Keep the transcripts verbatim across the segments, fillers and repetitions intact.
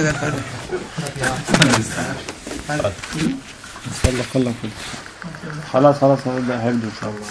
هذا فرق خلاص خلاص هنبدأ هيبدأ إن شاء الله.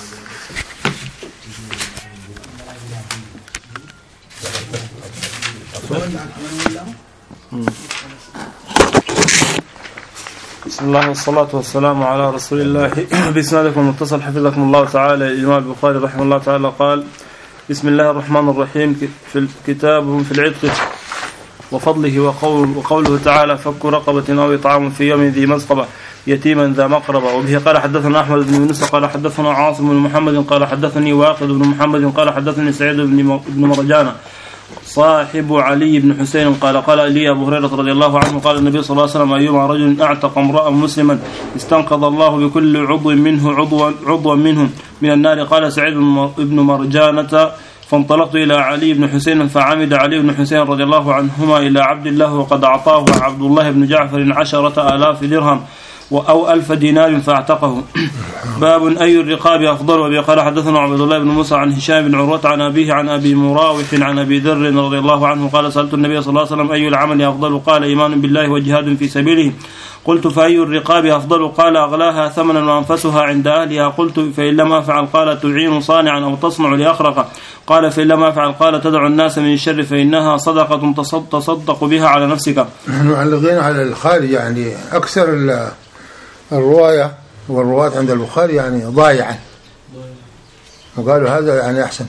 بسم الله والصلاة والسلام على رسول الله. بإسنادكم المتصل حفظكم الله تعالى. الإمام البخاري رحمه الله تعالى قال: بسم الله الرحمن الرحيم. في الكتاب في العتق وفضله وقول وقوله تعالى: فك رقبة أو إطعام في يوم ذي مسقبة يتيما ذا مقربة. وبه قال حدثنا أحمد بن يونس قال حدثنا عاصم بن محمد قال حدثني واقد بن محمد قال حدثني سعيد بن مرجان صاحب علي بن حسين قال قال لي أبو هريرة رضي الله عنه قال النبي صلى الله عليه وسلم: أيما رجل أعتق امرأ مسلما استنقذ الله بكل عضو منه عضوا عضوا منه من النار. قال سعيد بن مرجانة: فانطلقت إلى علي بن حسين فعمد علي بن حسين رضي الله عنهما إلى عبد الله وقد أعطاه عبد الله بن جعفر عشرة آلاف درهم أو ألف دينار فاعتقه. باب أي الرقاب أفضل. وبه قال حدثنا عبد الله بن موسى عن هشام بن عروة عن أبيه عن أبي مراوح عن أبي ذر رضي الله عنه قال: سألت النبي صلى الله عليه وسلم: أي العمل أفضل؟ قال: إيمان بالله وجهاد في سبيله. قلت: فأي الرقاب أفضل؟ قال: أغلاها ثمنا وأنفسها عند أهلها. قلت: فإن لم أفعل؟ قال: تعين صانعا أو تصنع لأخرق. قال: فإن لم أفعل؟ قال: تدع الناس من الشر فإنها صدقة تصدق بها على نفسك. نحن معلقين على الخارج، يعني أكثر الرواية والرواة عند البخاري يعني ضايعا، وقالوا هذا يعني أحسن.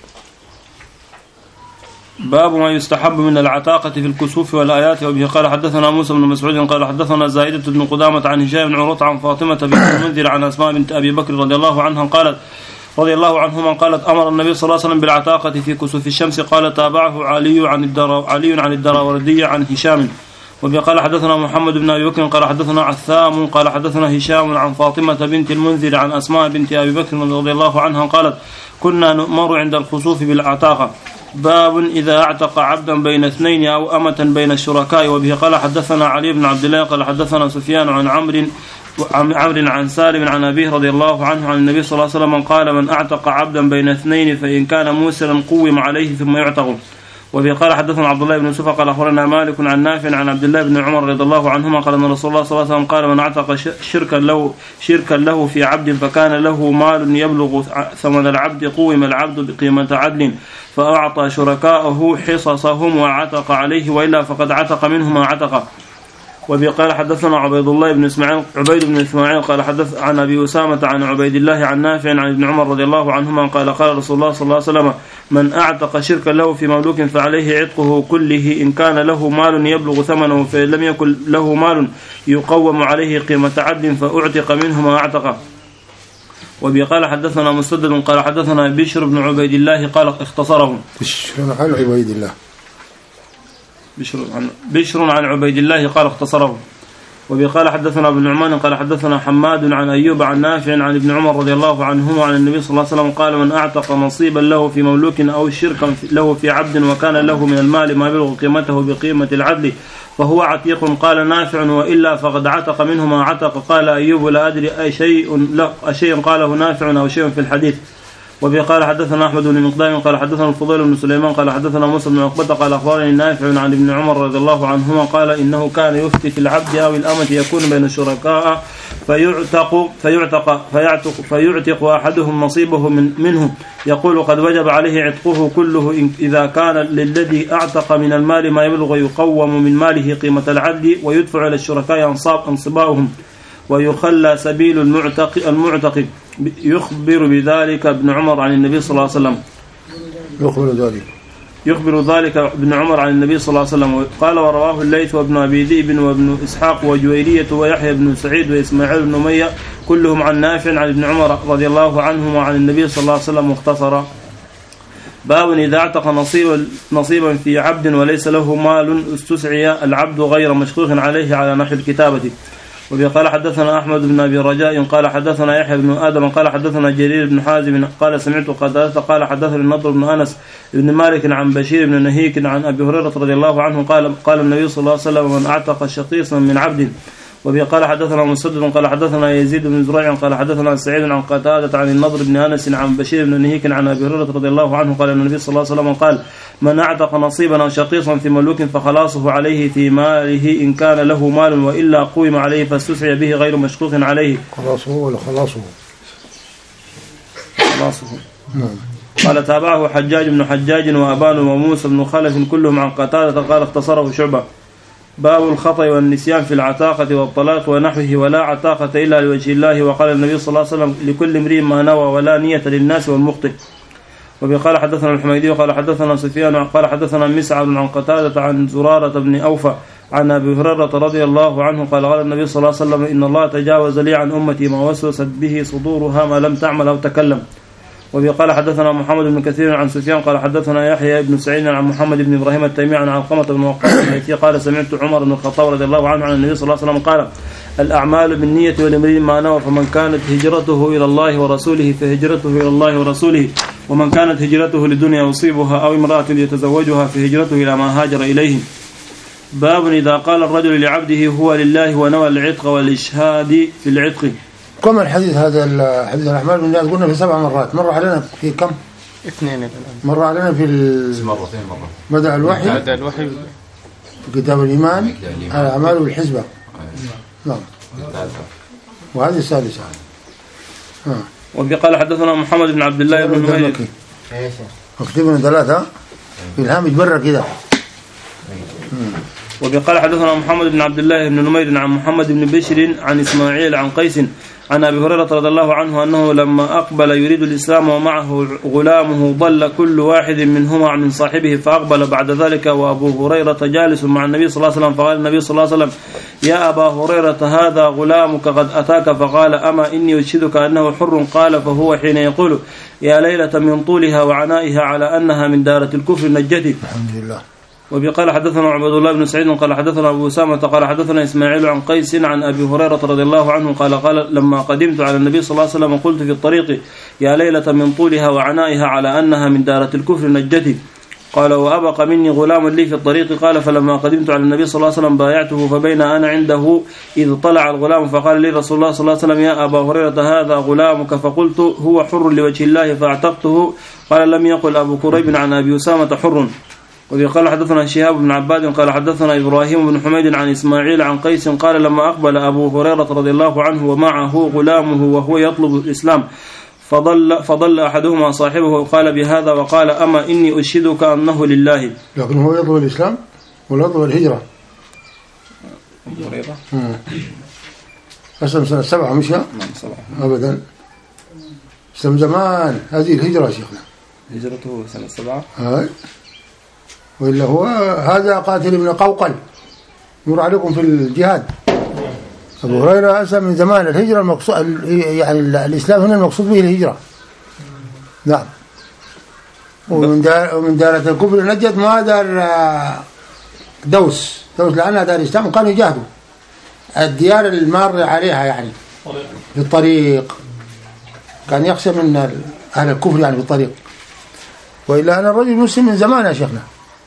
باب ما يستحب من العتاقة في الكسوف والآيات. وبه قال حدثنا موسى بن مسعود قال حدثنا زائدة بن قدامة عن هشام بن عروة عن فاطمة بنت المنذر عن أسماء بنت أبي بكر رضي الله عنها قالت رضي الله عنهما قالت: أمر النبي صلى الله عليه وسلم بالعتاقة في كسوف الشمس. قال: تابعه علي عن الدرا علي عن الدراوردي عن هشام. وبه قال حدثنا محمد بن أبي بكر قال حدثنا عثام قال حدثنا هشام عن فاطمة بنت المنذر عن أسماء بنت أبي بكر رضي الله عنها قالت: كنا نؤمر عند الخسوف بالعتاقة. باب إذا اعتق عبدا بين اثنين أو أمة بين الشركاء. وبه قال حدثنا علي بن عبد الله قال حدثنا سفيان عن عمرو عمرو عن سالم عن أبيه رضي الله عنه عن النبي صلى الله عليه وسلم قال: من اعتق عبدا بين اثنين فإن كان موسرا قوم عليه ثم يعتق. وبه قال حدثنا عبد الله بن يوسف قال أخبرنا مالك عن نافع عن عبد الله بن عمر رضي الله عنهما قال أن رسول الله صلى الله عليه وسلم قال: من اعتق شركا له شركا له في عبد فكان له مال يبلغ ثمن العبد قوم العبد بقيمة عدل فأعطى شركاءه حصصهم وعتق عليه، وإلا فقد عتق منه ما عتق. وبه قال حدثنا عبيد الله بن اسماعيل عبيد بن اسماعيل قال حدث عن ابي اسامه عن عبيد الله عن نافع عن ابن عمر رضي الله عنهما قال: قال رسول الله صلى الله عليه وسلم: من اعتق شركا له في مملوك فعليه عتقه كله ان كان له مال يبلغ ثمنه، فان لم يكن له مال يقوم عليه قيمه عدل فاعتق منه ما اعتق. وبه قال حدثنا مسدد قال حدثنا بشر بن عبيد الله قال اختصره بشر عن عبيد الله بشر عن بشر عن عبيد الله قال اختصره. وبه قال حدثنا ابن نعمان قال حدثنا حماد عن أيوب عن نافع عن ابن عمر رضي الله عنهما عن النبي صلى الله عليه وسلم قال: من اعتق نصيبا له في مملوك أو شركا له في عبد وكان له من المال ما يبلغ قيمته بقيمة العدل فهو عتيق. قال نافع: وإلا فقد عتق منه ما عتق. قال أيوب: لا أدري أي شيء أشيء قاله نافع أو شيء في الحديث. وبه قال حدثنا أحمد بن مقدام قال حدثنا الفضيل بن سليمان قال حدثنا موسى بن عقبة قال أخبرني نافع عن ابن عمر رضي الله عنهما قال: إنه كان يفتي في العبد أو الأمة يكون بين الشركاء فيعتق فيعتق فيعتق, فيعتق أحدهم نصيبه من منه يقول: قد وجب عليه عتقه كله إذا كان للذي أعتق من المال ما يبلغ يقوم من ماله قيمة العدل ويدفع إلى الشركاء أنصاب أنصباؤهم ويخلى سبيل المعتق المعتق. يخبر بذلك ابن عمر عن النبي صلى الله عليه وسلم. يخبر ذلك يخبر ذلك ابن عمر عن النبي صلى الله عليه وسلم. قال: ورواه الليث وابن أبي ذئب وابن إسحاق وجويرية ويحيى بن سعيد وإسماعيل بن أمية كلهم عن نافع عن ابن عمر رضي الله عنهما عن النبي صلى الله عليه وسلم مختصرا. باب إذا اعتق نصيبا نصيبا في عبد وليس له مال استسعي العبد غير مشقوق عليه على نحو الكتابة. وبه قال حدثنا أحمد بن أبي رجاء قال حدثنا يحيى بن آدم قال حدثنا جرير بن حازم قال: سمعت قتادة قال حدثني النضر بن أنس بن مالك عن بشير بن نهيك عن أبي هريرة رضي الله عنه قال: قال النبي صلى الله عليه وسلم: من اعتق شقيصا من عبد وبه قال حدثنا مسدد قال حدثنا يزيد بن زريع قال حدثنا سعيد عن قتادة عن النضر بن أنس عن بشير بن نهيك عن أبي هريرة رضي الله عنه قال النبي صلى الله عليه وسلم قال من أعتق نصيبا أو شقيصا في مملوك فخلاصه عليه في ماله إن كان له مال وإلا قوم عليه فاستسعي به غير مشقوق عليه. خلاصه ولا خلاصه؟ خلاصه. قال تابعه حجاج بن حجاج وأبان وموسى بن خلف كلهم عن قتادة قال اختصره شعبة. باب الخطأ والنسيان في العتاقة والطلاق ونحوه ولا عتاقة إلا لوجه الله. وقال النبي صلى الله عليه وسلم لكل امرئ ما نوى ولا نية للناس والمخطئ. وقال حدثنا الحميدي وقال حدثنا سفيان قال حدثنا مسعر عن قتادة عن زرارة بن أوفى عن أبي هريرة رضي الله عنه قال قال النبي صلى الله عليه وسلم إن الله تجاوز لي عن أمتي ما وسوست به صدورها ما لم تعمل أو تكلم. وقال حدثنا محمد بن كثير عن سفيان قال حدثنا يحيى بن سعيد عن محمد بن إبراهيم التيمي عن علقمة بن وقاص التي قال سمعت عمر بن الخطاب رضي الله عنه عن النبي صلى الله عليه وسلم قال الأعمال بالنية والامرئ ما نوى فمن كانت هجرته إلى الله ورسوله فهجرته إلى الله ورسوله ومن كانت هجرته لدنيا يصيبها أو امرأة يتزوجها فهجرته إلى ما هاجر إليه. باب إذا قال الرجل لعبده هو لله ونوى العتق والإشهاد في العتق. كم الحديث هذا الحديث الأعمال بالنية قلنا في سبع مرات، مرة علينا في كم؟ اثنين. مرة علينا في مرتين مرة بدأ الوحي بدأ الوحي في كتاب الإيمان الأعمال والحسبة. نعم. وهذه الثالثة. ها. وقال حدثنا محمد بن عبد الله بن نمير. اكتبنا ثلاثة في الهامش برا كده. وقال حدثنا محمد بن عبد الله بن نمير عن محمد بن بشر عن إسماعيل عن قيس عن أبي هريرة رضي الله عنه أنه لما أقبل يريد الإسلام ومعه غلامه ضل كل واحد منهما من صاحبه فأقبل بعد ذلك وأبو هريرة جالس مع النبي صلى الله عليه وسلم فقال النبي صلى الله عليه وسلم يا أبا هريرة هذا غلامك قد أتاك فقال أما إني أشهدك أنه حر قال فهو حين يقول يا ليلة من طولها وعنائها على أنها من دارة الكفر نجتك. الحمد لله. وبقال حدثنا عبد الله بن سعيد قال حدثنا أبو أسامة قال حدثنا إسماعيل عن قيس عن أبي هريرة رضي الله عنه قال قال لما قدمت على النبي صلى الله عليه وسلم قلت في الطريق يا ليلة من طولها وعنائها على أنها من دارة الكفر نجتي. قال وأبق مني غلام لي في الطريق قال فلما قدمت على النبي صلى الله عليه وسلم بايعته فبين أنا عنده إذ طلع الغلام فقال لي رسول الله صلى الله عليه وسلم يا أبا هريرة هذا غلامك فقلت هو حر لوجه الله فاعتقته. قال لم يقل أبو كريب عن أبي أسامة حر. وقال حدثنا شهاب بن عباد قال حدثنا إبراهيم بن حميد عن إسماعيل عن قيس قال لما أقبل أبو هريرة رضي الله عنه ومعه غلامه وهو يطلب الإسلام فضل, فضل أحدهما صاحبه قال بهذا وقال أما إني أشهدك أنه لله. لكن هو يطلب الإسلام ولا يطلب الهجرة؟ أسلم سنة سبعة مش أبدا، أسلم زمان. هذه الهجرة شيخنا هجرته سنة سبعة. هاي وإلا هو هذا قاتل ابن قوقل يمر عليكم في الجهاد. أبو هريرة أسلم من زمان. الهجرة المقصود يعني الإسلام هنا المقصود به الهجرة. نعم. ومن دار ومن دارة الكفر نجت ما دار دوس دوس لأنها دار الإسلام وكانوا يجاهدوا الديار المار عليها يعني في الطريق، كان يخشى من أهل الكفر يعني في الطريق. وإلا أنا الرجل مسلم من زمان يا شيخنا.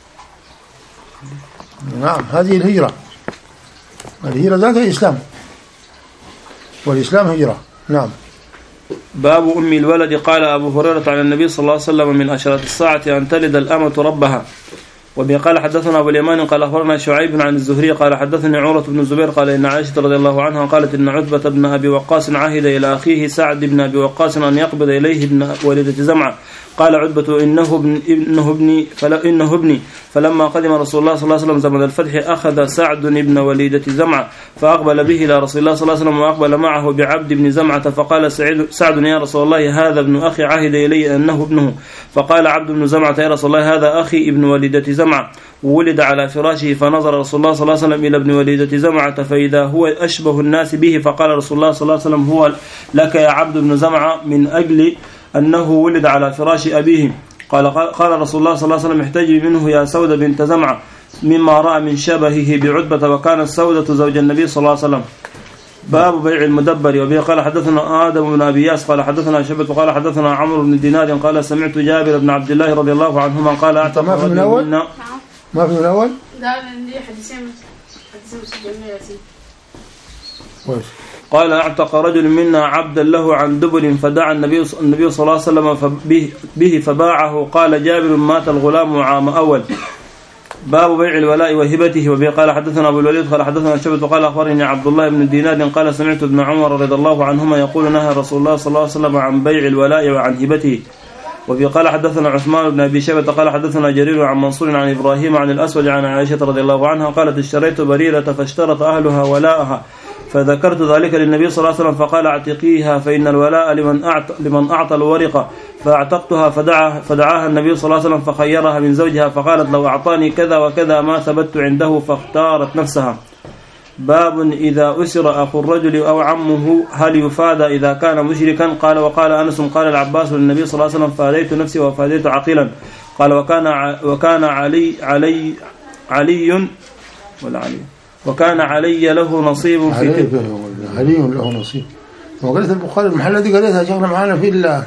نعم هذه الهجرة. الهجرة ذات الإسلام والإسلام هجرة. نعم. باب أم الولد. قال أبو هريرة عن النبي صلى الله عليه وسلم من أشراط الساعة أن تلد الأمة ربها. وقال حدثنا أبو اليمان قال أخبرنا شعيب عن الزهري قال حدثني عروة بن الزبير قال إن عائشة رضي الله عنها قالت إن عتبة بن أبي وقاص عهد إلى أخيه سعد بن أبي وقاص أن يقبض إليه ابن والدة زمعة. قال عتبة إنه ابن إنه ابني فلا إنه ابني فلما قدم رسول الله صلى الله عليه وسلم زمن الفتح أخذ سعد ابن وليدة زمعة فأقبل به إلى رسول الله صلى الله عليه وسلم وأقبل معه بعبد بن زمعة فقال سعد, سعد يا رسول الله هذا ابن أخي عهد إلي أنه ابنه. فقال عبد بن زمعة يا رسول الله هذا أخي ابن وليدة زمعة. وولد على فراشه فنظر رسول الله صلى الله عليه وسلم إلى ابن وليدة زمعة فإذا هو أشبه الناس به فقال رسول الله صلى الله عليه وسلم هو لك يا عبد بن زمعة من أجل أنه ولد على فراش أبيه. قال قال رسول الله صلى الله عليه وسلم احتجي منه يا سودة بنت زمعة مما رأى من شبهه بعتبة وكانت سودة زوج النبي صلى الله عليه وسلم. باب بيع المدبر. وبه قال حدثنا آدم بن أبي ياس قال حدثنا شبة قال حدثنا عمرو بن دينار قال سمعت جابر بن عبد الله رضي الله عنهما قال أعتق ما في من الأول ما في من الأول ده اللي حديثين حديثين مسجلين ياسين قال اعتق رجل منا عبدا له عن دبر فدعا النبي النبي صلى الله عليه وسلم به فباعه. قال جابر مات الغلام عام أول. باب بيع الولاء وهبته. وبه قال حدثنا أبو الوليد قال حدثنا شعبة قال أخبرني عبد الله بن دينار قال سمعت ابن عمر رضي الله عنهما يقول نهى رسول الله صلى الله عليه وسلم عن بيع الولاء وعن هبته. وبه قال حدثنا عثمان بن أبي شيبة قال حدثنا جرير عن منصور عن إبراهيم عن الأسود عن عائشة رضي الله عنها قالت اشتريت بريرة فاشترط أهلها ولاءها فذكرت ذلك للنبي صلى الله عليه وسلم فقال اعتقيها فإن الولاء لمن أعطى, لمن أعطى الورقة فاعتقتها فدعا فدعاها النبي صلى الله عليه وسلم فخيرها من زوجها فقالت لو أعطاني كذا وكذا ما ثبت عنده فاختارت نفسها. باب إذا أسر أخو الرجل أو عمه هل يفادى إذا كان مشركا. قال وقال أنس قال العباس للنبي صلى الله عليه وسلم فاديت نفسي وفاديت عقيلا. قال وكان وكان علي علي علي ولا علي وكان علي له نصيب في علي, علي له نصيب. وقالت البخاري المحل الذي قريتها شغله معانا في ال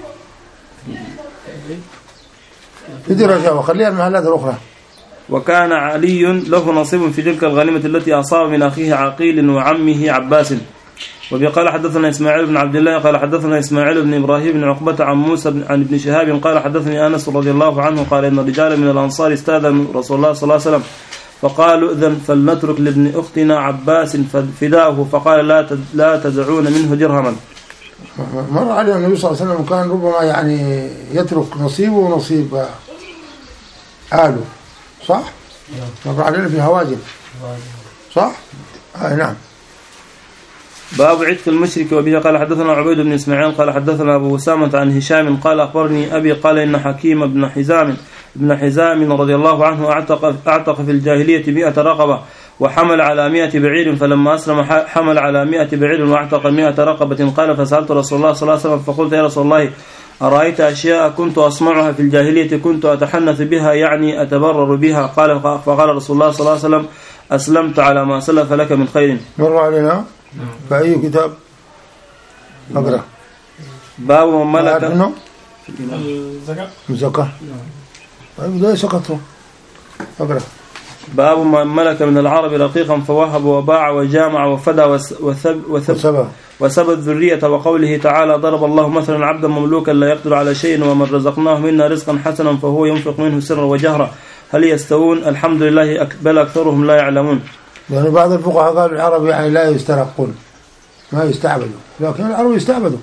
في درجة وخليها المحلات الأخرى. وكان علي له نصيب في تلك الغنيمة التي أصاب من أخيه عقيل وعمه عباس. وقال حدثنا إسماعيل بن عبد الله قال حدثنا إسماعيل بن إبراهيم بن عقبة عن موسى عن ابن شهاب قال حدثني أنس رضي الله عنه قال إن رجال من الأنصار استاذن رسول الله صلى الله عليه وسلم فقالوا إذن فلنترك لابن أختنا عباس فداه فقال لا لا تدعون منه درهما. مر عليه النبي صلى الله عليه وسلم كان ربما يعني يترك نصيبه ونصيب آله صح؟ مر علينا في هوازن صح؟ آه نعم. باب عتق المشرك. وبه قال حدثنا عبيد بن إسماعيل قال حدثنا أبو أسامة عن هشام قال أخبرني أبي قال إن حكيم بن حزام ابن حزام رضي الله عنه أعتق, أعتق في الجاهلية مئة رقبة وحمل على مئة بعير فلما أسلم حمل على مئة بعير وأعتق مئة رقبة. قال فسألت رسول الله صلى الله عليه وسلم فقلت يا رسول الله أرأيت أشياء كنت أسمعها في الجاهلية كنت أتحنث بها يعني أتبرر بها. قال فقال رسول الله صلى الله عليه وسلم أسلمت على ما سلف لك من خير. مر علينا فأي كتاب أقرأ. باب من ملك الزكاة الزكاة لا سقطه أقرأ. باب من ملك من العرب رقيقا فوهب وباع وجامع وفدى وثب وثب وسب الذرية. وقوله تعالى ضرب الله مثلا عبدا مملوكا لا يقدر على شيء ومن رزقناه منا رزقا حسنا فهو ينفق منه سرا وجهرا هل يستوون الحمد لله بل أكثرهم لا يعلمون. يعني بعض الفقهاء قالوا العرب يعني لا يسترقون ما يستعبدوا لكن العرب يستعبدوا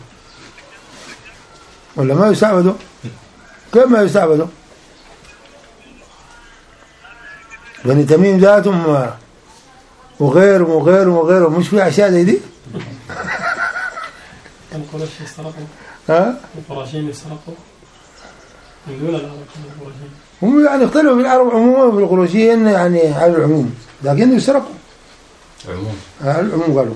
ولا ما يستعبدوا؟ كيف ما يستعبدوا؟ بني تميم ذاتهم وغيرهم وغيرهم وغيرهم مش في أشياء زي دي؟ القرش يسترقوا ها؟ القرشين يسترقوا من دون العرب القرشين هم يعني اختلفوا في العرب عموما في القرشيين يعني على العموم لكن يسترقوا عموم على العموم قالوا.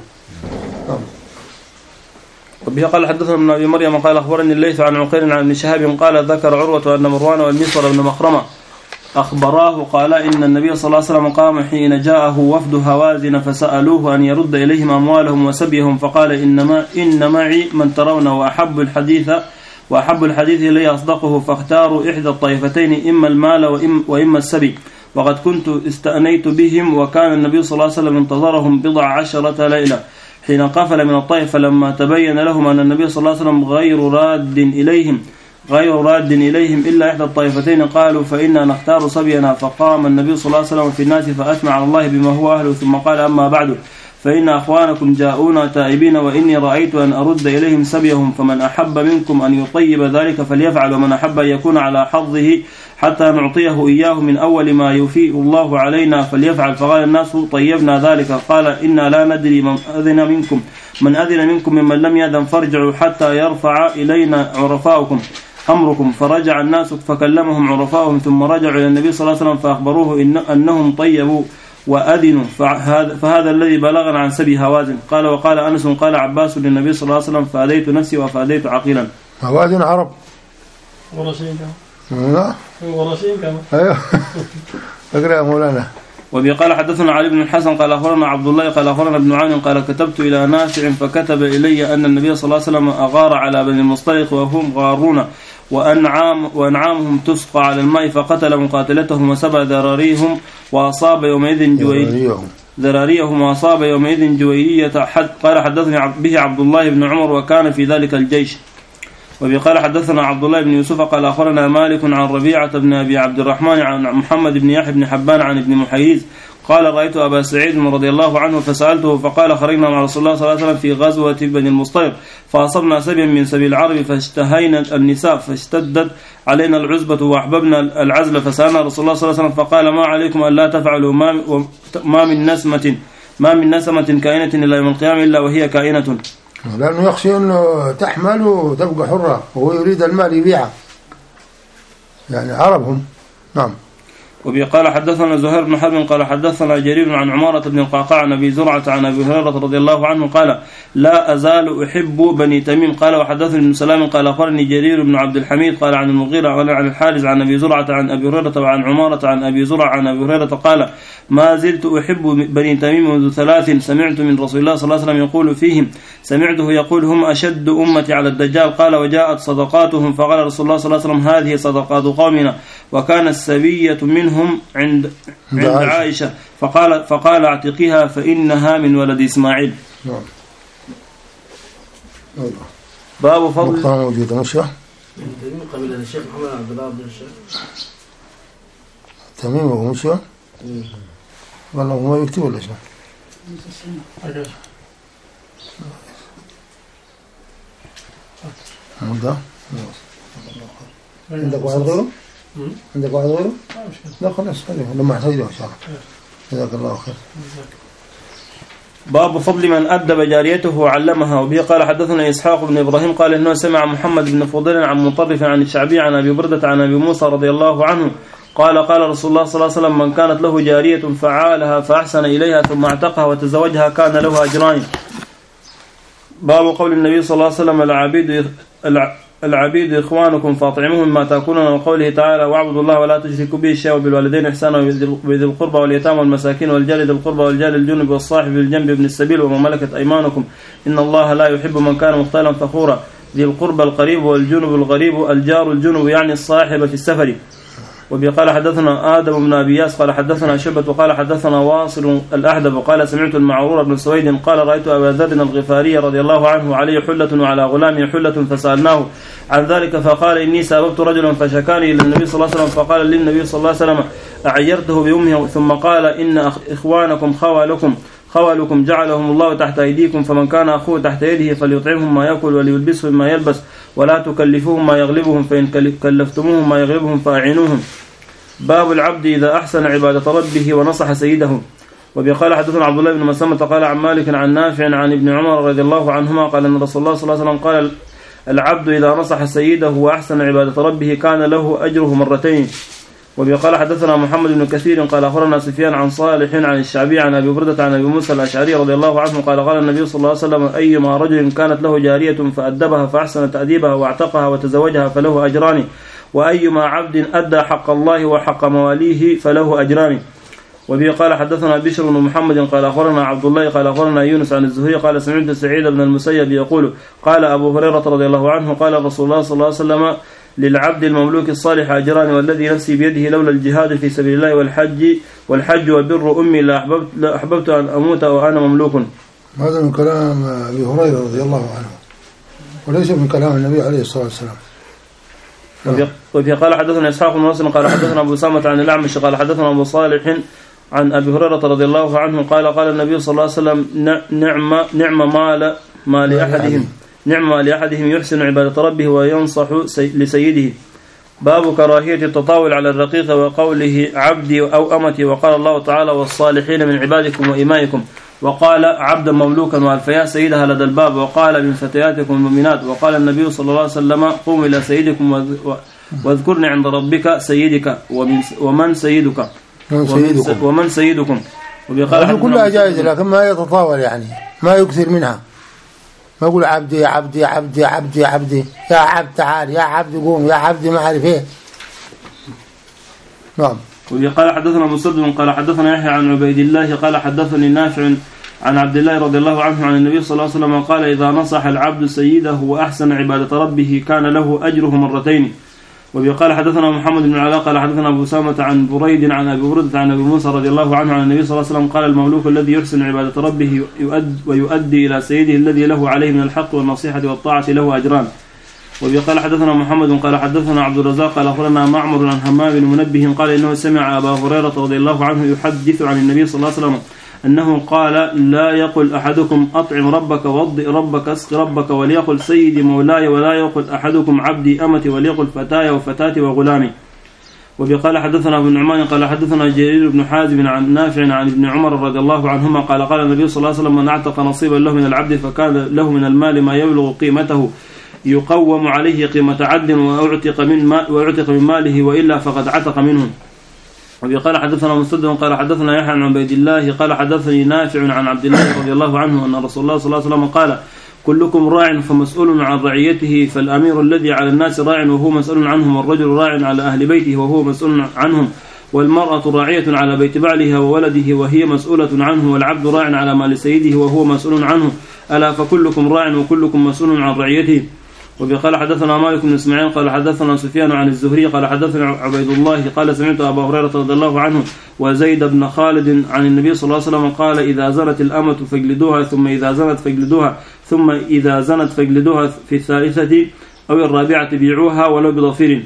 وبه قال حدثنا ابن أبي مريم قال أخبرني الليث عن عقيل عن ابن شهاب قال ذكر عروة أن مروان والمسور بن مخرمة أخبراه قال إن النبي صلى الله عليه وسلم قام حين جاءه وفد هوازن فسألوه أن يرد إليهم أموالهم وسبيهم فقال إنما إن معي من ترون وأحب الحديث وأحب الحديث إلي أصدقه فاختاروا إحدى الطائفتين إما المال وإما السبي. وقد كنت استأنيت بهم وكان النبي صلى الله عليه وسلم انتظرهم بضع عشرة ليلة حين قفل من الطائف لما تبين لهم أن النبي صلى الله عليه وسلم غير راد إليهم غير راد إليهم إلا إحدى الطائفتين قالوا فإنا نختار صبينا. فقام النبي صلى الله عليه وسلم في الناس فأثنى على الله بما هو أهله ثم قال أما بعد فإن أخوانكم جاءونا تائبين وإني رأيت أن أرد إليهم سبيهم فمن أحب منكم أن يطيب ذلك فليفعل ومن أحب أن يكون على حظه حتى نعطيه إياه من أول ما يفيء الله علينا فليفعل. فقال الناس طيبنا ذلك. قال إنا لا ندري من أذن منكم من أذن منكم ممن لم يأذن فارجعوا حتى يرفع إلينا عرفاؤكم أمركم. فرجع الناس فكلمهم عرفاؤهم ثم رجعوا إلى النبي صلى الله عليه وسلم فأخبروه إن أنهم طيبوا وأذنوا فهذا, فهذا الذي بلغنا عن سبي هوازن. قال وقال أنس قال عباس للنبي صلى الله عليه وسلم فأديت نفسي وفأديت عقيلا. هوازن عرب ورشين كمان لا ورشين كمان أيوه أقرأ مولانا. وبي قال حدثنا علي بن الحسن قال أخبرنا عبد الله قال أخبرنا ابن عون قال كتبت إلى نافع فكتب إلي أن النبي صلى الله عليه وسلم أغار على بني المصطلق وهم غارون وأنعام وأنعامهم تسقى على الماء فقتل مقاتلتهم وسبى ذراريهم وأصاب يومئذ جويريهم ذراريهم وأصاب يومئذ جويرية حد قال حدثني به عبد الله بن عمر وكان في ذلك الجيش. وبقال حدثنا عبد الله بن يوسف قال أخبرنا مالك عن ربيعة بن أبي عبد الرحمن عن محمد بن يحيى بن حبان عن ابن محيريز قال رأيت أبا سعيد رضي الله عنه فسألته فقال خرجنا مع رسول الله صلى الله عليه وسلم في غزوة بني المصطلق فأصبنا سبيا من سبيل العرب فاشتهينا النساء فاشتدت علينا العزبة وأحببنا العزل فسألنا رسول الله صلى الله عليه وسلم فقال ما عليكم ألا تفعلوا ما من نسمة ما من نسمة كائنة إلا يوم القيامة إلا وهي كائنة، لأنه يخشى أنه تحمل وتبقى حرة وهو يريد المال يبيعه، يعني عربهم. نعم. وبقال حدثنا زهير بن حرب قال حدثنا جرير عن عمارة بن القعقاع عن أبي زرعة عن أبي هريرة رضي الله عنه قال لا أزال أحب بني تميم قال وحدثني ابن سلام قال أخبرني جرير بن عبد الحميد قال عن المغيرة عن الحارث عن أبي زرعة عن أبي هريرة وعن عمارة عن أبي زرعة عن أبي هريرة قال ما زلت أحب بني تميم منذ ثلاث سمعت من رسول الله صلى الله عليه وسلم يقول فيهم سمعته يقول هم أشد أمتي على الدجال قال وجاءت صدقاتهم فقال رسول الله صلى الله عليه وسلم هذه صدقات قومنا وكان السبية منهم عند عند عائشة فقال فقال اعتقيها فإنها من ولد إسماعيل. نعم. باب فضل مقام موجود مشى تميم قبيلة الشيخ محمد عبد الله بن الشيخ تميم ومشى والله ما يكتب ولا شيء هذا عندك واحد غيره عندك واحد غيره لا خلاص لما احتاجه ان شاء الله. جزاك الله خير. باب فضل من أدب جاريته وعلمها. وبه قال حدثنا إسحاق بن إبراهيم قال إنه سمع محمد بن فضيل عن مطرف عن الشعبي عن أبي بردة عن أبي موسى رضي الله عنه قال قال رسول الله صلى الله عليه وسلم من كانت له جارية فعالها فأحسن إليها ثم اعتقها وتزوجها كان له أجران. باب قول النبي صلى الله عليه وسلم العبيد العبيد إخوانكم فاطعموهم ما تأكلون وقوله تعالى واعبدوا الله ولا تشركوا به شيئا وبالوالدين إحسانا وبذي القربى واليتامى والمساكين والجار ذي القربى والجار الجنب والصاحب بالجنب ابن السبيل وما ملكت أيمانكم إن الله لا يحب من كان مختالا فخورا. ذي القربى القريب والجنب الغريب الجار الجنب يعني الصاحب في السفر. وبقال حدثنا آدم بن أبي ياس قال حدثنا شعبة قال حدثنا واصل الأحدب قال سمعت المعرور بن سويد قال رأيت أبا ذر الغفاري رضي الله عنه عليه حلة وعلى غلامه حلة فسألناه عن ذلك فقال إني ساببت رجلا فشكاني إلى النبي صلى الله عليه وسلم فقال للنبي صلى الله عليه وسلم أعيرته بأمه ثم قال إن إخوانكم خوالكم خوالكم جعلهم الله تحت أيديكم فمن كان أخوه تحت يده فليطعمهم ما يأكل وليلبسهم ما يلبس ولا تكلفوهم ما يغلبهم فإن كلفتموهم ما يغلبهم فأعينوهم. باب العبد إذا أحسن عبادة ربه ونصح سيده. وبقال حدثنا عبد الله بن مسلمة قال عن مالك عن نافع عن ابن عمر رضي الله عنهما قال أن رسول الله صلى الله عليه وسلم قال العبد إذا نصح سيده وأحسن عبادة ربه كان له أجره مرتين. وبقال حدثنا محمد بن كثير قال أخبرنا سفيان عن صالح عن الشعبي عن أبي بردة عن أبي موسى الأشعري رضي الله عنه قال قال النبي صلى الله عليه وسلم أيما رجل كانت له جارية فأدبها فأحسن تأديبها واعتقها وتزوجها فله أجران وأيما عبد أدى حق الله وحق مواليه فله أجران. وبه قال حدثنا بشر بن محمد قال أخبرنا عبد الله قال أخبرنا يونس عن الزهري قال سمعت سعيد بن المسيب يقول قال أبو هريرة رضي الله عنه قال رسول الله صلى الله عليه وسلم للعبد المملوك الصالح أجران والذي نفسي بيده لولا الجهاد في سبيل الله والحج والحج وبر أمي لأحببت, لأحببت أن أموت وأنا مملوك. هذا من كلام أبي هريرة رضي الله عنه وليس من كلام النبي عليه الصلاة والسلام. وفي قال حدثنا إسحاق بن مسلم قال حدثنا أبو سامة عن الأعمش قال حدثنا أبو صالح عن أبي هريرة رضي الله عنه قال قال النبي صلى الله عليه وسلم نعم نعم مال ما لأحدهم نعم لأحدهم يحسن عبادة ربه وينصح لسيده. باب كراهية التطاول على الرقيق وقوله عبدي أو أمتي وقال الله تعالى والصالحين من عبادكم وإمائكم وقال عبدا مملوكا والفيا سيدها لدى الباب وقال من فتياتكم المؤمنات وقال النبي صلى الله عليه وسلم قوم إلى سيدكم واذكرني عند ربك سيدك ومن سيدك ومن سيدكم. وبقال كلها جائزة لكن ما يتطاول يعني ما يكثر منها ما يقول عبدي يا عبدي يا عبدي يا عبدي يا عبدي يا عبد تعال يا عبد قوم يا عبدي ما أعرف إيه. نعم. وقال حدثنا مسدد قال حدثنا يحيى عن عبيد الله قال حدثني نافع عن عبد الله رضي الله عنه عن النبي صلى الله عليه وسلم قال إذا نصح العبد سيده وأحسن عبادة ربه كان له أجره مرتين. وبه قال حدثنا محمد بن علاء قال حدثنا أبو أسامة عن بريد عن أبي بردة عن أبي موسى رضي الله عنه عن النبي صلى الله عليه وسلم قال المملوك الذي يحسن عبادة ربه يؤد ويؤدي إلى سيده الذي له عليه من الحق والنصيحة والطاعة له أجران. وبه قال حدثنا محمد قال حدثنا عبد الرزاق قال أخبرنا معمر عن همام بن منبه قال إنه سمع أبا هريرة رضي الله عنه يحدث عن النبي صلى الله عليه وسلم أنه قال لا يقل أحدكم أطعم ربك وضئ ربك اسق ربك وليقل سيدي مولاي ولا يقل أحدكم عبدي أمتي وليقل فتاي وفتاتي وغلامي. وبه قال حدثنا ابن نعمان قال حدثنا جرير بن حازم عن نافع عن ابن عمر رضي الله عنهما قال قال النبي صلى الله عليه وسلم من أعتق نصيبا له من العبد فكان له من المال ما يبلغ قيمته يقوم عليه قيمة عبد وأعتق من, ما وأعتق من ماله وإلا فقد عتق منه. وبه قال حدثنا مسدد قال حدثنا يحيى عن عبيد الله قال حدثني نافع عن عبد الله رضي الله عنه أن رسول الله صلى الله عليه وسلم قال كلكم راع فمسؤول عن رعيته فالأمير الذي على الناس راع وهو مسؤول عنهم والرجل راع على أهل بيته وهو مسؤول عنهم والمرأة راعية على بيت بعلها وولده وهي مسؤولة عنه والعبد راع على مال سيده وهو مسؤول عنه ألا فكلكم راع وكلكم مسؤول عن رعيته. وبه قال حدثنا مالك بن اسماعيل قال حدثنا سفيان عن الزهري قال حدثنا عبيد الله قال سمعت أبا هريرة رضي الله عنه وزيد بن خالد عن النبي صلى الله عليه وسلم قال إذا زنت الأمة فاجلدوها ثم إذا زنت فاجلدوها ثم إذا زنت فاجلدوها في الثالثة أو الرابعة بيعوها ولو بضفير.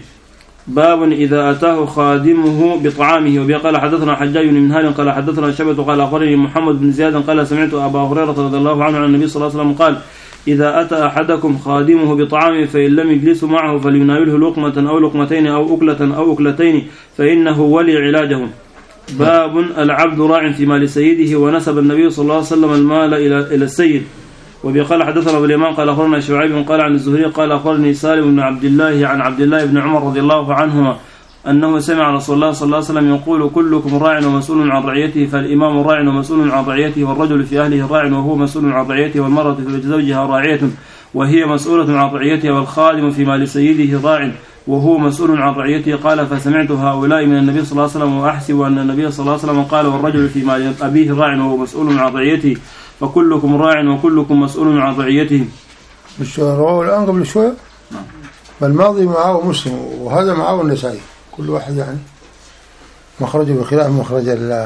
باب إذا أتاه خادمه بطعامه. وبه قال حدثنا حجاج بن منهال قال حدثنا شعبة قال أخبرني محمد بن زياد قال سمعت أبا هريرة رضي الله عنه عن النبي صلى الله عليه وسلم قال إذا أتى أحدكم خادمه بطعامه فإن لم يجلس معه فليناوله لقمة أو لقمتين أو أكلة أو أكلتين فإنه ولي علاجه. باب العبد راع في مال سيده ونسب النبي صلى الله عليه وسلم المال إلى السيد. وبه قال حدثنا أبو اليمان قال أخبرنا شعيب قال عن الزهري قال أخبرني سالم بن عبد الله عن عبد الله بن عمر رضي الله عنهما أنه سمع رسول الله صلى الله عليه وسلم يقول كلكم راع ومسؤول عن رعيته فالإمام راع ومسؤول عن رعيته والرجل في أهله راع وهو مسؤول عن رعيته والمرأة في زوجها راعية وهي مسؤولة عن رعيتها والخادم في مال سيده راع وهو مسؤول عن رعيته. قال فسمعت هؤلاء من النبي صلى الله عليه وسلم وأحسب أن النبي صلى الله عليه وسلم قال والرجل في مال أبيه راع وهو مسؤول عن رعيته فكلكم راع وكلكم مسؤول عن رعيته. رواه الآن قبل شوية فالماضي معه مسلم وهذا معه النسائي كل واحد يعني مخرجه بخلاف مخرج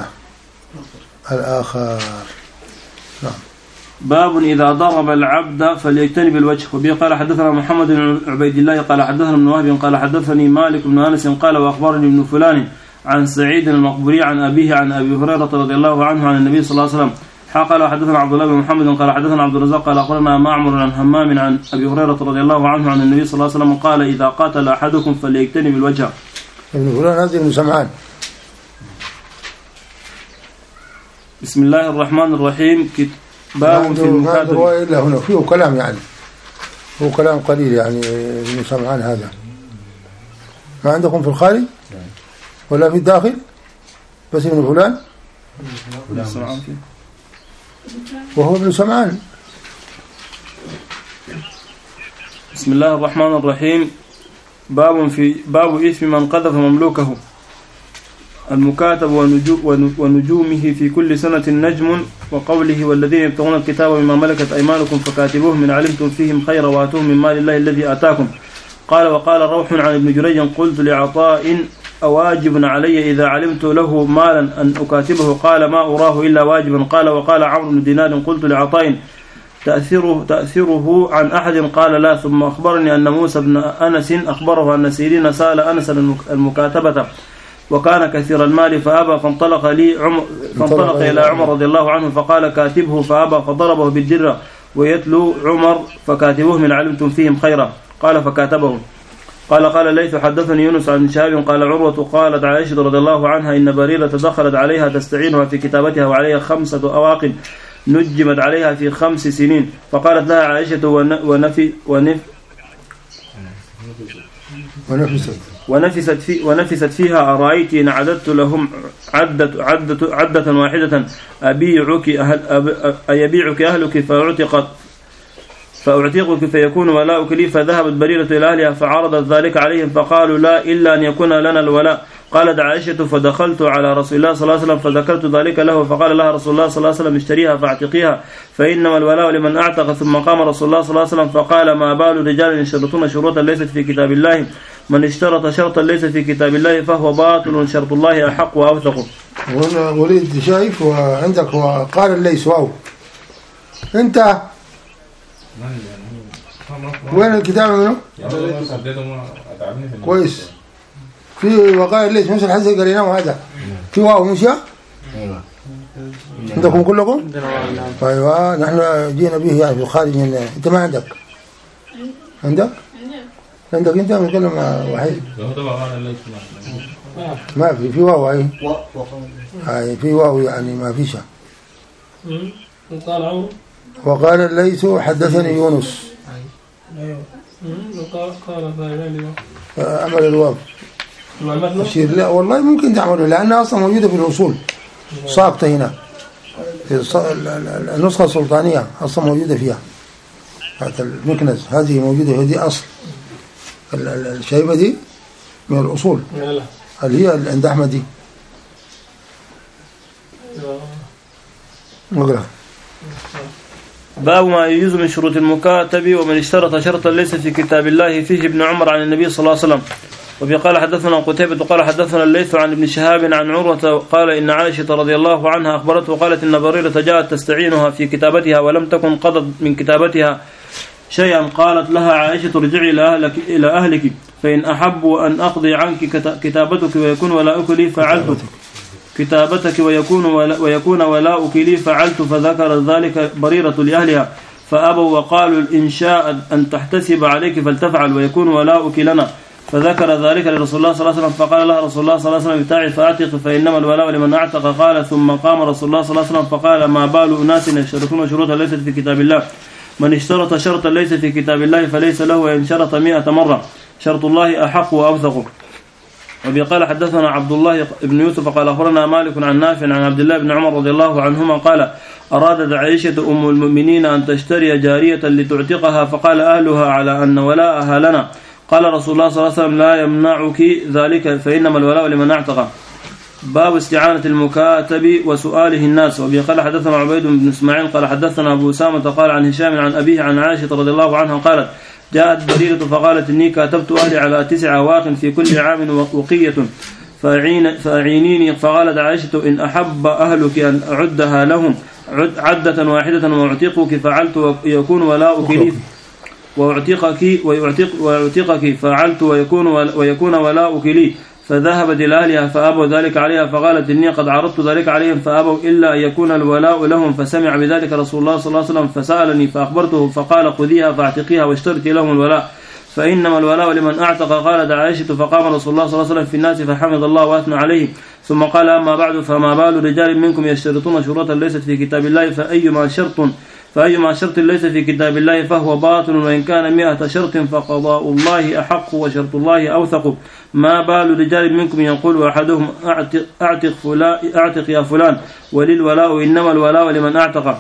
الآخر. نعم. باب إذا ضرب العبد فليجتنب الوجه. وبه قال حدثنا محمد بن عبيد الله قال حدثنا ابن وهب قال حدثني مالك بن أنس قال وأخبرني ابن فلان عن سعيد المقبري عن أبيه عن أبي هريرة رضي الله عنه عن النبي صلى الله عليه وسلم قال حدثنا عبد الله بن محمد قال حدثنا عبد الرزاق قال أخبرنا معمر عن همام عن أبي هريرة رضي الله عنه عن النبي صلى الله عليه وسلم قال إذا قاتل أحدكم فليجتنب الوجه. ابن فلان هذه ابن سمعان. بسم الله الرحمن الرحيم. باب في المكاتب. إلا هنا فيه كلام يعني هو كلام قليل يعني ابن سمعان هذا ما عندكم في الخارج ولا في الداخل بس ابن فلان وهو ابن سمعان. بسم الله الرحمن الرحيم. باب في باب اسم من قذف مملوكه. المكاتب ونجومه في كل سنة نجم وقوله والذين يبتغون الكتاب مما ملكت أيمانكم فكاتبوهم من علمتم فيهم خيرا وآتوهم من مال الله الذي آتاكم. قال وقال روح عن ابن جريج قلت لعطاء أواجب علي إذا علمت له مالا أن أكاتبه قال ما أراه إلا واجبا. قال وقال عمرو بن دينار قلت لعطاء تأثيره, تأثيره عن أحد قال لا. ثم أخبرني أن موسى بن أنس أخبره أن سيرين سأل أنس المكاتبة وكان كثير المال فأبى فانطلق, لي عمر فانطلق إلى عمر رضي الله عنه فقال كاتبه فأبى فضربه بالدرة ويتلو عمر فكاتبوه من علمتم فيهم خيرا. قال فكاتبه. قال قال ليث حدثني يونس عن شهاب قال عروة قالت عائشة رضي الله عنها إن بريرة دخلت عليها تستعينها في كتابتها وعليها خمسة أواق نجمت عليها في خمس سنين فقالت لها عائشة ونفي ونف ونفست ونفست, في ونفست فيها أرأيت إن عددت لهم عدة, عدة, عدة واحدة أبيعك أهل أيبيعك أهلك فأعتقت فأعتقك فيكون ولاؤك لي. فذهبت بريرة إلى أهلها فعرضت ذلك عليهم فقالوا لا إلا أن يكون لنا الولاء. قالت عائشة فدخلت على رسول الله صلى الله عليه وسلم فذكرت ذلك له فقال لها رسول الله صلى الله عليه وسلم اشتريها فاعتقيها فإنما الولاء لمن أعتق. ثم قام رسول الله صلى الله عليه وسلم فقال ما بال رجال يشترطون شروطا ليست في كتاب الله من اشترط شرطا ليس في كتاب الله فهو باطل شرط الله أحق وأوثق. وليد شايف وعندك وقال الليث واو انت وين الكتاب منه؟ كويس في وقال الليث مثل حسن قريناه هذا في واو مش عندكم كلكم؟ ايوه نحن جينا به يعني في الخارج من انت ما عندك؟ عندك؟ عندك انت بتكلم وحيد ما في في واو اي اي في واو يعني ما فيش. وقال الليث حدثني يونس عمل الواو الشير لا والله ممكن تعمله لانها اصلا موجوده في الاصول ساقطه هنا في النسخه السلطانيه اصلا موجوده فيها هذا المكنز هذه موجوده هذه اصل الشيبه دي من الاصول اللي هي عند احمد دي نقرا. باب ما يجوز من شروط المكاتب ومن اشترط شرطا ليس في كتاب الله فيه ابن عمر عن النبي صلى الله عليه وسلم. وفي قال حدثنا قتيبة قال حدثنا الليث عن ابن شهاب عن عروة قال إن عائشة رضي الله عنها أخبرته وقالت إن بريرة جاءت تستعينها في كتابتها ولم تكن قضت من كتابتها شيئا قالت لها عائشة ارجعي إلى أهلك, إلى أهلك فإن أحبوا أن أقضي عنك كتابتك ويكون ولاؤك لي فعلت كتابتك ويكون ويكون ولاؤك لي فعلت. فذكر ذلك بريرة لأهلها فأبوا وقالوا إن شاء أن تحتسب عليك فلتفعل ويكون ولاؤك لنا. فذكر ذلك لرسول الله صلى الله عليه وسلم فقال لها رسول الله صلى الله عليه وسلم ابتاعي فأعتق فإنما الولاء لمن أعتق. قال ثم قام رسول الله صلى الله عليه وسلم فقال ما بال أناس يشترطون شروطا ليست في كتاب الله من اشترط شرطا ليس في كتاب الله فليس له وإن شرط مئة مرة شرط الله أحق وأوثق. وبي قال حدثنا عبد الله بن يوسف قال أخبرنا مالك عن نافع عن عبد الله بن عمر رضي الله عنهما قال أرادت عائشة أم المؤمنين أن تشتري جارية لتعتقها فقال أهلها على أن ولاءها لنا. قال رسول الله صلى الله عليه وسلم لا يمنعك ذلك فإنما الولاء لمن اعتق. باب استعانة المكاتب وسؤاله الناس. وبي قال حدثنا عبيد بن إسماعيل قال حدثنا أبو أسامة قال عن هشام عن أبيه عن عائشة رضي الله عنها قالت جاءت بريرة فقالت إني كاتبت أهلي على تسع أواخ في كل عام وقية فأعينيني. فقالت عائشة إن أحب أهلك أن أعدها لهم عدة واحدة وأعتقك فعلت ويكون ولاؤك لي وأعتقك ويعتق وأعتقك فعلت ويكون ويكون ولاؤك لي. فذهبت إلى أهلها فأبوا ذلك عليها فقالت إني قد عرضت ذلك عليهم فأبوا إلا أن يكون الولاء لهم. فسمع بذلك رسول الله صلى الله عليه وسلم فسألني فأخبرته فقال خذيها فاعتقيها واشترطي لهم الولاء فإنما الولاء لمن أعتق. قالت عائشة فقام رسول الله صلى الله عليه وسلم في الناس فحمد الله وأثنى عليه ثم قال أما بعد فما بال رجال منكم يشترطون شروطا ليست في كتاب الله فأيما شرط فأيما شرط ليس في كتاب الله فهو باطل وإن كان مئة شرط فقضاء الله أحق وشرط الله أوثق. ما بال رجال منكم يقول أحدهم أعتق, أعتق, فلان أعتق يا فلان ولي الولاء إنما الولاء لمن أعتق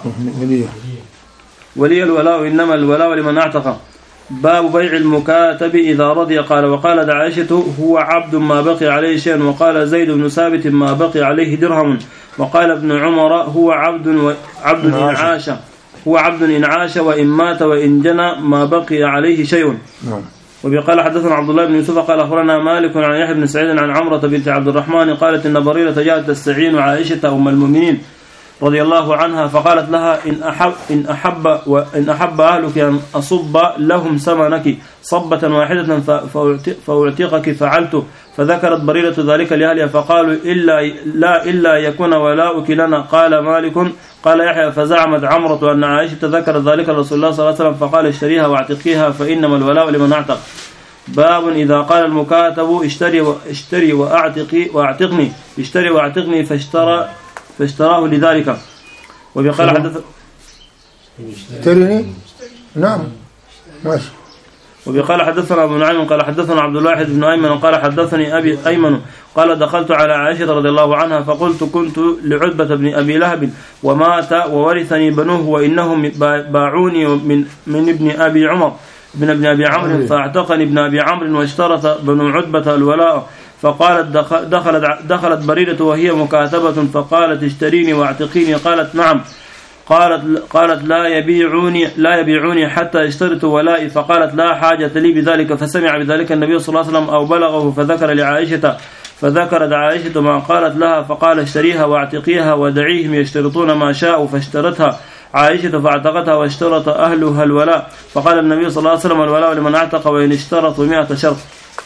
ولي الولاء إنما الولاء لمن أعتق. باب بيع المكاتب إذا رضي. قال وقالت عائشة هو عبد ما بقي عليه شيء. وقال زيد بن ثابت ما بقي عليه درهم. وقال ابن عمر هو عبد وعبد إن عاش هو عبد إن عاش وإن مات وإن جنى ما بقي عليه شيء. وبقال حدثنا عبد الله بن يوسف قال أخبرنا مالك عن يحيى بن سعيد عن عمرة بنت عبد الرحمن قالت إن بريرة جاءت تستعين عائشة أم المؤمنين رضي الله عنها فقالت لها إن أحب إن أحب وإن أحب أهلك أن أصب لهم ثمنك صبة واحدة فأعتقك فعلت. فذكرت بريرة ذلك لأهلها فقالوا إلا لا إلا يكون ولاؤك لنا. قال مالك قال يحيى فزعمت عمرة أن عائشة ذكرت ذلك رسول الله صلى الله عليه وسلم فقال اشتريها واعتقيها فإنما الولاء لمن اعتق. باب إذا قال المكاتب اشتري واشتري وأعتقي وأعتقني اشتري وأعتقني فاشترى فاشتراه لذلك. وبقال حدث اشتريني نعم ماشي. وبقال حدثنا أبو نعيم قال حدثنا عبد الواحد بن أيمن قال حدثني أبي أيمن قال دخلت على عائشة رضي الله عنها فقلت كنت لعتبة بن أبي لهب ومات وورثني بنوه وإنهم باعوني من من ابن أبي عمر ابن ابن أبي عمرو فاعتقني ابن أبي عمرو واشترط بنو عتبة الولاء. فقالت دخلت دخلت بريرة وهي مكاتبة فقالت اشتريني واعتقيني. قالت نعم. قالت قالت لا يبيعوني لا يبيعوني حتى اشترط ولائي، فقالت لا حاجة لي بذلك. فسمع بذلك النبي صلى الله عليه وسلم أو بلغه فذكر لعائشة فذكرت عائشة ما قالت لها، فقال اشتريها واعتقيها ودعيهم يشترطون ما شاءوا، فاشترتها عائشة فاعتقتها واشترط أهلها الولاء. فقال النبي صلى الله عليه وسلم الولاء لمن اعتق وإن اشترطوا مئة شرط.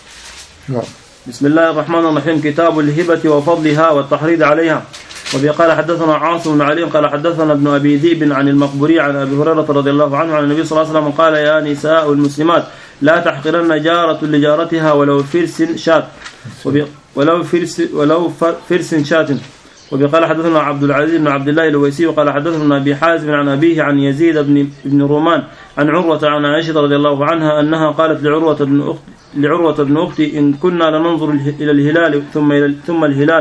بسم الله الرحمن الرحيم. كتاب الهبة وفضلها والتحريض عليها. وبه قال حدثنا عاصم بن علي قال حدثنا ابن أبي ذئب عن المقبوري عن أبي هريرة رضي الله عنه عن النبي صلى الله عليه وسلم قال يا نساء المسلمات لا تحقرن جارة لجارتها ولو فرس شات ولو فرس ولو فرس شات. وبه قال حدثنا عبد العزيز بن عبد الله الويسي وقال حدثنا أبي حازم عن أبيه عن يزيد بن بن رومان عن عروة عن عائشة رضي الله عنها أنها قالت لعروة بن أخت لعروة بن أختي إن كنا لننظر إلى الهلال ثم إلى ثم الهلال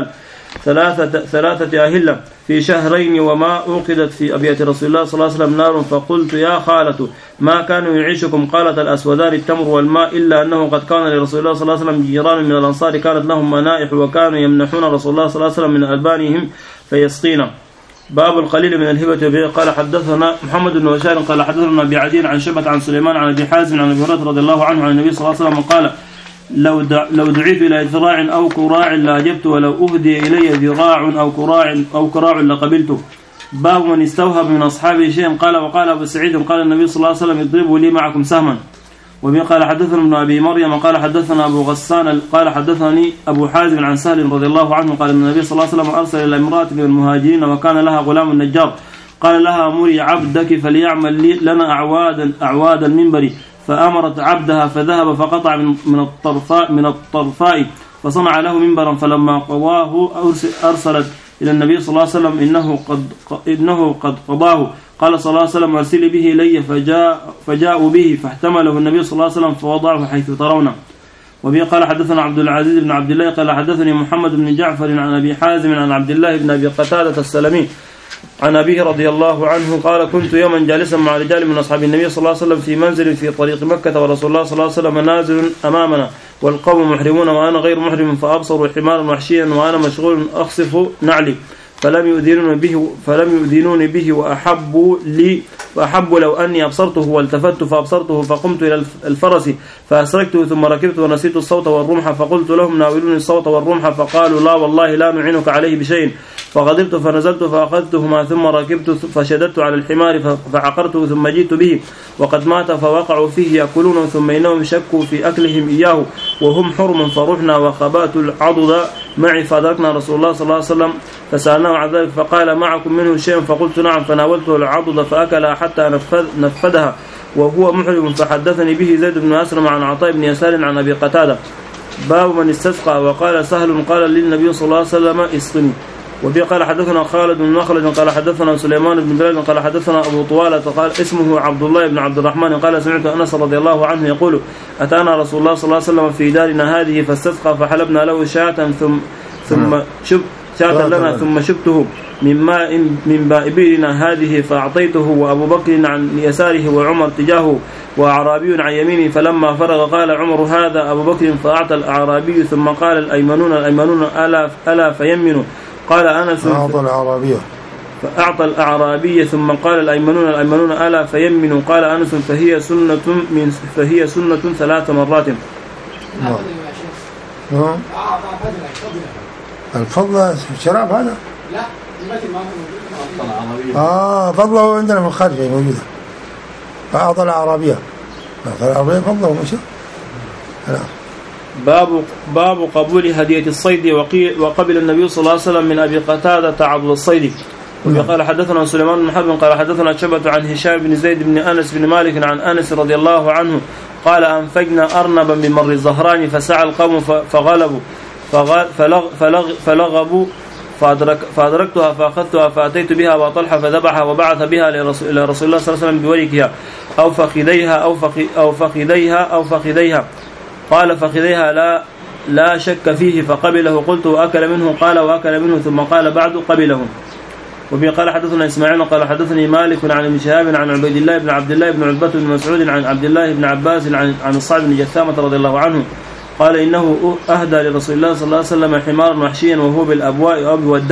ثلاثة ثلاثة أهلة في شهرين وما أوقدت في أبيات رسول الله صلى الله عليه وسلم نار، فقلت يا خالة ما كانوا يعيشكم؟ قالت الأسودان التمر والماء، إلا أنه قد كان لرسول الله صلى الله عليه وسلم جيران من الأنصار كانت لهم منائح وكانوا يمنحون رسول الله صلى الله عليه وسلم من ألبانهم فيسقينا. باب القليل من الهبة. به قال حدثنا محمد بن بشار قال حدثنا أبي عدي عن شعبة عن سليمان عن أبي حازم عن أبي هريرة رضي الله عنه عن النبي صلى الله عليه وسلم قال لو لو دعيت إلى ذراع أو كراع لأجبت، ولو أهدي إلي ذراع أو كراع أو كراع لقبلته. باب من استوهب من أصحابه شيئا. قال وقال أبو سعيد قال النبي صلى الله عليه وسلم اضربوا لي معكم سهما. وبه قال حدثنا ابن أبي مريم قال حدثنا أبو غسان قال حدثني أبو حازم عن سهل رضي الله عنه قال النبي صلى الله عليه وسلم أرسل إلى امرأة من المهاجرين وكان لها غلام النجار، قال لها مري عبدك فليعمل لي لنا أعوادا أعواد المنبر، فأمرت عبدها فذهب فقطع من الطرفاء من الطرفاء فصنع له منبرا، فلما قضاه أرسلت إلى النبي صلى الله عليه وسلم إنه قد إنه قد قضاه. قال صلى الله عليه وسلم أرسل به إلي، فجاء فجاءوا به فاحتمله النبي صلى الله عليه وسلم فوضعه حيث ترون. وبه قال حدثنا عبد العزيز بن عبد الله قال حدثني محمد بن جعفر عن أبي حازم عن عبد الله بن أبي قتادة السلمي عن أبيه رضي الله عنه قال كنت يوما جالسا مع رجال من أصحاب النبي صلى الله عليه وسلم في منزل في طريق مكة ورسول الله صلى الله عليه وسلم نازل أمامنا والقوم محرمون وأنا غير محرم، فأبصروا حمارا وحشيا وأنا مشغول أخصف نعلي، فلم يؤذنوني به فلم يؤذنوني به وأحبوا لي وأحبوا لو أني أبصرته والتفت فأبصرته، فقمت إلى الفرس فأسركته ثم ركبت ونسيت الصوت والرمح، فقلت لهم ناولوني الصوت والرمح، فقالوا لا والله لا نعينك عليه بشيء، فغضبت فنزلت فأخذتهما ثم ركبت فشددت على الحمار فعقرته ثم جئت به وقد مات، فوقعوا فيه يأكلون ثم إنهم شكوا في أكلهم إياه وهم حرم، فرحنا وخبات العضد معي فأدركنا رسول الله صلى الله عليه وسلم فسألناه عن ذلك فقال معكم منه شيء؟ فقلت نعم، فناولته العضد فأكل حتى نفذ نفذها وهو محرم. فحدثني به زيد بن أسلم عن عطاء بن يسار عن أبي قتادة. باب من استسقى. وقال سهل قال للنبي صلى الله عليه وسلم اسقني. وبه قال حدثنا خالد بن مخلد قال حدثنا سليمان بن بلال قال حدثنا أبو طوالة قال اسمه عبد الله بن عبد الرحمن قال سمعت أنس رضي الله عنه يقول أتانا رسول الله صلى الله عليه وسلم في دارنا هذه فاستسقى فحلبنا له شاة ثم ثم شب شاة لنا ثم شبته من ماء من بائبيرنا هذه فأعطيته وأبو بكر عن يساره وعمر تجاهه وأعرابي عن يمينه، فلما فرغ قال عمر هذا أبو بكر، فأعطى الأعرابي ثم قال الأيمنون الأيمنون ألا ألا فيمنوا، قال أنس أعطى الأعرابية فأعطى الأعرابي ثم قال الأيمنون الأيمنون ألا فيمنوا، قال أنس فهي سنة من فهي سنة ثلاث مرات. نعم. الفضل الشراب هذا؟ لا مثل ما آه فضله عندنا في الخارج موجودة. فأعطى الأعرابية أعطى الأعرابية فضله مشى. لا. باب باب قبول هدية الصيد. وقبل النبي صلى الله عليه وسلم من أبي قتادة عبد الصيد. وقال حدثنا سليمان بن حرب قال حدثنا شعبة عن هشام بن زيد بن أنس بن مالك عن أنس رضي الله عنه قال أنفجنا أرنبا من مر الزهران فسعى القوم فغلبوا فلغ فلغ فلغبوا فأدرك فأدركتها فأخذتها فأتيت بها وطلحة فذبحها وبعث بها إلى رسول الله صلى الله عليه وسلم بوركها أو فخذيها أو فخ أو فخذيها أو فخذيها قال فخذيها لا لا شك فيه فقبله. قلت وأكل منه؟ قال وأكل منه ثم قال بعد قبله. وبه قال حدثنا إسماعيل قال حدثني مالك عن ابن شهاب عن عبيد الله بن عبد الله بن عتبة بن مسعود عن عبد الله بن عباس عن عن الصعب بن جثامة رضي الله عنه قال إنه أهدى لرسول الله صلى الله عليه وسلم حمارا وحشيا وهو بالأبواء أو بودان،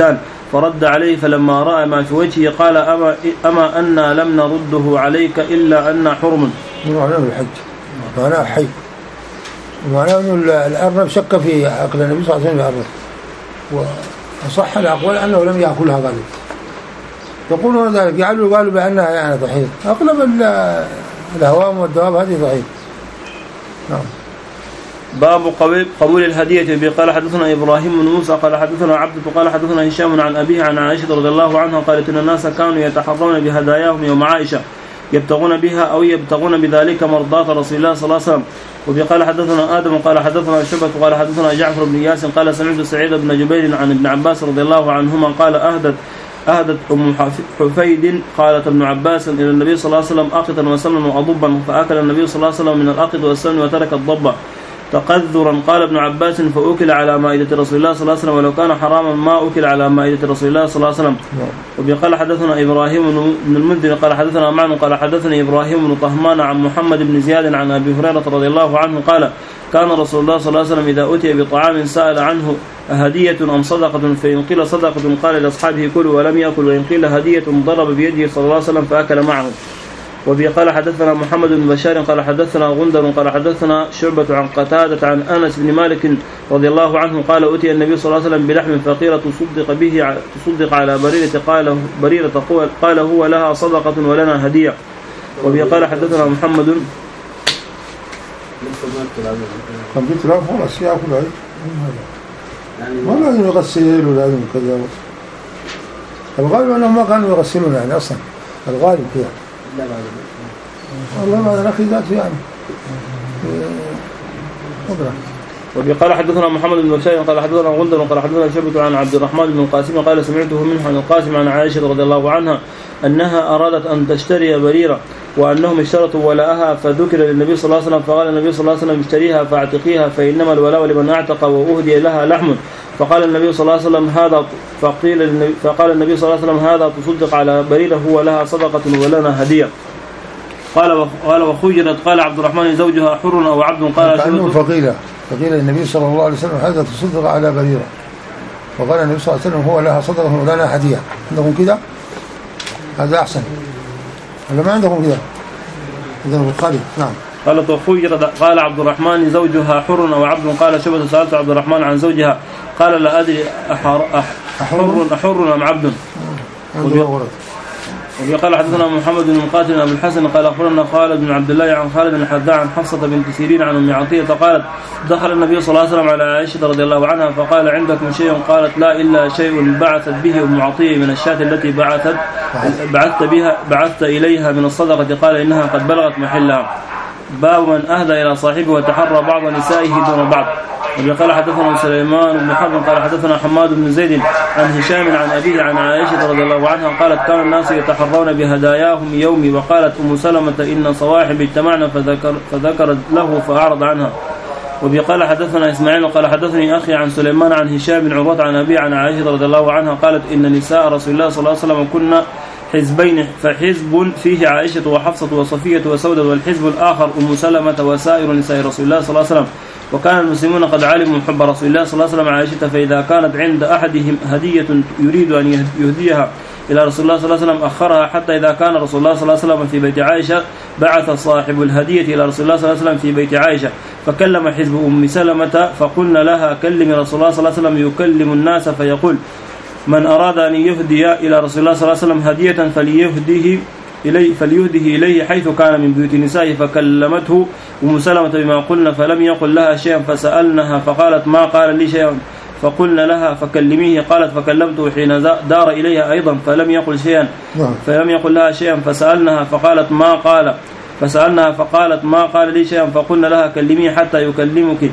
فرد عليه فلما رأى ما في وجهه قال أما, أما أنا لم نرده عليك إلا أن حرم. معناه الحج معناه حي ومعناه أن الأرنب شك في أكل النبي صلى الله عليه وسلم الأرنب، وأصح الأقوال أنه لم يأكلها غالب. يقولون ذلك يعلوا قالوا بأنها يعني ضحية، أغلب الهوام والدواب هذه ضحية. نعم. باب قبول الهدية. قال حدثنا إبراهيم بن موسى قال حدثنا عبد قال حدثنا هشام عن أبيه عن عائشة رضي الله عنها قالت إن الناس كانوا يتحرون بهداياهم يوم عائشة يبتغون بها أو يبتغون بذلك مرضاة رسول الله صلى الله عليه وسلم. وقال حدثنا آدم قال حدثنا شعبة قال حدثنا جعفر بن إياس قال سمعت سعيد بن جبير عن ابن عباس رضي الله عنهما قال أهدت أهدت أم حفيد قالت ابن عباس إلى النبي صلى الله عليه وسلم أقطا وسمنا وأضبا فأكل النبي صلى الله عليه وسلم من الأقط والسمن وترك الضب تقذرا. قال ابن عباس فأكل على مائدة رسول الله صلى الله عليه وسلم ولو كان حراما ما أكل على مائدة رسول الله صلى الله عليه وسلم. وقال حدثنا إبراهيم بن المنذر قال حدثنا معن قال حدثني إبراهيم بن طهمان عن محمد بن زياد عن أبي هريرة رضي الله عنه قال كان رسول الله صلى الله عليه وسلم إذا أتي بطعام سأل عنه هدية أم صدقة فإن قيل صدقة قال لأصحابه كلوا ولم يأكل وإن قيل هدية ضرب بيده صلى الله عليه وسلم فأكل معه. وبي قال حدثنا محمد بن بشار قال حدثنا غندر قال حدثنا شعبة عن قتادة عن أنس بن مالك رضي الله عنه قال أتي النبي صلى الله عليه وسلم بلحم فقيرة تصدق به تصدق على بريرة قال بريرة قال هو لها صدقة ولنا هدية. وبي قال حدثنا محمد كم بيتلاف ولا سياق ولا ما لازم يغسل ولا لازم كذا. الغالب أنهم ما كانوا يغسلون يعني أصلا الغالب فيها والله ما ذلك ذات يعني قدرة. وبي قال حدثنا محمد بن بشار قال حدثنا غندر قال حدثنا شعبة عن عبد الرحمن بن القاسم قال سمعته منه عن القاسم عن عائشة رضي الله عنها أنها أرادت أن تشتري بريرة وأنهم اشترطوا ولاءها فذكر للنبي صلى الله عليه وسلم فقال النبي صلى الله عليه وسلم اشتريها فاعتقيها فإنما الولاء لمن اعتق وأهدي لها لحم. فقال النبي صلى الله عليه وسلم هذا فقيل فقال النبي صلى الله عليه وسلم هذا تصدق على بريرة هو لها صدقة ولنا هدية. قال قال وخجلت قال عبد الرحمن زوجها حر أو عبد قال كأنه فقيلة فقيل النبي صلى الله عليه وسلم هذا تصدق على بريرة وقال النبي صلى الله عليه وسلم هو لها صدقة ولنا هدية. عندكم كده هذا أحسن ولا ما عندكم كده؟ إذا البخاري نعم. قالت وخجلت قال عبد الرحمن زوجها حر أو عبد قال شبه سألت عبد الرحمن عن زوجها قال لا أدري أحر أحر أحر أم عبد. وقال حدثنا محمد بن مقاتل أبو الحسن قال أخبرنا خالد بن عبد الله عن خالد بن حذاء عن حفصة بنت سيرين عن أم عطية قالت دخل النبي صلى الله عليه وسلم على عائشة رضي الله عنها فقال عندكم شيء قالت لا إلا شيء بعثت به أم عطية من الشاة التي بعثت بعثت بها بعثت إليها من الصدقة قال إنها قد بلغت محلها. باب من أهدى إلى صاحبه وتحرى بعض نسائه دون بعض. وقال حدثنا سليمان بن حرب قال حدثنا حماد بن زيد عن هشام عن أبيه عن عائشة رضي الله عنها قالت كان الناس يتحرون بهداياهم يومي. وقالت أم سلمة إن صواحب اجتمعنا فذكر فذكرت له فأعرض عنها. وقال حدثنا إسماعيل قال حدثني أخي عن سليمان عن هشام بن عروة عن أبيه عن عائشة رضي الله عنها قالت إن نساء رسول الله صلى الله عليه وسلم كنا حزبين فحزب فيه عائشة وحفصة وصفية وسودة والحزب الآخر أم سلمة وسائر نساء رسول الله صلى الله عليه وسلم. وكان المسلمون قد علموا حب رسول الله صلى الله عليه وسلم عائشة فإذا كانت عند أحدهم هدية يريد أن يهديها إلى رسول الله صلى الله عليه وسلم أخرها حتى إذا كان رسول الله صلى الله عليه وسلم في بيت عائشة بعث صاحب الهدية إلى رسول الله صلى الله عليه وسلم في بيت عائشة فكلم حزب أم سلمة فقلنا لها كلم رسول الله صلى الله عليه وسلم يكلم الناس فيقول من أراد أن يهدي إلى رسول الله صلى الله عليه وسلم هدية فليهديه إليه فليهده إليه حيث كان من بيوت نسائه. فكلمته أم سلمة بما قلنا فلم يقل لها شيئا فسألناها فقالت ما قال لي شيئا فقلنا لها فكلميه قالت فكلمته حين دار إليها أيضا فلم يقل شيئا فلم يقل لها شيئا فسألناها فقالت ما قال فسألناها فقالت ما قال لي شيئا فقلنا لها كلميه حتى يكلمك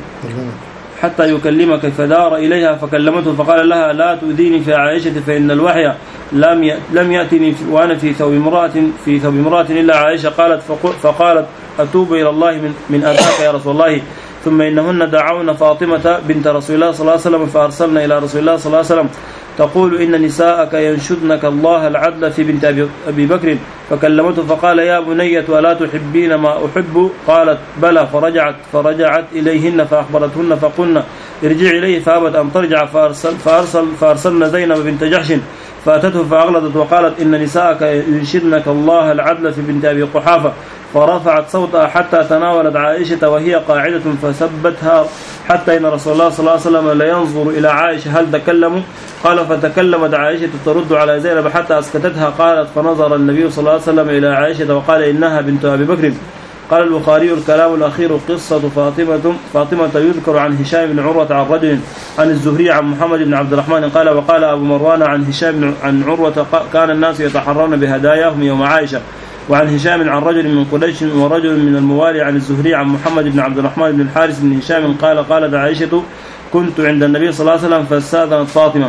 حتى يكلمك فدار إليها فكلمته فقال لها لا تؤذيني في عائشة فإن الوحي لم لم يأتني وأنا في ثوب امرأة في ثوب امرأة إلا عائشة. قالت فقالت أتوب إلى الله من من أذاك يا رسول الله. ثم إنهن دعونا فاطمة بنت رسول الله صلى الله عليه وسلم فأرسلنا إلى رسول الله صلى الله عليه وسلم تقول إن نساءك ينشدنك الله العدل في بنت أبي بكر. فكلمته فقال يا بنية ألا تحبين ما أحب؟ قالت بلى. فرجعت فرجعت إليهن فأخبرتهن فقلنا ارجع إليه فأبت أن ترجع فأرسل فأرسل فأرسلنا زينب بنت جحش فأتته فأغلظت وقالت إن نساءك ينشدنك الله العدل في بنت أبي قحافة، فرفعت صوتها حتى تناولت عائشة وهي قاعدة فسبتها حتى إن رسول الله صلى الله عليه وسلم لينظر إلى عائشة هل تكلموا؟ قال فتكلمت عائشة ترد على زينب حتى أسكتتها. قالت فنظر النبي صلى الله عليه وسلم إلى عائشة وقال إنها بنت أبي بكر. قال البخاري الكلام الأخير قصة فاطمة فاطمة يذكر عن هشام بن عروة عن رجل عن الزهري عن محمد بن عبد الرحمن قال وقال أبو مروان عن هشام عن عروة كان الناس يتحرون بهداياهم يوم عائشة، وعن هشام عن رجل من قريش ورجل من الموالي عن الزهري عن محمد بن عبد الرحمن بن الحارث بن هشام قال قالت عائشة كنت عند النبي صلى الله عليه وسلم فاستأذنت فاطمة.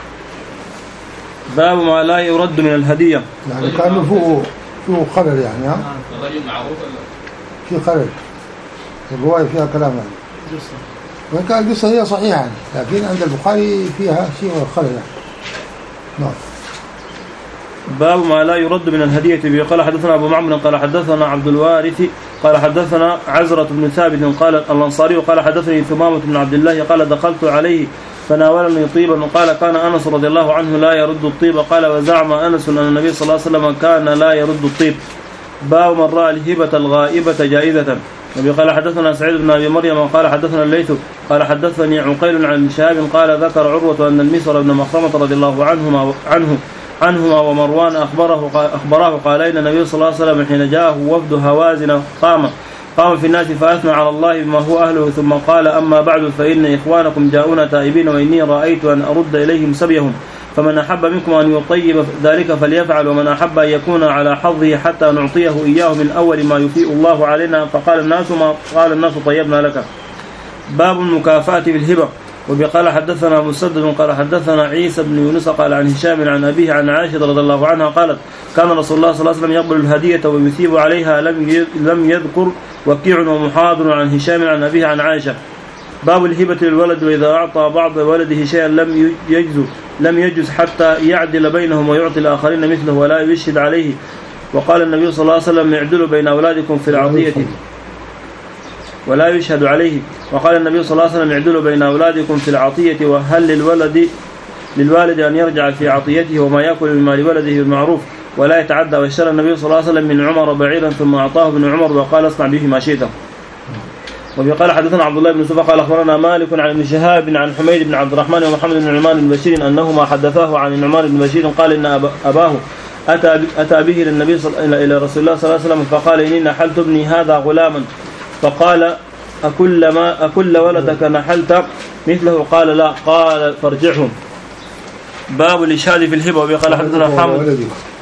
باب ما لا يرد من الهدية. يعني كانوا فوق فوق خلل يعني ها؟ الرجل معروف في خلل الرواية فيها كلام يعني. وإن كان القصة هي صحيحة يعني. لكن عند البخاري فيها شيء من الخلل يعني. نعم. باب ما لا يرد من الهدية. به قال حدثنا أبو معمر قال حدثنا عبد الوارث قال حدثنا عزرة بن ثابت قال الأنصاري قال حدثني ثمامة بن عبد الله قال دخلت عليه فناولني طيبا وقال كان أنس رضي الله عنه لا يرد الطيب. قال وزعم أنس أن النبي صلى الله عليه وسلم كان لا يرد الطيب. باب من رأى الهبة الغائبة جائزة. وبه قال حدثنا سعيد بن أبي مريم قال حدثنا الليث قال حدثني عقيل عن شهاب قال ذكر عروة أن المسور بن مخرمة رضي الله عنهما عنه عنهما ومروان أخبره أخبره قال إن النبي صلى الله عليه وسلم حين جاءه وفد هوازن قام قام في الناس فأثنى على الله بما هو أهله ثم قال أما بعد فإن إخوانكم جاءونا تائبين وإني رأيت أن أرد إليهم سبيهم فمن أحب منكم أن يطيب ذلك فليفعل ومن أحب أن يكون على حظه حتى نعطيه إياه من أول ما يفيء الله علينا. فقال الناس ما قال الناس طيبنا لك. باب المكافأة بالهبة. وبقال حدثنا مسدد قال حدثنا عيسى بن يونس قال عن هشام عن أبيه عن عائشة رضي الله عنها قالت كان رسول الله صلى الله عليه وسلم يقبل الهدية ويثيب عليها لم لم يذكر وكيع ومحاضر عن هشام عن أبيه عن عائشة. باب الهبة للولد وإذا أعطى بعض ولده شيئا لم يجز لم يجز حتى يعدل بينهم ويعطي الآخرين مثله ولا يشهد عليه. وقال النبي صلى الله عليه وسلم اعدلوا بين أولادكم في العطية ولا يشهد عليه. وقال النبي صلى الله عليه وسلم اعدلوا بين أولادكم في العطية. وهل للولد للوالد أن يرجع في عطيته وما يأكل من مال ولده بالمعروف ولا يتعدى. واشترى النبي صلى الله عليه وسلم من عمر بعيرا ثم أعطاه ابن عمر وقال اصنع به ما شئت. وقال حدثنا عبد الله بن يوسف قال أخبرنا مالك عن ابن شهاب عن حميد بن عبد الرحمن ومحمد بن نعمان بن بشير أنهما حدثاه عن النعمان بن بشير قال إن أباه أتى أتى به للنبي صلى إلى رسول الله صلى الله عليه وسلم فقال إني نحلت ابني هذا غلاما فقال أكل ما أكل ولدك نحلت مثله قال لا قال فارجعهم. باب الإشهاد في الهبة. وقال حدثنا حامد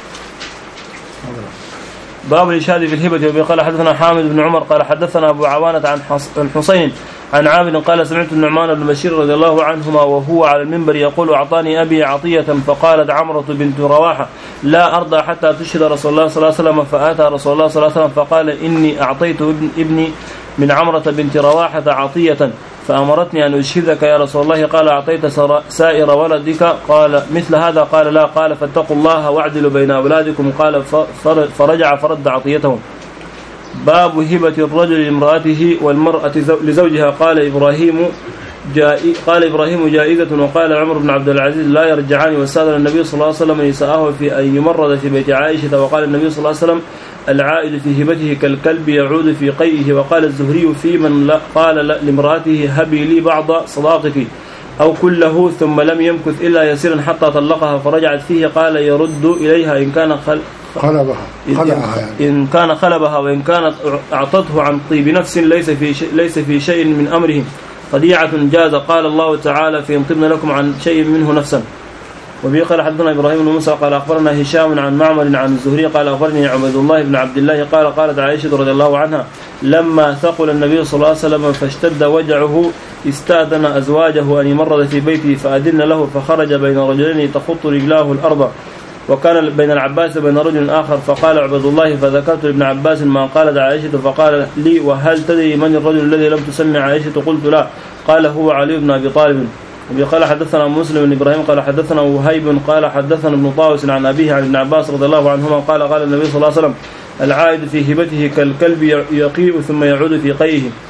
باب الإشهاد في الهبة. وقال حدثنا حامد بن عمر قال حدثنا أبو عوانة عن الحسين عن عامر قال سمعت النعمان بن بشير رضي الله عنهما وهو على المنبر يقول أعطاني أبي عطية فقالت عمرة بنت رواحة لا أرضى حتى تشهد رسول الله صلى الله عليه وسلم. فأتى رسول الله صلى الله عليه وسلم فقال إني أعطيت ابن ابني من عمرة بنت رواحة عطية فأمرتني أن أشهدك يا رسول الله. قال أعطيت سائر ولدك؟ قال مثل هذا؟ قال لا. قال فاتقوا الله واعدلوا بين أولادكم. قال فرجع فرد عطيتهم. باب هبة الرجل لامرأته والمرأة لزوجها. قال إبراهيم جائي قال إبراهيم جائزة. وقال عمر بن عبد العزيز لا يرجعان. واستأذن النبي صلى الله عليه وسلم نساءه في أن يمرض في بيت عائشة. وقال النبي صلى الله عليه وسلم العائد في هبته كالكلب يعود في قيئه. وقال الزهري في من لا قال لا لامرأته هبي لي بعض صداقك أو كله ثم لم يمكث إلا يسيرا حتى طلقها فرجعت فيه قال يرد إليها إن كان خل خلبها خلبها يعني. إن كان خلبها وإن كانت أعطته عن طيب نفس ليس في شيء ليس في شيء من أمره خديعة جاز. قال الله تعالى فإن طبن لكم عن شيء منه نفسا. وبه قال حدثنا إبراهيم بن موسى قال أخبرنا هشام عن معمر عن الزهري قال أخبرني عبد الله بن عبد الله قال قالت عائشة رضي الله عنها لما ثقل النبي صلى الله عليه وسلم فاشتد وجعه استأذن أزواجه أن يمرض في بيته فأذن له فخرج بين رجلين تخط رجلاه الأرض وكان بين العباس وبين رجل آخر. فقال عبد الله فذكرت لابن عباس ما قالت عائشة فقال لي وهل تدري من الرجل الذي لم تسمع عائشة؟ قلت لا. قال هو علي بن أبي طالب. وقال حدثنا مسلم بن إبراهيم قال حدثنا وهيب قال حدثنا ابن طاووس عن أبيه عن ابن عباس رضي الله عنهما قال قال النبي صلى الله عليه وسلم العائد في هبته كالكلب يقيء ثم يعود في قيئه.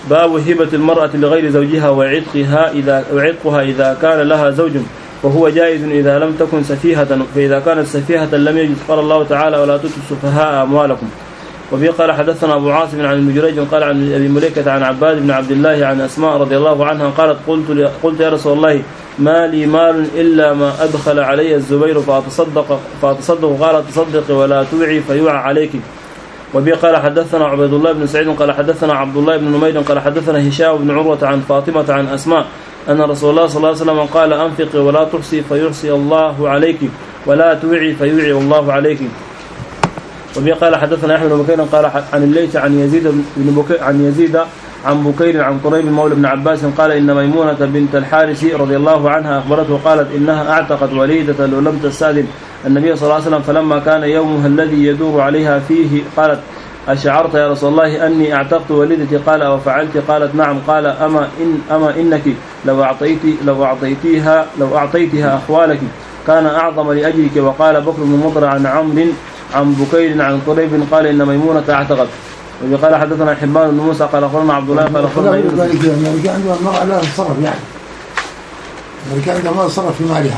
باب هبة المرأة لغير زوجها وعتقها إذا وعتقها إذا كان لها زوج وهو جائز إذا لم تكن سفيهة، فإذا كانت سفيهة لم يجد. قال الله تعالى ولا تؤتوا السفهاء أموالكم. وفي قال حدثنا أبو عاصم عن ابن جريج قال عن أبي مليكة عن عباد بن عبد الله عن أسماء رضي الله عنها قالت قلت قلت يا رسول الله ما لي مال إلا ما أدخل علي الزبير فأتصدق فأتصدق قال تصدق ولا توعي فيوعى عليك. وبي قال حدثنا عبيد الله بن سعيد قال حدثنا عبد الله بن نمير قال حدثنا هشام بن عروة عن فاطمة عن أسماء أن رسول الله صلى الله عليه وسلم قال أنفقي ولا تحصي فيحصي الله عليك ولا توعي فيوعي الله عليك. وبي قال حدثنا أحمد بن بكير قال عن الليث عن يزيد بن بكير عن يزيد عن بكير عن قريب مولى بن عباس قال إن ميمونة بنت الحارث رضي الله عنها أخبرته قالت إنها أعتقت وليدة لو لم تستأذن النبي صلى الله عليه وسلم، فلما كان يومها الذي يدور عليها فيه قالت أشعرت يا رسول الله أني أعتقت وليدتي؟ قال وفعلت؟ قالت نعم. قال أما إن أما إنك لو أعطيتي لو أعطيتيها لو أعطيتها أخوالك كان أعظم لأجلك. وقال بكر بن مضر عن عمرو عن بكير عن قريب قال إن ميمونة اعتقت. وقال حدثنا حبان بن موسى قال أخبرنا عبد الله قال أخبرنا يونس. الملكة عندها المرأة لا تصرف، يعني الملكة عندها ما تصرف في مالها.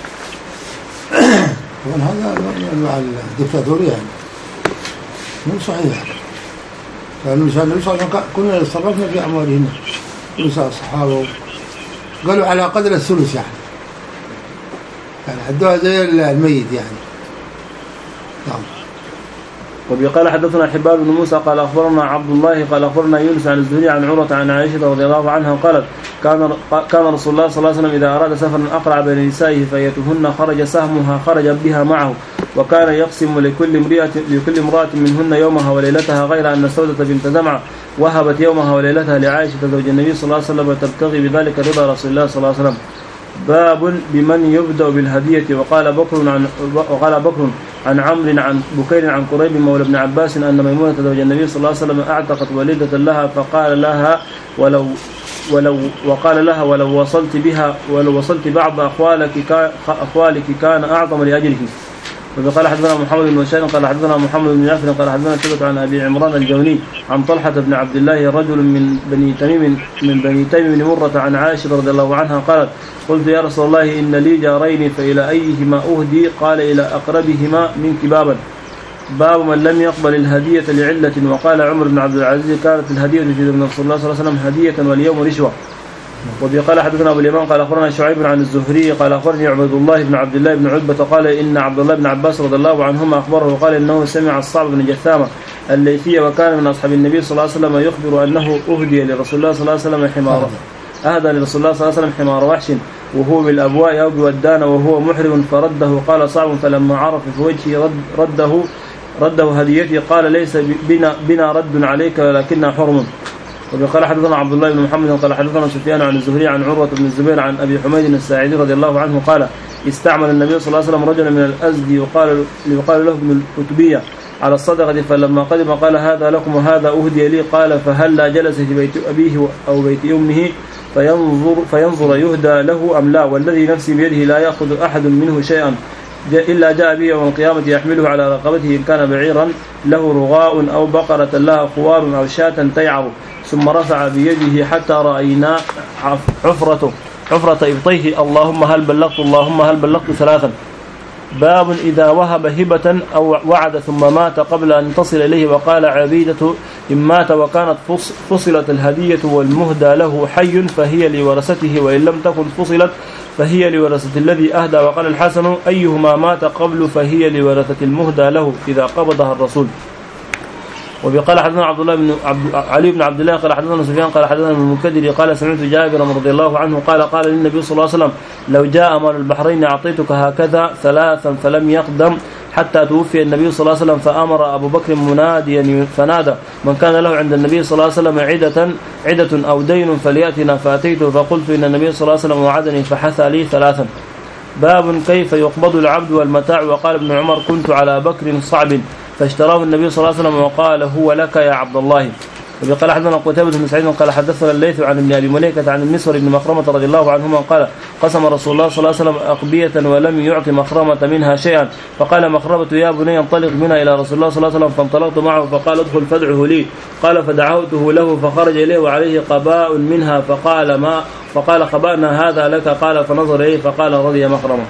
هذا نوع الدكتاتورية يعني مو صحيح. فالنساء كنا يتصرفنا في أموالهن، نساء الصحابة قالوا على قدر الثلث، يعني يعني حدوها زي الميت يعني. نعم. وبقال حدثنا حبان بن موسى قال أخبرنا عبد الله قال أخبرنا يونس عن الزهري عن عروة عن عائشة رضي الله عنها قالت كان كان رسول الله صلى الله عليه وسلم إذا أراد سفرا أقرع بين نسائه فيتهن خرج سهمها خرج بها معه، وكان يقسم لكل امرأة لكل امرأة منهن يومها وليلتها، غير أن سودة بنت زمعة وهبت يومها وليلتها لعائشة زوج النبي صلى الله عليه وسلم وتبتغي بذلك رضا رسول الله صلى الله عليه وسلم. باب بمن يبدأ بالهدية. وقال بكر عن وقال بكر عن عمرو عن بكير عن قريب مولى ابن عباس أن ميمونة زوج النبي صلى الله عليه وسلم أعتقت وليدة لها، فقال لها ولو ولو وقال لها ولو وصلت بها ولو وصلت بعض أخوالك أخوالك كان أعظم لأجلك. وقال حدثنا محمد بن بشار قال حدثنا محمد بن جعفر قال حدثنا شعبة عن أبي عمران الجوني عن طلحة بن عبد الله رجل من بني تميم من بني تيم بن مرة عن عائشة رضي الله عنها قالت قلت يا رسول الله إن لي جارين فإلى أيهما أهدي؟ قال إلى أقربهما منك بابا. باب من لم يقبل الهدية لعلة. وقال عمر بن عبد العزيز كانت الهدية في زمن رسول الله صلى الله عليه وسلم هدية واليوم رشوة. وقال حدثنا أبو اليمان قال أخبرنا شعيب عن الزهري قال أخبرني عبد الله بن عبد الله بن عتبة قال إن عبد الله بن عباس رضي الله عنهما أخبره وقال إنه سمع الصعب بن جثامة الليثي وكان من أصحاب النبي صلى الله عليه وسلم يخبر أنه أهدي لرسول الله صلى الله عليه وسلم حمار أهدى لرسول الله صلى الله عليه وسلم حمار وحش وهو بالأبواء أو بودان وهو محرم فرده. قال صعب فلما عرف في وجهه رد رده رده هديته قال ليس بنا, بنا رد عليك ولكننا حرم. وقال حدثنا عبد الله بن محمد قال حدثنا سفيان عن الزهري عن عروة بن الزبير عن أبي حميد الساعدي رضي الله عنه قال استعمل النبي صلى الله عليه وسلم رجلا من الأزدي يقال يقال له ابن الكتبية على الصدقة، فلما قدم قال هذا لكم وهذا أهدي لي. قال فهلا جلس في بيت أبيه أو بيت أمه فينظر فينظر يهدى له أم لا، والذي نفسي بيده لا يأخذ أحد منه شيئا إلا جاء به يوم القيامة يحمله على رقبته إن كان بعيرا له رغاء أو بقرة لها خوار أو شاة تيعر، ثم رفع بيده حتى رأينا حفرته حفرة إبطيه اللهم هل بلغت اللهم هل بلغت ثلاثا. باب إذا وهب هبة أو وعد ثم مات قبل أن تصل إليه. وقال عبيدة إن مات وكانت فصلت الهدية والمهدى له حي فهي لورثته، وإن لم تكن فصلت فهي لورثة الذي أهدى. وقال الحسن أيهما مات قبل فهي لورثة المهدى له إذا قبضها الرسول. وقال حدثنا عبد الله بن عبد علي بن عبد الله قال حدثنا سفيان قال حدثنا المنكدر قال سمعت جابر رضي الله عنه قال قال للنبي صلى الله عليه وسلم لو جاء مال البحرين أعطيتك هكذا ثلاثا فلم يقدم حتى توفي النبي صلى الله عليه وسلم، فأمر أبو بكر مناديا فنادى من كان له عند النبي صلى الله عليه وسلم عدة عدة أو دين فليأتنا، فأتيته فقلت إن النبي صلى الله عليه وسلم وعدني فحثى لي ثلاثا. باب كيف يقبض العبد والمتاع. وقال ابن عمر كنت على بكر صعب فاشتراه النبي صلى الله عليه وسلم وقال هو لك يا عبد الله. وقال حدثنا قتيبة بن سعيد قال حدثنا الليث عن ابن أبي مليكة عن المسور بن مخرمة رضي الله عنهما قال قسم رسول الله صلى الله عليه وسلم أقبية ولم يعط مخرمة منها شيئا، فقال مخرمة يا بني انطلق بنا إلى رسول الله صلى الله عليه وسلم، فانطلقت معه فقال ادخل فادعه لي، قال فدعوته له فخرج إليه وعليه قباء منها، فقال ما فقال خبأنا هذا لك، قال فنظر إليه فقال رضي مخرمة.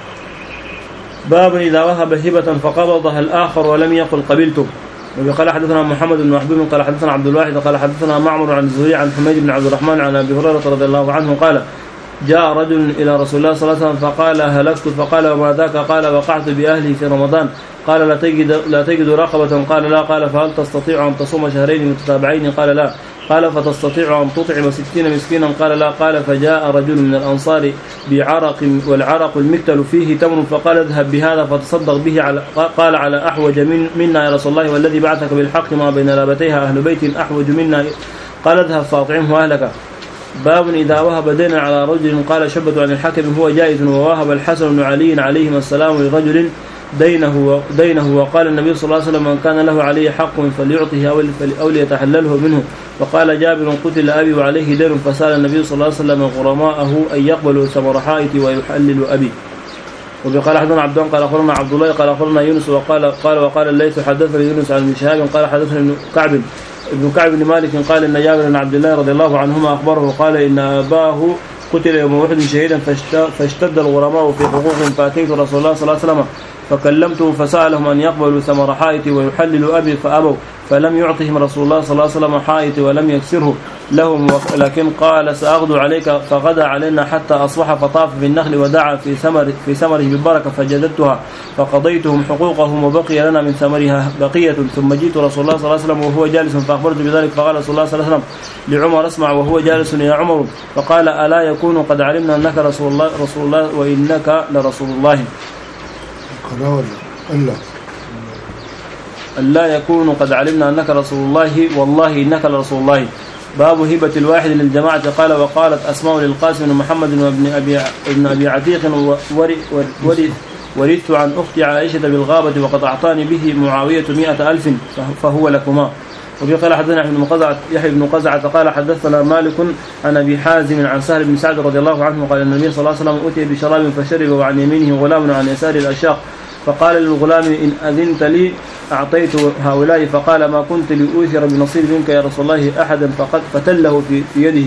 باب إذا وهب هبة فقبضها الآخر ولم يقل قبلته. وقال حدثنا محمد بن محبوب قال حدثنا عبد الواحد قال حدثنا معمر عن الزهري عن حميد بن عبد الرحمن عن أبي هريرة رضي الله عنه قال جاء رجل إلى رسول الله صلى الله عليه وسلم فقال هلكت، فقال وما ذاك؟ قال وقعت بأهلي في رمضان، قال لا تجد لا تجد رقبة؟ قال لا، قال فهل تستطيع أن تصوم شهرين متتابعين؟ قال لا، قال فتستطيع أن تطعم ستين مسكينا؟ قال لا، قال فجاء رجل من الأنصار بعرق والعرق المكتل فيه تمر، فقال اذهب بهذا فتصدق به على قال على أحوج من منا يا رسول الله والذي بعثك بالحق ما بين لابتيها أهل بيت أحوج منا، قال اذهب فاطعمه أهلك. باب إذا وهب دينا على رجل قال شعبة عن الحكم هو جائز، ووهب الحسن بن علي عليهما السلام لرجل دينه دينه وقال النبي صلى الله عليه وسلم من كان له عليه حق فليعطه أو ليتحلله منه، فقال جابر قتل أبي وعليه دين، فسأل النبي صلى الله عليه وسلم غرماءه أن يقبلوا ثمر حائط ويحلل أبي. وقال حدثنا عبدان قال أخبرنا عبد الله قال أخبرنا يونس وقال قال وقال الليث حدثني يونس عن ابن شهاب قال حدثني ابن كعب ابن كعب بن مالك قال إن جابر بن عبد الله رضي الله عنهما أخبره قال إن أباه قتل يوم أحد شهيدا فاشتد الغرماء في حقوقهم، فأتيت رسول الله صلى الله عليه وسلم فكلمته فسألهم أن يقبلوا ثمر حائط ويحللوا أبي فأبوا، فلم يعطهم رسول الله صلى الله عليه وسلم حائط ولم يكسره لهم، لكن قال سأغدو عليك، فغدا علينا حتى أصبح فطاف في النخل ودعا في ثمر في ثمره بالبركة فجددتها فقضيتهم حقوقهم وبقي لنا من ثمرها بقية، ثم جئت رسول الله صلى الله عليه وسلم وهو جالس فأخبرت بذلك، فقال رسول الله صلى الله عليه وسلم لعمر اسمع وهو جالس يا عمر، فقال ألا يكون قد علمنا أنك رسول الله رسول الله وإنك لرسول الله؟ الله ألا يكون قد علمنا أنك رسول الله والله إنك لرسول الله. باب هبة الواحد للجماعة. قال وقالت أسماء للقاسم بن محمد وابن أبي ابن أبي عتيق ورثت عن أختي عائشة بالغابة وقد أعطاني به معاوية مئة ألف فهو لكما. وفي قال حدثنا يحيى بن قزعة قال حدثنا مالك عن أبي حازم عن سهل بن سعد رضي الله عنه قال النبي صلى الله عليه وسلم أتي بشراب فشرب وعن يمينه غلام عن يسار الأشاق، فقال للغلام إن أذنت لي أعطيت هؤلاء، فقال ما كنت لأؤثر بنصيب منك يا رسول الله أحدا، فقد فتله في يده.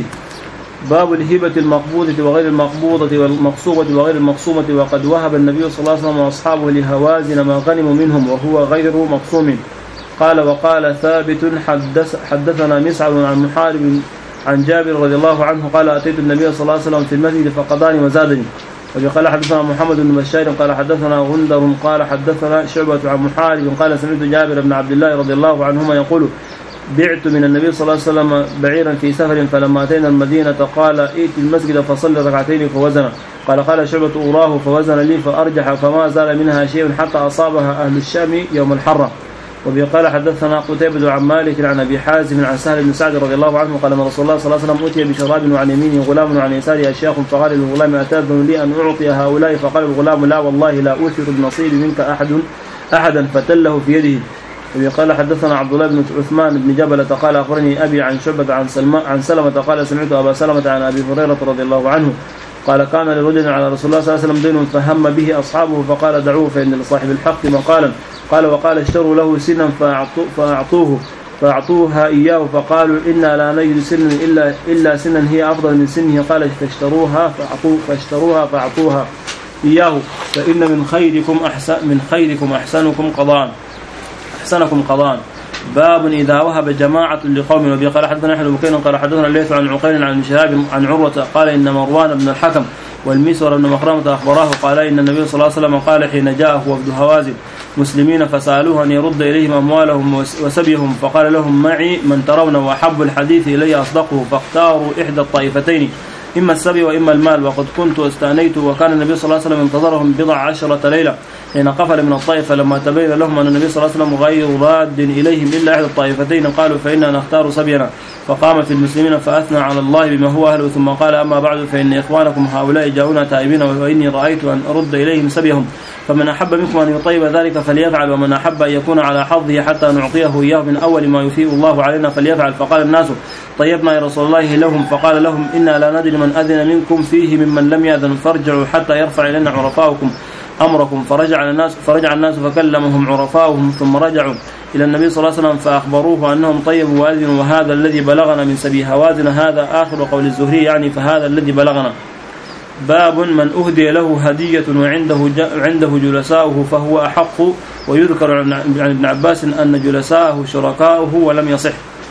باب الهبة المقبوضة وغير المقبوضة والمقصوبة وغير المقصومة. وقد وهب النبي صلى الله عليه وسلم وأصحابه لهوازن ما غنموا منهم وهو غير مقصوم. قال وقال ثابت حدث حدثنا مسعر عن محارب عن جابر رضي الله عنه قال أتيت النبي صلى الله عليه وسلم في المسجد فقضاني وزادني. وقال حدثنا محمد بن بشار قال حدثنا غندر قال حدثنا شعبة عن محارب قال سمعت جابر بن عبد الله رضي الله عنهما يقول بعت من النبي صلى الله عليه وسلم بعيرا في سفر، فلما أتينا المدينة قال ائت المسجد فصل ركعتين فوزن. قال قال شعبة أراه فوزن لي فأرجح، فما زال منها شيء حتى أصابها أهل الشام يوم الحرة. وقال حدثنا قتيبة عن مالك عن أبي حازم عن سهل بن سعد رضي الله عنه قال رسول الله صلى الله عليه وسلم أتي بشراب وعن يمينه غلام وعن يساره أشياخ، فقال للغلام أتأذن لي أن أعطي هؤلاء؟ فقال الغلام لا والله لا أوثر بنصيب منك أحد أحدا، فتله في يده. وقال حدثنا عبد الله بن عثمان بن جبلة قال أخبرني أبي عن شعبة عن سلمة عن سلمة قال سمعت أبا سلمة عن أبي هريرة رضي الله عنه قال كان لرجل على رسول الله صلى الله عليه وسلم دين فهم به أصحابه، فقال دعوه فإن لصاحب الحق مقالا. قال وقال اشتروا له سنا فأعطوه فأعطوها إياه، فقالوا إنا لا نجد سنا إلا إلا سنا هي أفضل من سنه، قال فاشتروها فأعطوه فاشتروها فأعطوها إياه، فإن من خيركم أحسن من خيركم أحسنكم قضاء أحسنكم قضاء. باب إذا وهب جماعة لقوم. وبي قال حدثنا يحيى بن بكير قال حدثنا الليث عن عقيل عن شهاب عن عروة قال إن مروان بن الحكم والمسور بن مخرمة أخبراه قال إن النبي صلى الله عليه وسلم قال حين جاءه وفد هوازن مسلمين فسألوه أن يرد إليهم أموالهم وسبيهم، فقال لهم معي من ترون وأحب الحديث إلي أصدقه، فاختاروا إحدى الطائفتين إما السبي وإما المال. وقد كنت استأنيت وكان النبي صلى الله عليه وسلم انتظرهم بضع عشرة ليلة حين قفل من الطائفة، لما تبين لهم أن النبي صلى الله عليه وسلم غير راد إليهم إلا إحدى الطائفتين قالوا فإننا نختار سبينا. فقام في المسلمين فأثنى على الله بما هو أهله، ثم قال أما بعد فإن إخوانكم هؤلاء جاءونا تائبين وإني رأيت أن أرد إليهم سبيهم، فمن أحب منكم أن يطيب ذلك فليفعل، ومن أحب أن يكون على حظه حتى نعطيه إياه من أول ما يفيء الله علينا فليفعل. فقال الناس طيبنا يا رسول الله لهم، فقال لهم إنا لا ندري من أذن منكم فيه ممن لم يأذن، فارجعوا حتى يرفع إلينا عرفاؤكم أمركم. فرجع الناس فرجع الناس فكلمهم عرفاؤهم، ثم رجعوا إلى النبي صلى الله عليه وسلم فأخبروه أنهم طيبوا وأذنوا، وهذا الذي بلغنا من سبي هوازن. هذا آخر قول الزهري يعني فهذا الذي بلغنا. باب من أهدي له هدية وعنده عنده جلساؤه فهو أحق. ويذكر عن ابن عباس أن جلساءه شركاؤه ولم يصح.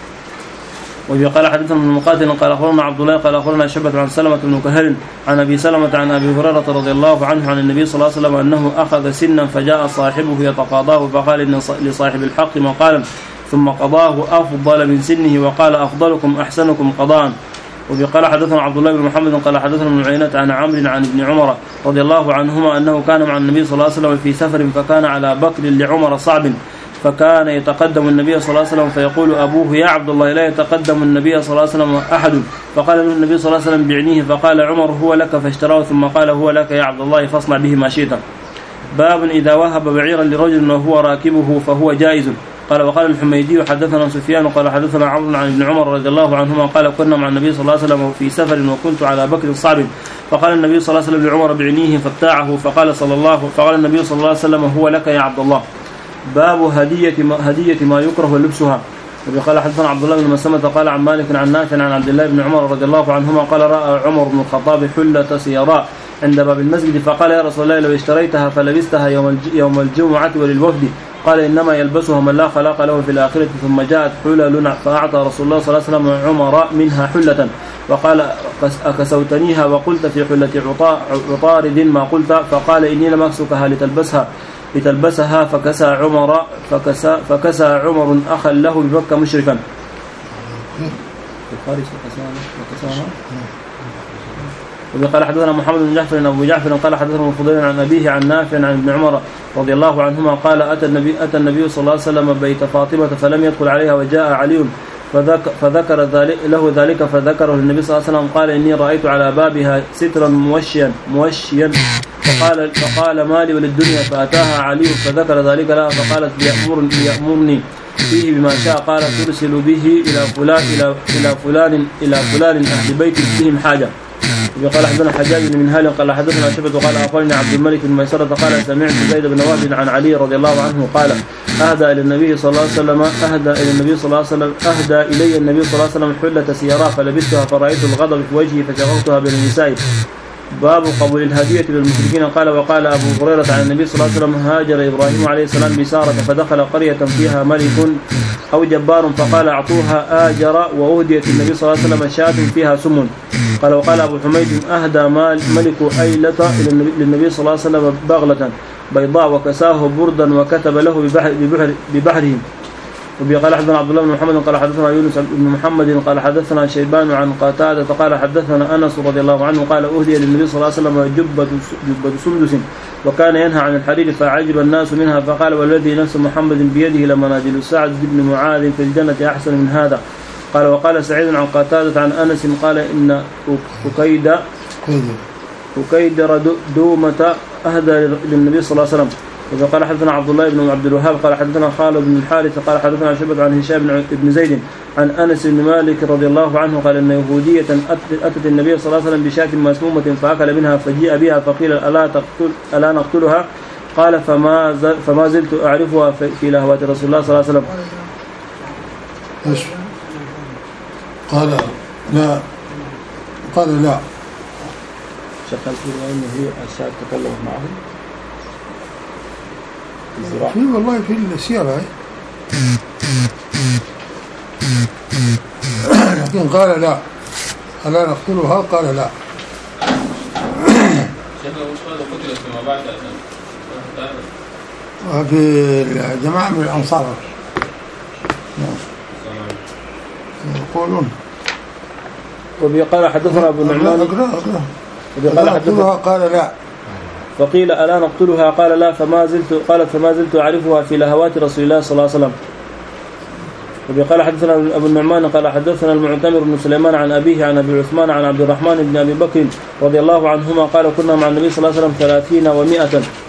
وقال حدثنا ابن مقاتل قال أخبرنا عبد الله قال أخبرنا شعبة عن سلمة بن كهل عن أبي سلمة عن أبي هريرة رضي الله عنه عن النبي صلى الله عليه وسلم أنه أخذ سنا فجاء صاحبه يتقاضاه فقال إن لصاحب الحق مقالا ثم قضاه أفضل من سنه وقال أفضلكم أحسنكم قضاء. وقال حدثنا عبد الله بن محمد قال حدثنا ابن عيينة عن عمرو عن ابن عمر رضي الله عنهما أنه كان مع النبي صلى الله عليه وسلم في سفر فكان على بكر لعمر صعب فكان يتقدم النبي صلى الله عليه وسلم فيقول أبوه يا عبد الله لا يتقدم النبي صلى الله عليه وسلم أحد. فقال له النبي صلى الله عليه وسلم بعنيه فقال عمر هو لك فاشتراه ثم قال هو لك يا عبد الله فاصنع به ما شئت. باب إذا وهب بعيرا لرجل وهو راكبه فهو جائز. قال وقال الحميدي حدثنا سفيان قال حدثنا عمرو عن ابن عمر رضي الله عنهما قال كنا مع النبي صلى الله عليه وسلم في سفر وكنت على بكر صعب فقال النبي صلى الله عليه وسلم لعمر بعنيه فابتاعه فقال صلى الله فقال النبي صلى الله عليه وسلم هو لك يا عبد الله. باب هدية ما, هدية ما يكره لبسها. وقال حدثنا عبد الله بن مسلمة قال عن مالك عن نافع عن عبد الله بن عمر رضي الله عنهما قال رأى عمر بن الخطاب حلة سيراء عند باب المسجد فقال يا رسول الله لو اشتريتها فلبستها يوم يوم الجمعة وللوفد قال إنما يلبسها من لا خلاق له في الآخرة. ثم جاءت حلل فأعطى رسول الله صلى الله عليه وسلم عمر منها حلة وقال أكسوتنيها وقلت في حلة عطارد ما قلت فقال إني لم أكسكها لتلبسها لتلبسها فكسى عمر فكسى, فكسى عمر أخا له بمكة مشركا. وقال حدثنا محمد بن جعفر أبو جعفر قال حدثنا الفضيل عن أبيه عن نافع عن ابن عمر رضي الله عنهما قال أتى النبي أتى النبي صلى الله عليه وسلم بيت فاطمة فلم يدخل عليها وجاء علي فذكر, فذكر ذلك له ذلك فذكره النبي صلى الله عليه وسلم قال إني رأيت على بابها سترا موشيا موشيا فقال فقال مالي وللدنيا فأتاها علي فذكر ذلك لها فقالت ليأمرني يأمرني فيه بما شاء قال ترسل به إلى فلان إلى إلى فلان إلى فلان أهل بيت فيهم حاجة. وقال حدثنا حجاج بن منهال قال حدثنا شعبة قال أخبرني عبد الملك بن ميسرة قال سمعت زيد بن وهب عن علي رضي الله عنه قال أهدى إلى النبي صلى الله عليه وسلم أهدى إلى النبي صلى الله عليه وسلم أهدى إلي النبي صلى الله عليه وسلم حلة سيراء فلبستها فرأيت الغضب في وجهي فشغلتها بين النساء. باب قبول الهدية للمشركين. قال وقال أبو هريرة عن النبي صلى الله عليه وسلم هاجر إبراهيم عليه السلام بسارة فدخل قرية فيها ملك أو جبار فقال أعطوها آجر وأهديت النبي صلى الله عليه وسلم شاة فيها سم. قال وقال أبو حميد أهدى ملك أيلة للنبي صلى الله عليه وسلم بغلة بيضاء وكساه بردا وكتب له ببحر ببحر ببحرهم. وقال حدثنا عبد الله بن محمد قال حدثنا يونس بن محمد قال حدثنا شيبان عن قتادة قال حدثنا أنس رضي الله عنه قال أهدي للنبي صلى الله عليه وسلم جبة جبة سندس وكان ينهى عن الحرير فعجب الناس منها فقال والذي نفس محمد بيده لمنازل سعد بن معاذ في الجنة أحسن من هذا. قال وقال سعيد عن قتادة عن أنس قال إن أكيد أكيد دومة أهدى للنبي صلى الله عليه وسلم. وقال حدثنا عبد الله بن عبد الوهاب قال حدثنا خالد بن الحارث قال حدثنا شعبة عن هشام بن زيد عن أنس بن مالك رضي الله عنه قال إن يهودية أتت النبي صلى الله عليه وسلم بشاة مسمومة فأكل منها فجيء بها فقيل ألا تقتل ألا نقتلها قال فما فما زلت أعرفها في لهوات رسول الله صلى الله عليه وسلم. إيش قال لا قال لا شكلت إنه هي الشاة تكلمت معه في والله في السيارة لكن قال لا ألا نقتلها قال لا. وفي جماعة من الأنصار يقولون وبيقال حدثنا أبو النعمان وقال حدثها قال لا فقيل ألا نقتلها قال لا فما زلت قالت فما زلت أعرفها في لهوات رسول الله صلى الله عليه وسلم. وقال حدثنا أبو النعمان قال حدثنا المعتمر بن سليمان عن أبيه عن أبي عثمان عن عبد الرحمن بن أبي بكر رضي الله عنهما قال كنا مع النبي صلى الله عليه وسلم ثلاثين ومائة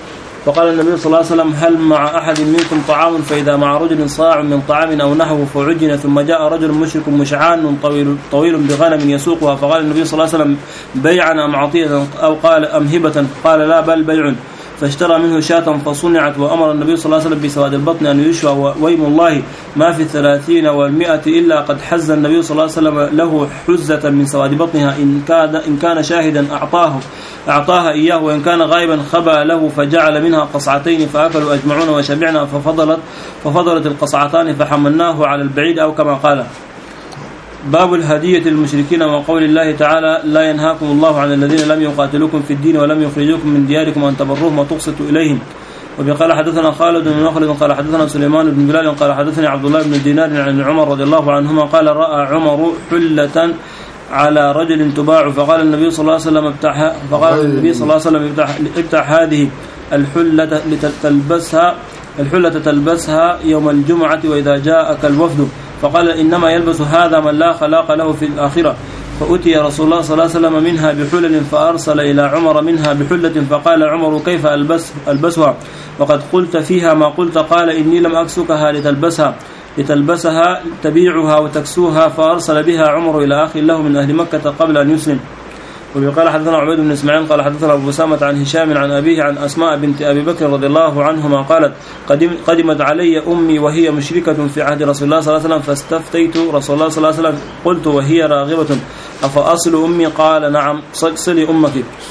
فقال النبي صلى الله عليه وسلم هل مع أحد منكم طعام؟ فإذا مع رجل صاع من طعام أو نحوه فعجن. ثم جاء رجل مشرك مشعان طويل, طويل بغنم يسوقها، فقال النبي صلى الله عليه وسلم بيعا أم عطية؟ أو قال أم هبة؟ قال لا بل بيع. فاشترى منه شاة فصنعت، وأمر النبي صلى الله عليه وسلم بسواد البطن أن يشوى، ويم الله ما في الثلاثين والمئة إلا قد حز النبي صلى الله عليه وسلم له حزة من سواد بطنها، إن كان, إن كان شاهدا أعطاه أعطاها إياه، وإن كان غائبا خبأ له، فجعل منها قصعتين فأكلوا أجمعون وشبعنا، ففضلت, ففضلت القصعتان فحملناه على البعيد أو كما قال. باب الهدية للمشركين وقول الله تعالى لا ينهاكم الله عن الذين لم يقاتلوكم في الدين ولم يخرجوكم من دياركم أن تبروهم وتقسطوا إليهم. وبقال حدثنا خالد بن مخلد قال حدثنا سليمان بن بلال قال حدثني عبد الله بن دينار عن عمر رضي الله عنهما قال رأى عمر حلة على رجل تباع، فقال النبي صلى الله عليه وسلم ابتعها، فقال النبي صلى الله عليه وسلم ابتع, ابتع هذه الحلة لتلبسها الحلة تلبسها يوم الجمعة وإذا جاءك الوفد. فقال إنما يلبس هذا من لا خلاق له في الآخرة. فأتي رسول الله صلى الله عليه وسلم منها بحلل، فأرسل إلى عمر منها بحلة، فقال عمر كيف ألبس ألبسها وقد قلت فيها ما قلت؟ قال إني لم أكسكها لتلبسها لتلبسها تبيعها وتكسوها. فأرسل بها عمر إلى أخ له من أهل مكة قبل أن يسلم. وقال حدثنا عبيد بن إسماعيل قال حدثنا أبو أسامة عن هشام عن أبيه عن أسماء بنت أبي بكر رضي الله عنهما قالت قدم قدمت علي أمي وهي مشركة في عهد رسول الله صلى الله عليه وسلم، فاستفتيت رسول الله صلى الله عليه وسلم قلت وهي راغبة أفأصل أمي؟ قال نعم صلي أمك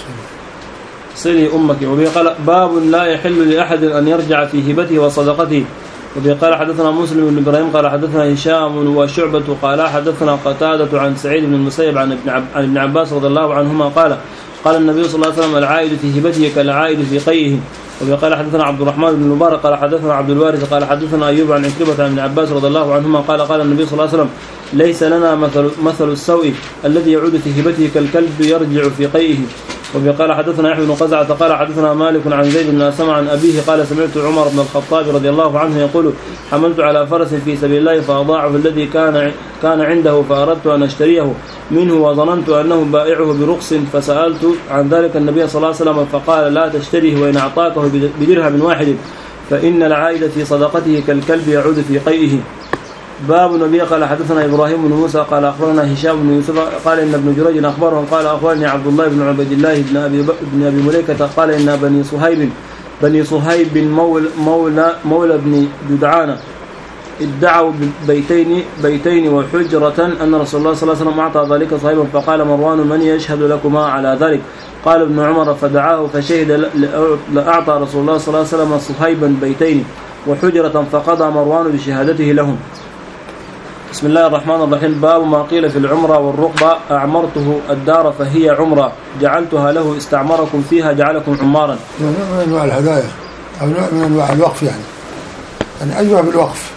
صلي أمك. وقال باب لا يحل لأحد أن يرجع في هبته وصدقته. وقال حدثنا مسلم بن إبراهيم قال حدثنا هشام وشعبة قال حدثنا قتادة عن سعيد بن المسيب عن ابن, عب عن ابن عباس رضي الله عنهما قال قال النبي صلى الله عليه وسلم العائد في هبته كالعائد في قيئه. وقال حدثنا عبد الرحمن بن المبارك قال حدثنا عبد الوارث قال حدثنا أيوب عن عكرمة عن ابن عباس رضي الله عنهما قال قال النبي صلى الله عليه وسلم ليس لنا مثل, مثل السوء الذي يعود في هبته كالكلب يرجع في قيئه. وقال حدثنا يحيى بن قزعة قال حدثنا مالك عن زيد بن أسلم عن أبيه قال سمعت عمر بن الخطاب رضي الله عنه يقول حملت على فرس في سبيل الله فأضاعه الذي كان كان عنده، فأردت أن أشتريه منه وظننت أنه بائعه برخص، فسألت عن ذلك النبي صلى الله عليه وسلم فقال لا تشتريه، وإن أعطاكه بدرهم واحد فإن العائد في صدقته كالكلب يعود في قيئه. باب النبي قال حدثنا إبراهيم بن موسى قال أخبرنا هشام بن يوسف قال إن ابن جريج أخبرهم قال أخبرني عبد الله بن عبد الله بن أبي بن أبي مليكة قال إن بني صهيب بني صهيب مولى مولى مولى بن جدعان ادعوا بيتين بيتين وحجرة أن رسول الله صلى الله عليه وسلم أعطى ذلك صهيبا، فقال مروان من يشهد لكما على ذلك؟ قال ابن عمر فدعاه فشهد لأعطى رسول الله صلى الله عليه وسلم صهيبا بيتين وحجرة، فقضى مروان بشهادته لهم. بسم الله الرحمن الرحيم. باب ما قيل في العمرة والرقبة أعمرته الدار فهي عمرة جعلتها له استعمركم فيها جعلكم عمارا. نوع من أنواع الهدايا أو نوع من أنواع الوقف، يعني يعني أيوة بالوقف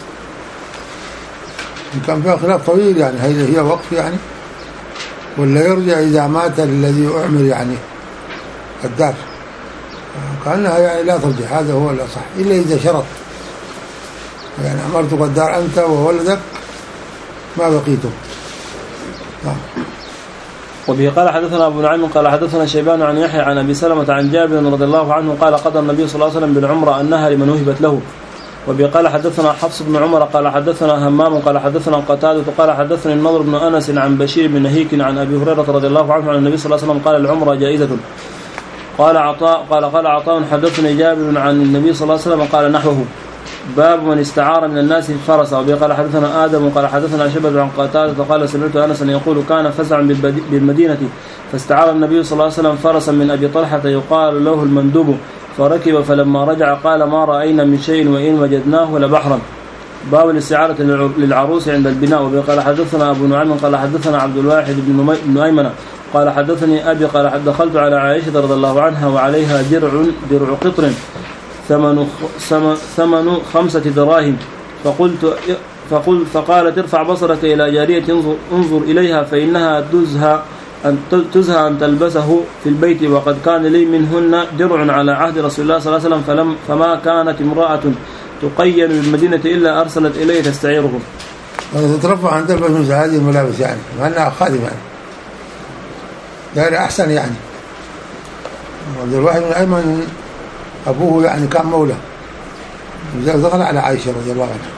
إن كان فيها خلاف طويل، يعني هي هي وقف يعني ولا يرجع إذا مات الذي أعمر يعني الدار، كأنها يعني لا ترجع، هذا هو الأصح إلا إذا شرط يعني أمرتك الدار أنت وولدك ما بقيته. نعم. وبه قال حدثنا أبو نعيم قال حدثنا شيبان عن يحيى عن أبي سلمة عن جابر رضي الله عنه قال قضى النبي صلى الله عليه وسلم بالعمرة أنها لمن وهبت له. وبه قال حدثنا حفص بن عمر قال حدثنا همام قال حدثنا قتادة قال حدثني النضر بن أنس عن بشير بن نهيك عن أبي هريرة رضي الله عنه عن النبي صلى الله عليه وسلم قال العمرة جائزة. قال عطاء قال قال عطاء حدثني جابر عن النبي صلى الله عليه وسلم قال نحوه. باب من استعار من الناس فرسا. وبه قال حدثنا آدم قال حدثنا شبه عن قتادة قال سمعت أنس يقول كان فزعا بالمدينة فاستعار النبي صلى الله عليه وسلم فرسا من أبي طلحة يقال له المندوب، فركب فلما رجع قال ما رأينا من شيء وإن وجدناه لبحرا. باب الاستعارة للعروس عند البناء. وبه قال حدثنا أبو نعيم قال حدثنا عبد الواحد بن أيمن قال حدثني أبي قال دخلت على عائشة رضي الله عنها وعليها درع درع قطر ثمن ثمن خمسة دراهم، فقلت فقل فقالت ارفع بصرك إلى جارية انظر, انظر إليها فإنها تزهى أن تزهى أن تلبسه في البيت، وقد كان لي منهن درع على عهد رسول الله صلى الله عليه وسلم فلم فما كانت امرأة تقين بالمدينة إلا أرسلت إليه تستعيره. تترفع عن تلبس مثل هذه الملابس يعني وأنها خادمة يعني دائرة أحسن يعني. عبد الواحد بن أيمن أبوه يعني كان مولى، دخل على عائشة رضي الله عنها.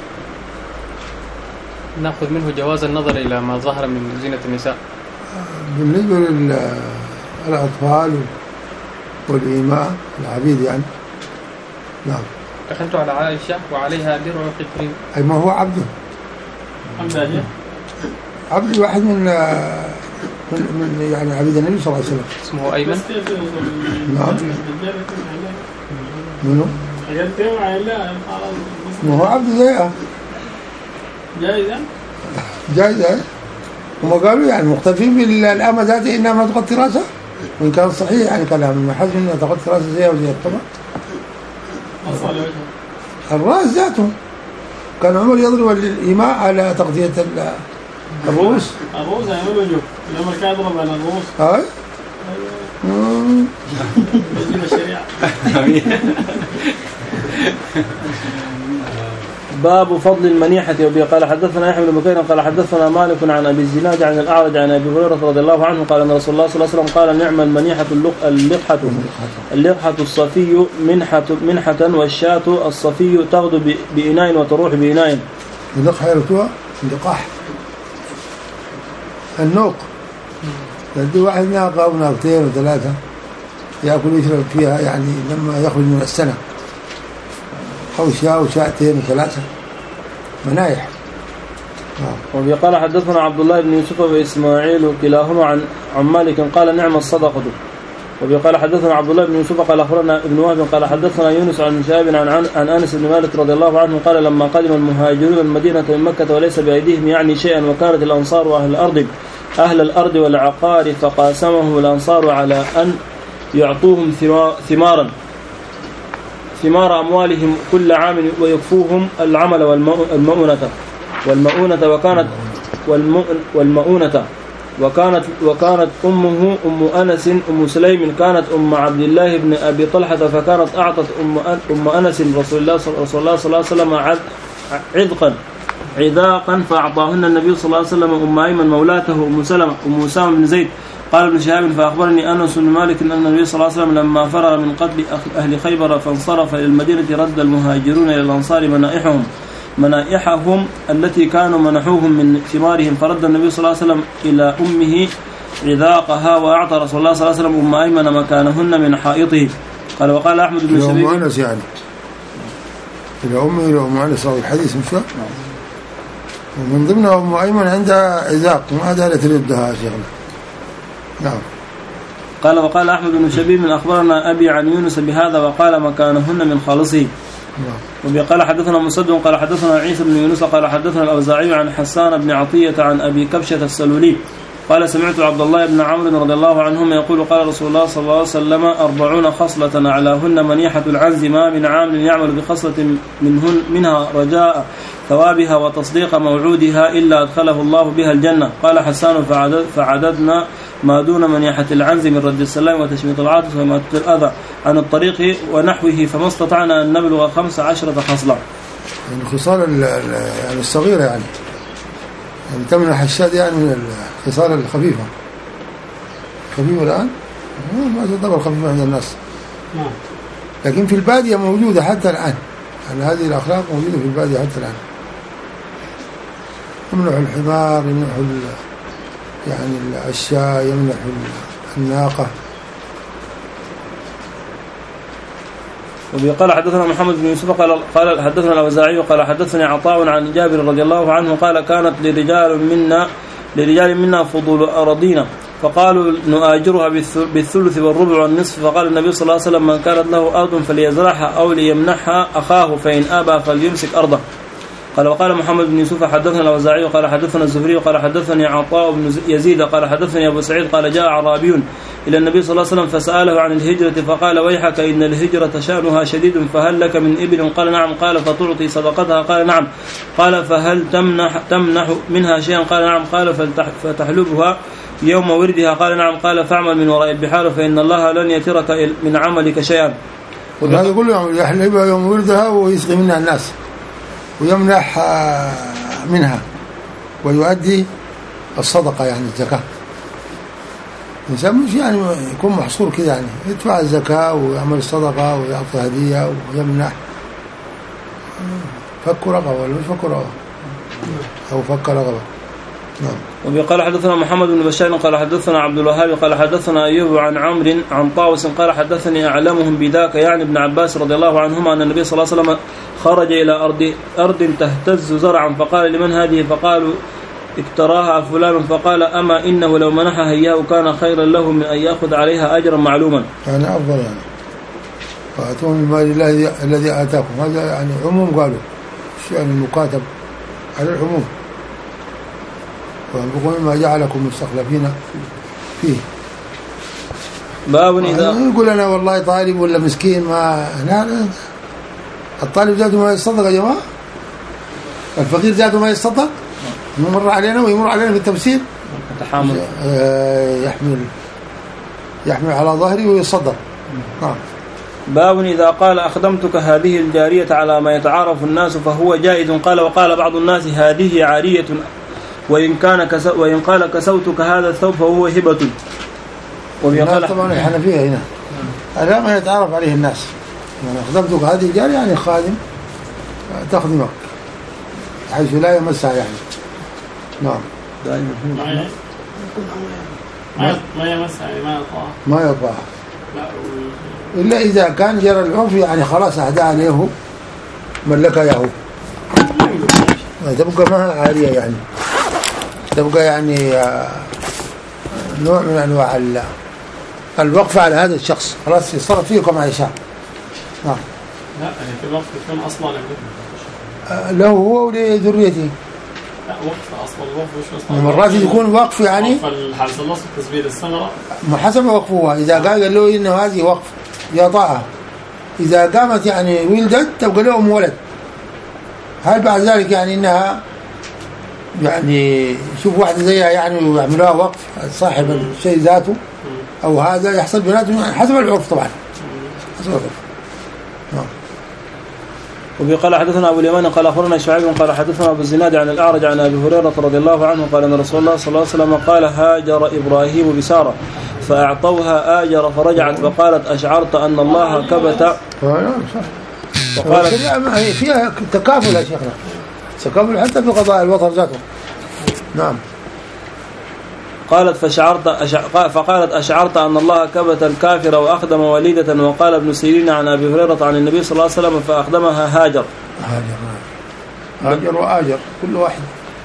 نأخذ منه جواز النظر إلى ما ظهر من زينة النساء بالنسبة للأطفال والإيماء العبيد يعني. نعم. دخلت على عائشة وعليها درع قطرين. أي ما هو عبده. عبده عبد واحد من من, من يعني عبيد النبي صلى الله عليه وسلم. اسمه أيمن. نعم. منو؟ ما هو عبد زيها. جائزة. جائزة. هم قالوا يعني مختلفين بالأمة ذاته إنها ما تغطي رأسها، وإن كان صحيح يعني كلام من حزم إنها تغطي رأسها زيها وزي الطبع. الرأس ذاته كان عمر يضرب الإيماء على تغطية الرؤوس. الرؤوس يعني وجهه لما كان يضرب على الرؤوس. هاي. يجيب الشريعة. باب فضل المنيحة. وبه قال حدثنا يحيى بن بكير قال حدثنا مالك عن أبي الزناد عن الأعرج عن أبي هريرة رضي الله عنه قال أن رسول الله صلى الله عليه وسلم قال نعم المنيحة اللقحة اللقحة الصفي منحة منحة والشاة الصفي تغدو بإناء وتروح بإناء. اللقحة يرتوها اللقاح النوق، تدي واحد ناقة أو ناقتين وثلاثة يأكل ويشرب فيها يعني لما يخرج من السنة، أو شاة وشاءتين وثلاثة منايح. وبه قال حدثنا عبد الله بن يوسف وإسماعيل كلاهما عن عن مالك قال نعم الصدقة. وبه قال حدثنا عبد الله بن يوسف قال أخبرنا ابن وهب قال حدثنا يونس عن شهاب عن عن, عن أنس بن مالك رضي الله عنه قال لما قدم المهاجرون المدينة من مكة وليس بأيديهم يعني شيئا وكانت الأنصار وأهل الأرض أهل الأرض والعقار فقاسمهم الأنصار على أن يعطوهم ثمارا ثمار أموالهم كل عام ويكفوهم العمل والمؤونة والمؤونة وكانت والمؤونة وكانت وكانت أمه أم أنس أم سليم كانت أم عبد الله بن أبي طلحة فكانت أعطت أم أم أنس رسول الله رسول الله صلى الله عليه وسلم عذقا عذاقا فأعطاهن النبي صلى الله عليه وسلم أم أيمن مولاته أم سلمة أم أسامة بن زيد. قال ابن شهاب فأخبرني أنس بن مالك أن النبي صلى الله عليه وسلم لما فرغ من قتل أهل خيبر فانصرف إلى المدينة رد المهاجرون إلى الأنصار منائحهم منائحهم التي كانوا منحوهم من ثمارهم فرد النبي صلى الله عليه وسلم إلى أمه عذاقها وأعطى رسول الله صلى الله عليه وسلم أم أيمن مكانهن من حائطه. قال وقال أحمد بن شبيب إلى أم أنس يعني إلى أمه إلى أم أنس أو الحديث مش ومن ضمنها أم أيمن عندها عذاق وما دالت ردها شيخنا. نعم. قال وقال أحمد بن شبيب من أخبرنا أبي عن يونس بهذا وقال مكانهن من خالصه. نعم. وقال حدثنا مسدد قال حدثنا عيسى بن يونس قال حدثنا الأوزاعي عن حسان بن عطية عن أبي كبشة السلولي قال سمعت عبد الله بن عمرو رضي الله عنهما يقول قال رسول الله صلى الله عليه وسلم أربعون خصلة أعلاهن منيحة العنز ما من عامل يعمل بخصلة منهن منها رجاء ثوابها وتصديق موعودها إلا أدخله الله بها الجنة. قال حسان فعدد فعددنا ما دون منيحة العنز من رد السلام وتشميط العاطف وما الأذى عن الطريق ونحوه فما استطعنا أن نبلغ خمس عشرة خصلة. يعني خصال يعني الصغيرة يعني يعني تمنح الشاد يعني من الخصال الخفيفة خفيفة الآن ما تعتبر خفيفة عند الناس لكن في البادية موجودة حتى الآن يعني هذه الأخلاق موجودة في البادية حتى الآن. يمنح الحمار يمنح يعني الشاة يمنح الناقة. وقال حدثنا محمد بن يوسف قال قال حدثنا الأوزاعي قال حدثني عطاء عن جابر رضي الله عنه قال كانت لرجال منا لرجال منا فضول أراضينا فقالوا نؤاجرها بالثلث والربع والنصف فقال النبي صلى الله عليه وسلم من كانت له أرض فليزرعها أو ليمنحها أخاه فإن أبى فليمسك أرضه. قال وقال محمد بن يوسف حدثنا الأوزاعي قال حدثنا الزهري قال حدثني عطاء بن يزيد قال حدثني أبو سعيد قال جاء أعرابي إلى النبي صلى الله عليه وسلم فسأله عن الهجرة فقال ويحك إن الهجرة شأنها شديد فهل لك من إبل؟ قال نعم. قال فتعطي صدقتها؟ قال نعم. قال فهل تمنح تمنح منها شيئا؟ قال نعم. قال فتحلبها يوم وردها؟ قال نعم. قال فاعمل من وراء البحار فإن الله لن يترك من عملك شيئا. وهذا يقول يحلبها يوم وردها ويسقي منها الناس ويمنح منها ويؤدي الصدقة يعني الزكاة. الإنسان مش يعني يكون محصور كده، يعني يدفع الزكاة ويعمل الصدقة ويعطي هدية ويمنح. فك رقبة ولا مش فك رقبة أو فك رقبة. نعم. وقال حدثنا محمد بن بشار قال حدثنا عبد الوهاب قال حدثنا أيوب عن عمرو عن طاووس قال حدثني أعلمهم بذاك يعني ابن عباس رضي الله عنهما أن النبي صلى الله عليه وسلم خرج إلى أرض أرض تهتز زرعا فقال لمن هذه؟ فقالوا اكتراها فلان، فقال أما إنه لو منحها إياه كان خيرا له من أن يأخذ عليها أجرا معلوما. يعني أفضل يعني فأتون المال الذي الذي آتاكم، هذا يعني عموم قالوا الشيء المكاتب على العموم، وأنفقوا مما جعلكم مستخلفين فيه. باب إذا يقول أنا والله طالب ولا مسكين، ما لا لا الطالب ذاته ما يصدق يا جماعة، الفقير ذاته ما يصدق، مر علينا ويمر علينا في التفسير تحامل يحمل يحمل على ظهري ويصدق. نعم. باب إذا قال أخدمتك هذه الجارية على ما يتعارف الناس فهو جائز. قال وقال بعض الناس هذه عارية، وإن كان كسو وإن قال كسوتك هذا الثوب فهو هبة. وقال طبعا الحنفية هنا على ما يتعارف عليه الناس، يعني أخدمتك هذه الجارية يعني خادم تخدمك حيث لا يمسها يعني. نعم. دائما ما ما يمسها يعني ما يطاع ما يطاع إلا إذا كان جرى العرف، يعني خلاص أهداها له ملكها يهو، تبقى ما عارية يعني، تبقى يعني نوع من أنواع الوقف على هذا الشخص، خلاص يصرف فيه كما يشاء. نعم. لا يعني في الوقف يكون أصلا له هو ولذريته. لا وقف أصلا، الوقف مش أصلا، مرات يكون وقف يعني وقف الحرث النص تسبيل الثمرة حسب وقفها. إذا قال قال له إنه هذه وقف يطاعها، إذا قامت يعني ولدت تبقى لهم ولد، هل بعد ذلك يعني إنها يعني شوف واحدة زيها يعني ويعملوها وقف صاحب الشيء ذاته أو هذا يحصل بيناتهم يعني حسب العرف طبعا، حسب العرف. نعم. وقال حدثنا أبو اليمان قال أخبرنا شعيب قال حدثنا أبو الزناد عن الأعرج عن أبي هريرة رضي الله عنه قال أن رسول الله صلى الله عليه وسلم قال هاجر إبراهيم بسارة فأعطوها آجر فرجعت فقالت أشعرت أن الله كبت. وقالت فيها تكافل يا شيخنا، تكافل حتى في قضاء الوطر ذاته. نعم. قالت فشعرت أشع... فقالت أشعرت أن الله كبت الكافر وأخدم وليدة. وقال ابن سيرين عن أبي هريرة عن النبي صلى الله عليه وسلم فأخدمها هاجر. هاجر هاجر وآجر كل واحد.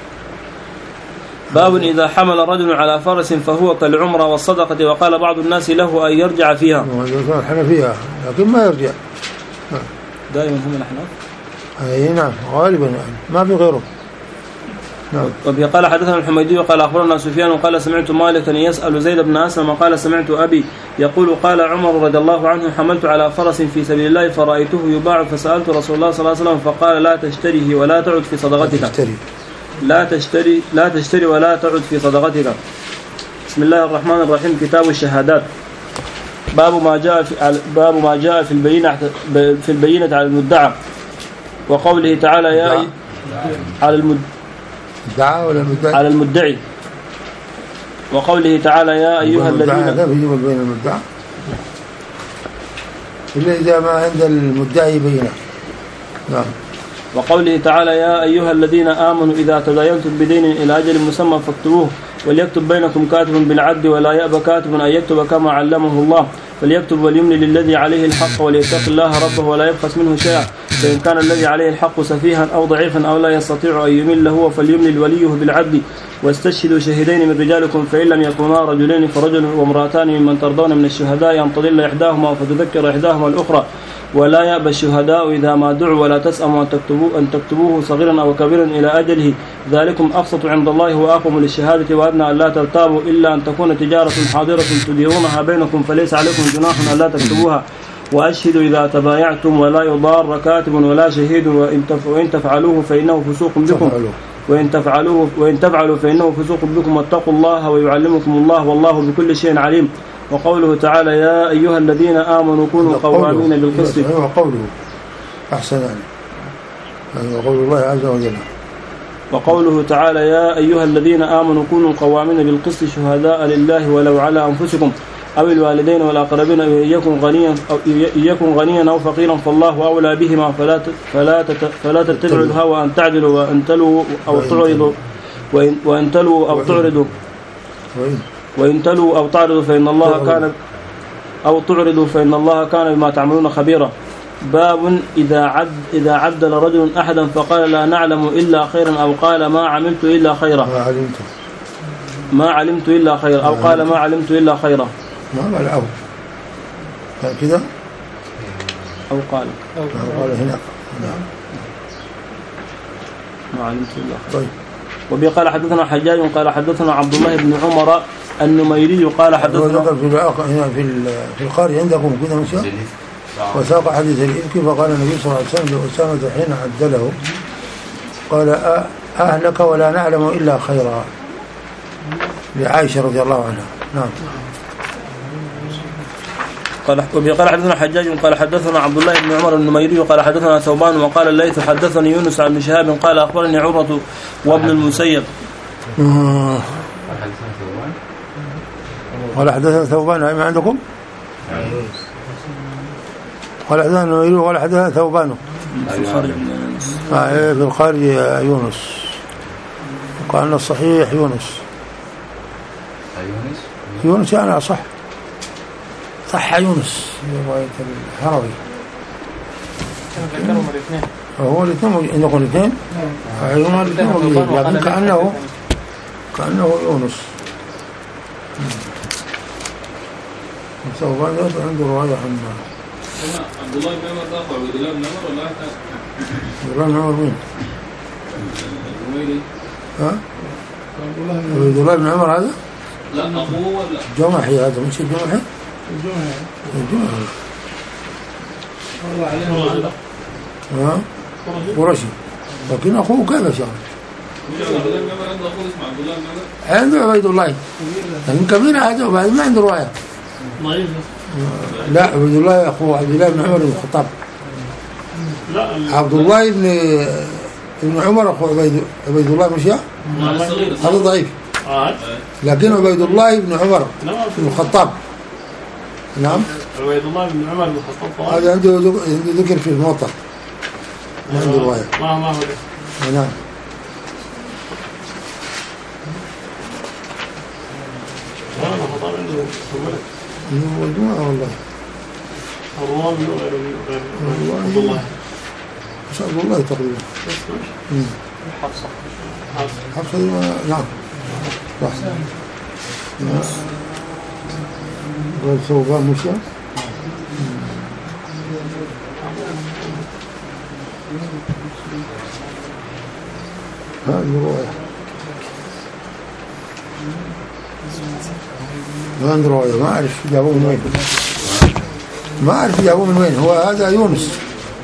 باب إذا حمل رجل على فرس فهو كالعمرة والصدقة. وقال بعض الناس له أن يرجع فيها. الحنفية لكن ما يرجع. دائما هم الأحناف. أي نعم غالبا يعني ما في غيره. نعم. وقال حدثنا الحميدي وقال أخبرنا سفيان وقال سمعت مالكا يسأل زيد بن أسلم قال سمعت أبي يقول قال عمر رضي الله عنه حملت على فرس في سبيل الله فرأيته يباع فسألت رسول الله صلى الله عليه وسلم فقال لا تشتريه ولا تعد في صدقتك. تشتري. لا تشتري لا تشتري ولا تعد في صدقتك. بسم الله الرحمن الرحيم. كتاب الشهادات. باب ما جاء في باب ما جاء في البينة في البينة على المدعى وقوله تعالى يا على المد الدعاء ولا المدعي؟ على المدعي. وقوله تعالى يا أيها الذين لا يجب بين المدعى إلا إذا ما عند المدعي بينه. نعم. وقوله تعالى يا أيها الذين آمنوا إذا تداينتم بدين إلى أجل مسمى فاكتبوه وليكتب بينكم كاتب بالعدل ولا يأبى كاتب أن يكتب كما علمه الله فليكتب وليملي للذي عليه الحق وليتق الله ربه ولا يبخس منه شيئا فإن كان الذي عليه الحق سفيها أو ضعيفا أو لا يستطيع أن يمل هو فليملي وليه بالعدل واستشهدوا شهيدين من رجالكم فإن لم يكونا رجلين فرجل وامرأتان ممن ترضون من الشهداء أن تضل إحداهما فتذكر إحداهما الأخرى ولا يأبى الشهداء إذا ما دعوا ولا تسأموا أن تكتبوه, أن تكتبوه صغيرا أو كبيرا إلى أجله ذلكم أقسط عند الله وأقوم للشهادة وأدنى أن لا ترتابوا إلا أن تكون تجارة حاضرة تديرونها بينكم فليس عليكم جناح أن لا تكتبوها وأشهدوا إذا تبايعتم ولا يضار كاتب ولا شهيد وإن تفعلوه فإنه فسوق بكم وإن تفعلوه وإن تفعلوا فإنه فسوق بكم واتقوا الله ويعلمكم الله والله بكل شيء عليم. وقوله تعالى يا أيها الذين آمنوا كونوا قوامين بالقسط. وقوله أحسن يعني وقول الله عز وجل وقوله تعالى يا أيها الذين آمنوا كونوا قوامين بالقسط شهداء لله ولو على أنفسكم أو الوالدين والأقربين إن يكن غنيا أو يكن غنيا أو فقيرا فالله أولى بهما فلا فلا فلا تتبعوا الهوى أن تعدلوا وأن تلوا أو تعرضوا وإن وإن تلوا أو تعرضوا وإن تلوا أو تعرضوا فإن الله كان أو تعرضوا فإن الله كان بما تعملون خبيرا. باب إذا عد إذا عدل رجل أحدا فقال لا نعلم إلا خيرا أو قال ما عملت إلا خيرا ما علمت ما علمت إلا خيرا أو قال ما علمت إلا خيرا ما قال أو كذا أو قال أو قال هنا ما علمت إلا خيرا. طيب. وبي قال حدثنا حجاج قال حدثنا عبد الله بن عمر النميري قال حدثنا هنا في في القارئ عندكم كذا مشى وساق حديث الإفك فقال النبي صلى الله عليه وسلم لأسامة حين عدله قال أهلك ولا نعلم إلا خيرا لعائشة رضي الله عنها. نعم. قال وبي قال حدثنا حجاج قال حدثنا عبد الله بن عمر النميري قال حدثنا ثوبان وقال الليث حدثني يونس عن شهاب قال أخبرني عروة وابن المسيب قال حدثنا ثوبان هاي ما عندكم؟ قال حدثنا النميري وقال حدثنا ثوبان في الخارج يونس وقال الصحيح يونس يونس يعني صح صح يونس رواية الحروي هو الاثنين عندكم الاثنين عيون الاثنين لكن كأنه كأنه يونس ثوبان عنده رواية عن عبد الله بن عمر ده عبد الله بن عمر ولا واحد عبد الله بن عمر مين؟ الزبيري ها؟ عبد الله بن عمر هذا؟ لا أخوه ولا جمحي هذا مش الجمحي؟ الجمحي الجمحي والله عليه ها؟ قرشي لكن أخوه كذا شهر عبد الله بن عمر عنده أخوه اسمه عبد الله بن عمر عنده عبيد الله لكن كبير هذا وبعد ما عنده رواية ضعيف لا عبد الله أخوه عبد الله بن عمر بن الخطاب لا عبد الله بن ابن عمر أخو عبيد عبيد الله مش يا هذا ضعيف لكن عبيد الله بن عمر بن الخطاب نعم عبيد الله بن عمر بن الخطاب هذا عنده ذكر في الموطأ ما عنده رواية ما ما هو نعم والله الخطاب عنده ولد موضوع والله الروام غير غير عبد الله مش عبد الله تقريبا حفصة حفصة نعم صح قال ثوبان مشى هذه رواية ما عنده رواية ما أعرف جابوه من وين ما أعرف جابوه من وين هو هذا يونس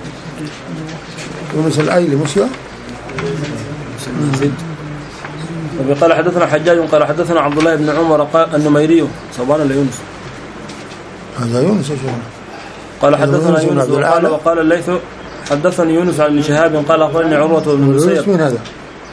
يونس الأيلي مش يا قال حدثنا حجاج قال حدثنا عبد الله بن عمر قال النميري صبان ولا يونس هذا يونس يا شيخ قال حدثنا يونس وقال وقال الليث حدثني يونس عن شهاب قال أخبرني عروة بن المسيب من هذا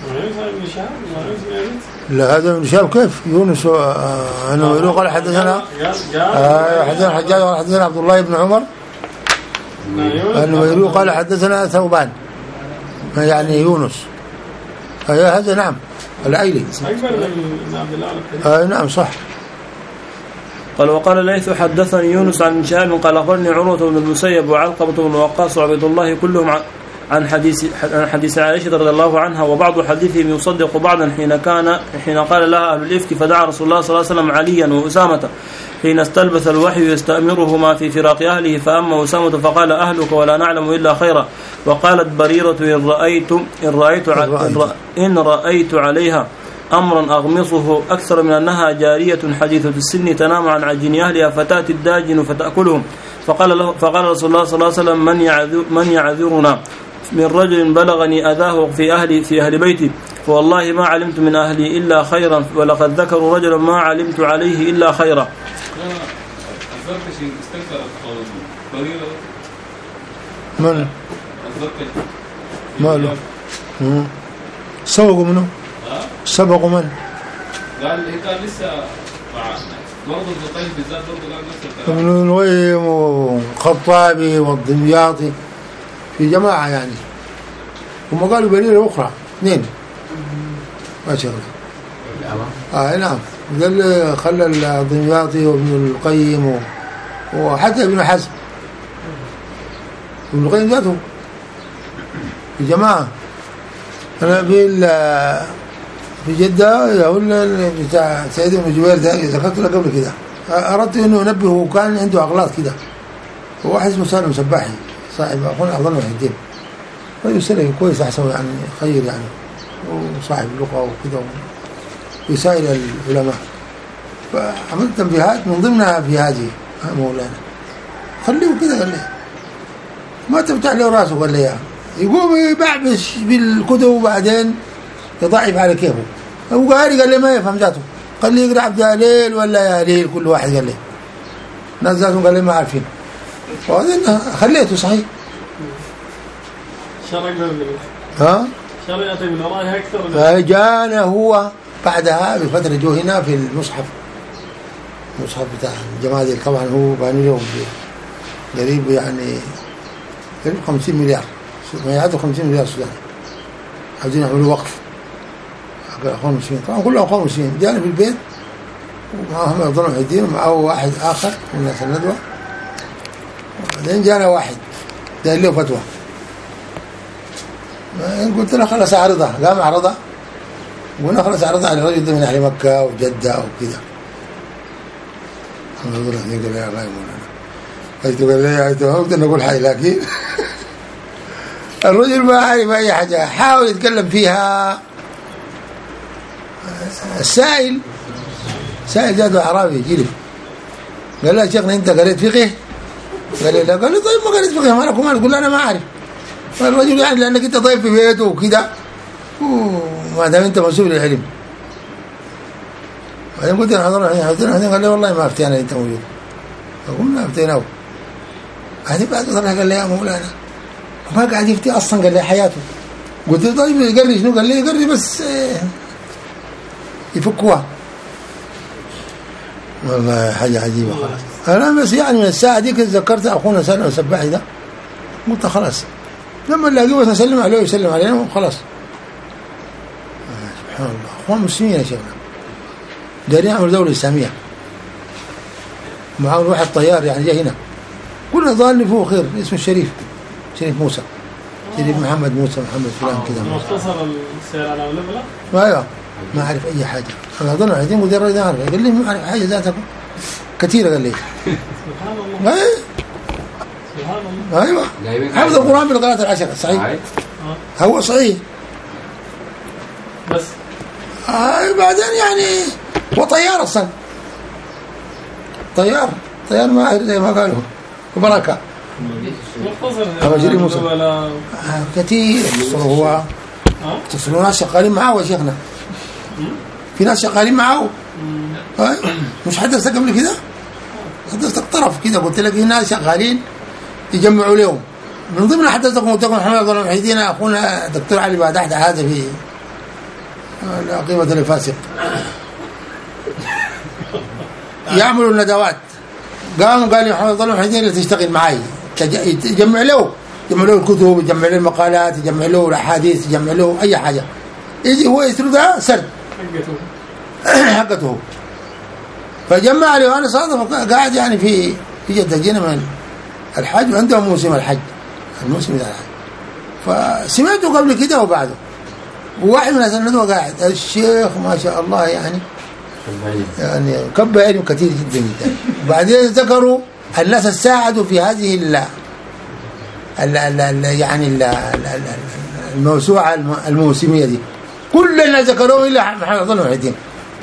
لا هذا من شهاب كيف يونس النميري قال حدثنا حدثنا حجاج قال حدثنا عبد الله بن عمر النميري قال حدثنا ثوبان يعني يونس هذا نعم الأيلي آه نعم صح. قال وقال الليث حدثني يونس عن شهاب قال أخبرني عروة بن المسيب وعلقمة بن وقاص وعبد الله كلهم عن حديث عن حديث عائشة رضي الله عنها وبعض حديثهم يصدق بعضا حين كان حين قال لها أهل الإفك فدعا رسول الله صلى الله عليه وسلم عليا وأسامة حين استلبث الوحي يستأمرهما في فراق أهله فأما أسامة فقال أهلك ولا نعلم إلا خيرا. وقالت بريرة إن رأيت إن رأيت إن رأيت عليها أمرا أغمصه أكثر من أنها جارية حديثة السن تنام عن عجين أهلها فتأتي الداجن فتأكلهم. فقال له فقال رسول الله صلى الله عليه وسلم من يعذر من يعذرنا من رجل بلغني أذاه في أهلي في أهل بيتي فوالله ما علمت من أهلي إلا خيرا ولقد ذكروا رجلا ما علمت عليه إلا خيرا. من؟ ماله؟ سبقوا منه؟ سبقوا من؟ قال هي كان لسه مع برضه ابن القيم بالذات برضه قال نفس الكلام. ابن القيم والخطابي والدمياطي في جماعة يعني، هم قالوا بريرة أخرى اثنين ما شاء الله. آه نعم، قال خلى الدمياطي وابن القيم وحتى ابن حزم. ابن القيم ذاته في جماعة. أنا في في جدة يقول بتاع سيد بن جبير ده ذكرت له قبل كده، أردت إنه أنبهه وكان عنده أغلاط كده. وواحد اسمه سالم سباحي صاحب أخونا أفضل محي الدين، رجل سلفي كويس أحسن يعني خير يعني، وصاحب لغة وكده ويسائل العلماء. فعملت تنبيهات من ضمنها في هذه مولانا خليه كده، قال لي ما تفتح له راسه، قال لي يقوم يبعبش بالكتب وبعدين يضعف على كيفه. هو قاري قال لي ما يفهم ذاته، قال لي يقرأ عبد الهليل ولا يا هليل كل واحد، قال لي ناس ذاتهم قال لي ما عارفين. وهذا خليته صحيح. شرق ها شرقت من وراها أكثر. جانا هو بعدها بفترة جو هنا في المصحف، المصحف بتاع الجماعة طبعا هو بانوا لهم قريب يعني قريب خمسين مليار، ما يعادوا خمسين مليار سوداني، عايزين يعملوا وقف أخوان مسلمين. طبعا كلهم أخوان مسلمين. جانا في البيت ومعهم يفضلوا محيدين ومعه واحد آخر من الناس الندوة. وبعدين جانا واحد داير له فتوى، قلت له خلاص أعرضها، قام أعرضها وقلنا خلاص أعرضها على رجل من أهل مكة وجدة وكذا. قال لي يا الله يمولانا، قلت قال لي قلت له نقول حاجة، لكن الرجل ما عارف أي حاجة، حاول يتكلم فيها. السائل سائل ذاته أعرابي جلف، قال له يا شيخنا أنت قريت فقه؟ قال لي لا. قال لي طيب ما قريت فقه، ما لكم ما تقول أنا ما أعرف. فالرجل يعني لأنك أنت ضيف في بيته وكذا وما دام أنت مسؤول للعلم. بعدين قلت له حضرنا حضرنا، قال لي والله ما أفتينا أنت موجود. فقلنا أفتيناه. بعدين بعد ذلك قال لي يا مولانا ما قاعد يفتي أصلا، قال لي حياته. قلت له طيب قال لي شنو؟ قال لي قال لي بس يفكوها. والله حاجة عجيبة. خلاص أنا بس يعني من الساعة دي كنت ذكرت أخونا سالم السباحي ده، قلت خلاص لما نلاقيه بس نسلم عليه ويسلم علينا وخلاص. سبحان الله، أخوان مسلمين يا شيخنا دارين يعملوا دولة إسلامية، معاون واحد طيار يعني جاي هنا، كلنا ظالني فوق خير، اسمه الشريف شريف موسى، شريف محمد موسى محمد فلان كذا. مختصر السير على الأولى؟ ما أيوه ما أعرف أي حاجة. أنا أظن عايزين مدير رئيس عارف، قال لي ما أعرف حاجة ذاتها كثيرة. قال لي سبحان الله. أي سبحان الله. أيوه حفظ القرآن بالقراءة العشرة صحيح. هو صحيح بس آه بعدين يعني وطيار أصلا، طيار طيار ما زي ما قالوا وبركة. مختصر شريف موسى آه كثير. هو تصلوا ناس شغالين معاه يا شيخنا، في ناس شغالين معاه. آه. مش حدثت قبل كده، حدثت طرف كده قلت لك ناس شغالين يجمعوا لهم. من ضمن حدثكم قلت لكم محمد عبد الله محيدين أخونا دكتور علي بادحدح هذا في لا قيمة للفاسق يعملوا الندوات. قام قال لي محمد عبد الله محيدين اللي تشتغل معي، يجمع له يجمع له الكتب، يجمع له المقالات، يجمع له الأحاديث، يجمع له أي حاجة، يجي هو يسردها سرد حقته حقته. فجمع لي وأنا صادف قاعد يعني في في جدة، جينا من الحج وعندهم موسم الحج، الموسم بتاع الحج. فسمعته قبل كده وبعده، وواحد من الناس الندوة قاعد الشيخ ما شاء الله يعني يعني كب علم كثير جدا جدا. وبعدين ذكروا الناس الساعدوا في هذه ال ال ال يعني ال الموسوعة الموسمية دي، كل الناس ذكروه إلا محمد عبد الله محيدين.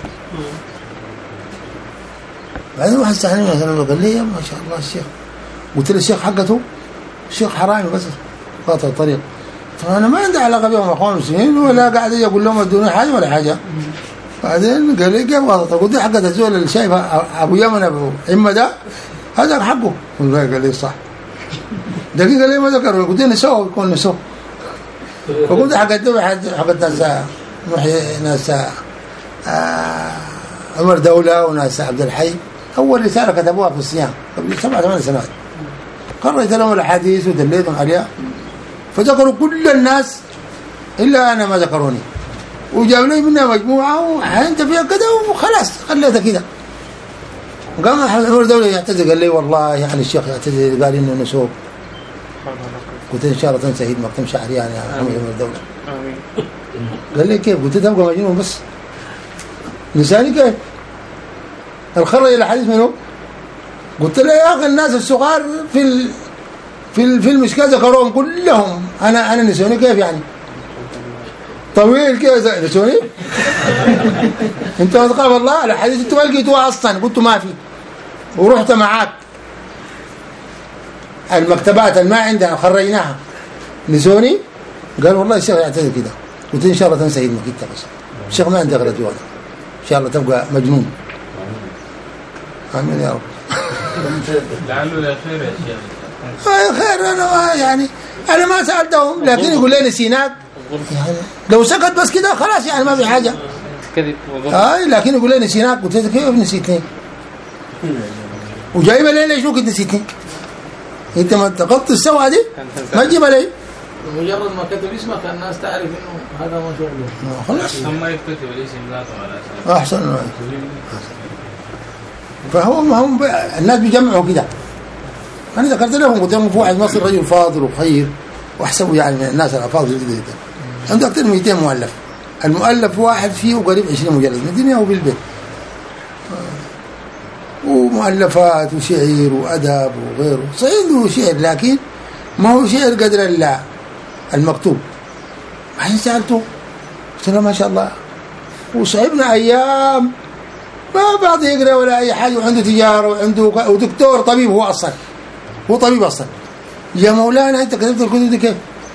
بعدين واحد سألني مثلا قال لي ما شاء الله الشيخ، قلت له الشيخ حقته الشيخ حرامي بس قاطع الطريق. فأنا ما عندي علاقة بهم أخوان المسلمين ولا قاعد أقول لهم ادوني حاجة ولا حاجة. بعدين قال لي كيف قاطع؟ قلت له حقة الزول اللي شايف أبو يمن أبو عمة ده هذا حقه. قال لي صح. دقيقة ليه ما ذكروا؟ قلت له نسوه يكون نسوه. فقلت حقت حقت ناس ناس آه عمر دولة وناس عبد الحي، أول رسالة كتبوها في الصيام قبل سبع ثمان سنوات، قرأت لهم الأحاديث ودليتهم عليها فذكروا كل الناس إلا أنا ما ذكروني، وجاب لي منها مجموعة وحنت فيها كذا وخلاص خليتها كذا. وقام عمر دولة يعتذر قال لي والله يعني الشيخ يعتذر قال إنه نسوق. قلت إن شاء الله تنسى عيد مقتم شعري يعني عمر دولة. قال لي كيف؟ قلت تبقى مجنون بس لساني كيف؟ الخرج الحديث منه؟ قلت له يا أخي الناس الصغار في ال... في ال... في المشكلة ذكروهم كلهم، أنا أنا نسوني كيف يعني؟ طويل كيف نسوني؟ أنت أذكر والله الحديث أنت ما لقيتوها أصلا، قلت ما في ورحت معاك المكتبات اللي ما عندنا خرجناها نسوني؟ قال والله الشيخ يعتذر كده. قلت إن شاء الله تنسى عيد مكتب بس الشيخ ما عنده غير ديوان إن شاء الله تبقى مجنون. آمين يا رب. لعله لا خير يا شيخ. خير أنا يعني أنا ما سألتهم لكن يقول لي نسيناك يعني لو سكت بس كده خلاص يعني ما في حاجة كذب آه لكن يقول لي نسيناك. قلت له كيف نسيتني؟ وجايبه لي ليش كنت نسيتني؟ أنت ما تقطع السوء دي ما تجيبها لي. مجرد ما كتب اسمك الناس تعرف انه هذا ما شغله خلاص ثم يكتب الاسم ذاته على اساس احسن. فهو هم الناس بيجمعوا كده. انا ذكرت لهم قلت لهم في واحد مصري رجل فاضل وخير واحسبه يعني من الناس الافاضل جدا عنده اكثر من مئتين مؤلف، المؤلف واحد فيه قريب عشرين مجلد من الدنيا وبالبيت، ومؤلفات وشعير وادب وغيره. صحيح عنده شعر لكن ما هو شعر قدر المكتوب. بعدين سألته قلت له ما شاء الله وصعبنا أيام ما بعض يقرأ ولا أي حاجة وعنده تجارة وعنده ودكتور طبيب، هو أصلا هو طبيب أصلا. يا مولانا أنت كتبت الكتب دي كيف؟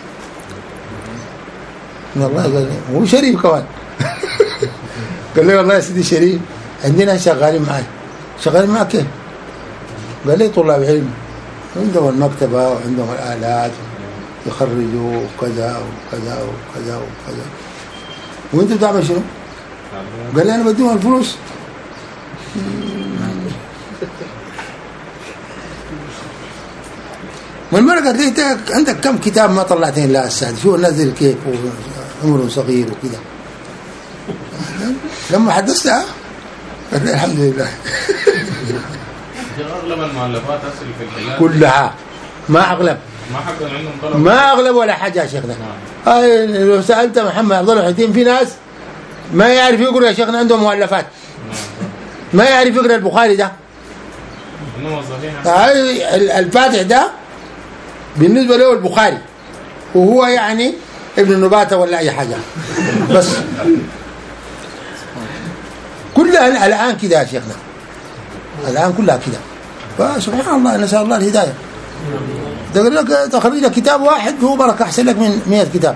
والله قال لي هو شريف كمان قال لي والله يا سيدي شريف عندنا شغالين معي. شغالين معك كيف؟ قال لي طلاب علم عندهم المكتبة وعندهم الآلات يخرجوا وكذا وكذا وكذا وكذا. وانت بتعمل شنو؟ قال لي انا بديهم الفلوس. من مرة قالت لي انت عندك كم كتاب ما طلعتين لا السعد شو نزل كيف وعمره صغير وكذا. لما حدثتها قالت لي الحمد لله اغلب المؤلفات تصل في البلاد كلها ما اغلب ما حقا عندهم طلب ما اغلب ولا حاجه يا شيخنا. هاي لو سالت محمد عبد الله الحتيم في ناس ما يعرف يقرا يا شيخنا عندهم مؤلفات ما يعرف يقرا البخاري ده. هاي الفاتح ده بالنسبه له البخاري وهو يعني ابن النباتة ولا اي حاجه بس كلها الان كده يا شيخنا الان كلها كده. فسبحان الله نسال الله الهدايه. تقول لك تخرج لك كتاب واحد هو بركة أحسن لك من مئة كتاب.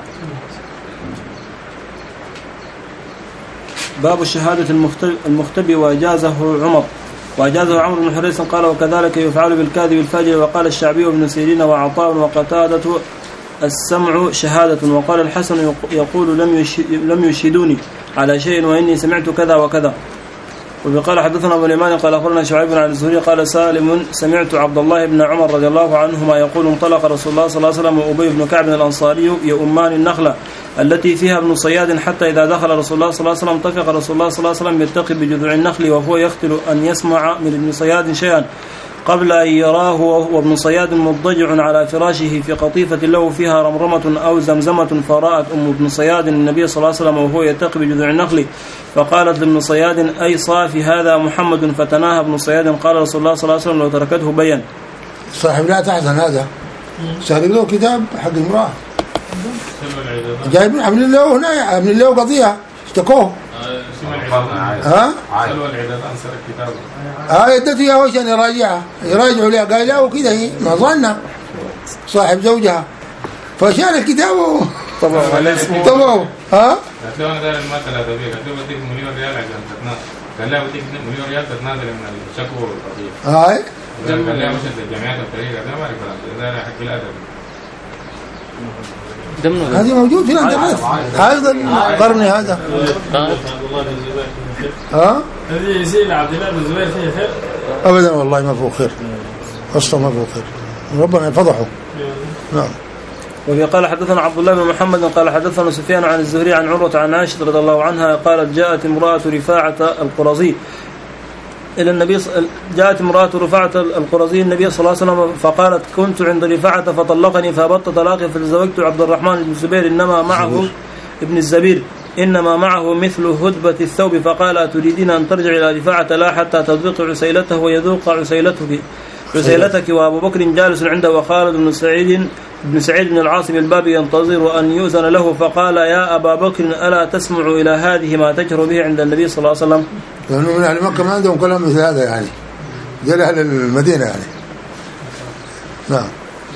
باب الشهادة المختبي وأجازه عمر وأجازه عمرو بن حريث قال وكذلك يفعل بالكاذب الفاجر. وقال الشعبي وابن سيرين وعطاء وقتادة السمع شهادة. وقال الحسن يقول لم يشهدوني على شيء وإني سمعت كذا وكذا. وقال حدثنا ابو اليمان قال اخبرنا شعيب عن الزهري قال سالم سمعت عبد الله بن عمر رضي الله عنهما يقول انطلق رسول الله صلى الله عليه وسلم وابي بن كعب الانصاري يؤمان النخله التي فيها ابن صياد حتى اذا دخل رسول الله صلى الله عليه وسلم طفق رسول الله صلى الله عليه وسلم يتقي بجذوع النخل وهو يختل ان يسمع من ابن صياد شيئا قبل ان يراه وابن صياد مضطجع على فراشه في قطيفه له فيها رمرمه او زمزمه. فرات ام ابن صياد النبي صلى الله عليه وسلم وهو يتقي بجذوع النخل فقالت لابن صياد أي صافي هذا محمد. فتناهى ابن صياد قال رسول الله صلى الله عليه وسلم لو تركته بين. صاحب لا تحزن هذا شارك له كتاب حق امرأة جايبين عاملين له هنا عاملين له قضية اشتكوه ها سلوى العداد أنصر الكتاب ها يدته يا وش أن يراجعها يراجعوا لها قال له وكذا هي ما ظننا صاحب زوجها فشال الكتاب طبعا طبعا ها قالت له أنا دار المال ثلاثة بيه قالت له بديك مليون ريال عشان تتنازل قال له بديك مليون ريال تتنازل من الشكوى والقضية هاي قال له مش الجمعيات الفريقة ده ما أعرف ده حق الأدب هذه موجود في الانترنت ايضا القرن هذا. ها هذه يزيل عبد الله بن الزبير فيه خير ابدا والله ما فيه خير اصلا ما فيه خير ربنا يفضحه. نعم. وفي قال حدثنا عبد الله بن محمد قال حدثنا سفيان عن الزهري عن عروة عن عائشة رضي الله عنها قالت جاءت امرأة رفاعة القرظي إلى النبي جاءت امرأة رفاعة القرظي النبي صلى الله عليه وسلم فقالت كنت عند رفاعة فطلقني فهبطت طلاقي فتزوجت عبد الرحمن بن الزبير إنما معه ابن الزبير إنما معه مثل هدبة الثوب فقال أتريدين أن ترجع إلى رفاعة لا حتى تذوق عسيلته ويذوق عسيلتك عسيلتك وأبو بكر جالس عنده وخالد بن سعيد بن سعيد بن العاص الباب ينتظر أن يؤذن له فقال يا أبا بكر ألا تسمع إلى هذه ما تجهر به عند النبي صلى الله عليه وسلم. لأنه من أهل مكة ما عندهم كلام مثل هذا يعني جل أهل المدينة يعني. نعم.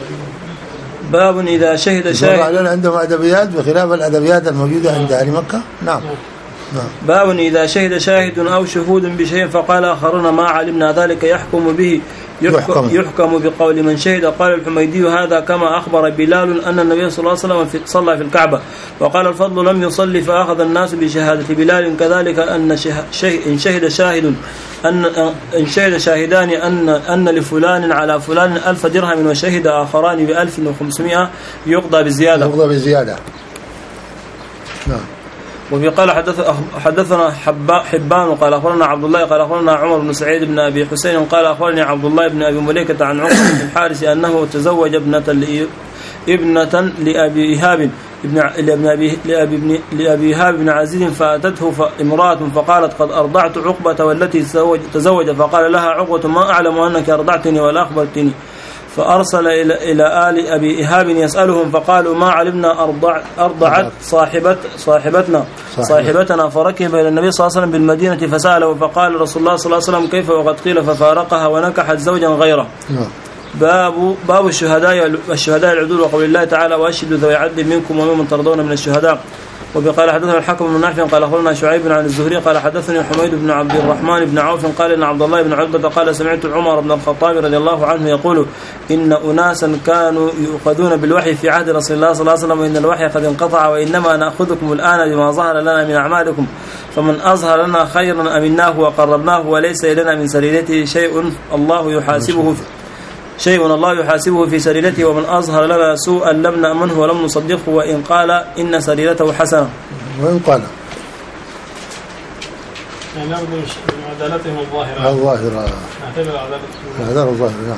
باب إذا شهد شاهد عندهم أدبيات بخلاف الأدبيات الموجودة عند أهل مكة. نعم. نعم. باب إذا شهد شاهد أو شهود بشيء فقال آخرون ما علمنا ذلك يحكم به يحكم, يحكم بقول من شهد. قال الحميدي هذا كما أخبر بلال أن النبي صلى الله عليه وسلم صلى في الكعبة. وقال الفضل لم يصلي فأخذ الناس بشهادة بلال كذلك أن إن شهد شاهد أن إن شهد شاهدان أن أن لفلان على فلان ألف درهم وشهد آخران بألف وخمسمائة يقضى بالزيادة. يقضى بالزيادة. نعم. وفي قال حدث حدثنا حبان قال أخبرنا عبد الله قال أخبرنا عمر بن سعيد بن أبي حسين قال أخبرني عبد الله بن أبي مليكة عن عمر بن الحارث أنه تزوج ابنة ابنة لأبي إيهاب ابن لابن أبي لأبي لأبي إيهاب بن عزيز فأتته امرأة فقالت قد أرضعت عقبة والتي تزوج فقال لها عقبة ما أعلم أنك أرضعتني ولا أخبرتني فأرسل إلى إلى آل أبي إيهاب يسألهم فقالوا ما علمنا أرضع أرضعت صاحبت صاحبتنا صاحبتنا فركب إلى النبي صلى الله عليه وسلم بالمدينة فسأله فقال رسول الله صلى الله عليه وسلم كيف وقد قيل ففارقها ونكحت زوجا غيره. باب باب الشهداء الشهداء العدول وقول الله تعالى وأشهدوا ذوي عدل منكم وممن ترضون من الشهداء. وقال حدثنا الحكم بن نافع قال أخبرنا شعيب عن الزهري قال حدثني حميد بن عبد الرحمن بن عوف قال إن عبد الله بن عتبة قال سمعت عمر بن الخطاب رضي الله عنه يقول إن أناسا كانوا يؤخذون بالوحي في عهد رسول الله صلى الله عليه وسلم وإن الوحي قد انقطع وإنما نأخذكم الآن بما ظهر لنا من أعمالكم فمن أظهر لنا خيرا أمناه وقربناه وليس إلينا من سريرته شيء الله يحاسبه شيء الله يحاسبه في سريرته ومن أظهر لنا سوءا لم نأمنه ولم نصدقه وإن قال إن سريرته حسنة. وإن قال نعتبر عدالتهم الظاهرة الظاهرة نعتبر عدالة الظاهرة. نعم.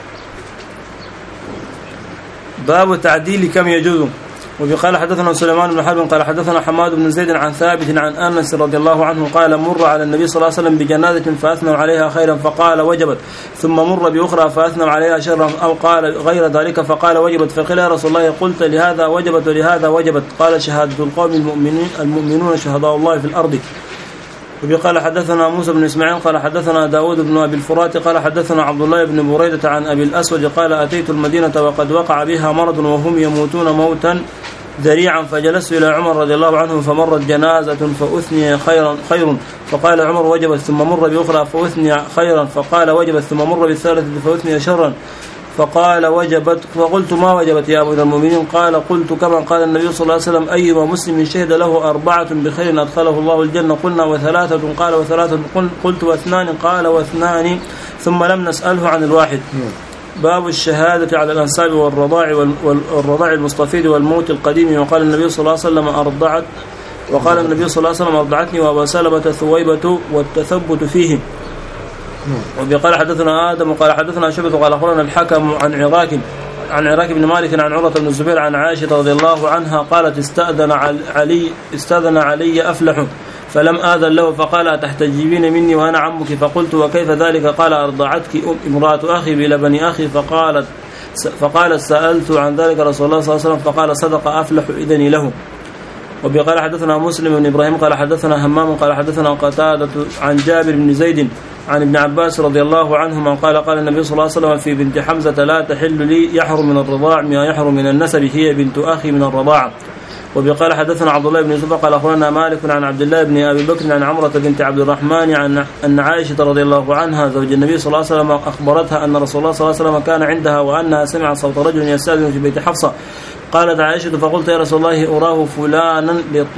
باب تعديل كم يجوز. وقال حدثنا سليمان بن حرب قال حدثنا حماد بن زيد عن ثابت عن أنس رضي الله عنه قال مر على النبي صلى الله عليه وسلم بجنازة فأثنوا عليها خيرا فقال وجبت ثم مر بأخرى فأثنوا عليها شرا أو قال غير ذلك فقال وجبت فقال يا رسول الله قلت لهذا وجبت ولهذا وجبت قال شهادة القوم المؤمنين المؤمنون شهداء الله في الأرض. وقال حدثنا موسى بن إسماعيل قال حدثنا داود بن أبي الفرات قال حدثنا عبد الله بن بريدة عن أبي الأسود قال أتيت المدينة وقد وقع بها مرض وهم يموتون موتا ذريعا فجلست إلى عمر رضي الله عنه فمرت جنازة فأثني خيرا خير فقال عمر وجبت ثم مر بأخرى فأثني خيرا فقال وجبت ثم مر بالثالثة فأثني شرا فقال وجبت فقلت ما وجبت يا أمير المؤمنين قال قلت كما قال النبي صلى الله عليه وسلم أيما مسلم شهد له أربعة بخير أدخله الله الجنة قلنا وثلاثة قال وثلاثة قلت واثنان قال واثنان ثم لم نسأله عن الواحد. باب الشهادة على الأنساب والرضاع والرضاع المستفيد والموت القديم. وقال النبي صلى الله عليه وسلم أرضعت وقال النبي صلى الله عليه وسلم أرضعتني وأبا سلمة ثويبة والتثبت فيه. وقال حدثنا آدم وقال حدثنا شعبة وقال أخبرنا الحكم عن عراك عن عراك بن مالك عن عروة بن الزبير عن عائشة رضي الله عنها قالت استأذن علي استأذن علي أفلح فلم آذن له فقال أتحتجبين مني وأنا عمك فقلت وكيف ذلك قال أرضعتك امرأة أخي بلبن أخي فقالت فقالت سألت عن ذلك رسول الله صلى الله عليه وسلم فقال صدق أفلح إذني له. وقال حدثنا مسلم بن إبراهيم قال حدثنا همام قال حدثنا قتادة عن جابر بن زيد عن ابن عباس رضي الله عنهما قال قال النبي صلى الله عليه وسلم في بنت حمزة لا تحل لي يحرم من الرضاع ما يحرم من النسب هي بنت أخي من الرضاعة. وبقال حدثنا عبد الله بن يوسف قال أخبرنا مالك عن عبد الله بن أبي بكر عن عمرة بنت عبد الرحمن عن أن عائشة رضي الله عنها زوج النبي صلى الله عليه وسلم أخبرتها أن رسول الله صلى الله عليه وسلم كان عندها وأنها سمعت صوت رجل يستأذن في بيت حفصة. قالت عائشة فقلت يا رسول الله أراه فلانا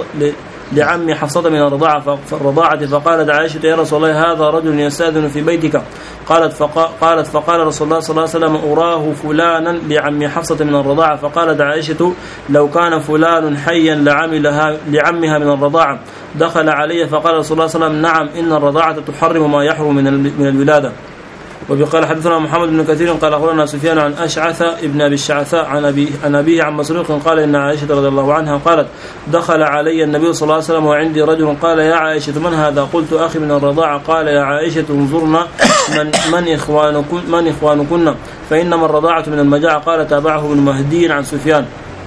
لعم حفصة من الرضاعة فالرضاعة فقالت عائشة يا رسول الله هذا رجل يستأذن في بيتك. قالت فقال, قالت فقال رسول الله صلى الله عليه وسلم أراه فلانا لعم حفصة من الرضاعة. فقالت عائشة لو كان فلان حيا لعملها لعمها من الرضاعة. دخل علي فقال رسول الله صلى الله عليه وسلم نعم إن الرضاعة تحرم ما يحرم من الولادة. وبقال حدثنا محمد بن كثير قال أخبرنا سفيان عن أشعث ابن أبي الشعثاء عن أبيه عن أبيه عن مسروق قال إن عائشة رضي الله عنها قالت دخل علي النبي صلى الله عليه وسلم وعندي رجل قال يا عائشة من هذا؟ قلت أخي من الرضاعة. قال يا عائشة انظرنا من من إخوانكن من إخوانكن فإنما الرضاعة من المجاعة. قال تابعه ابن مهدي عن سفيان.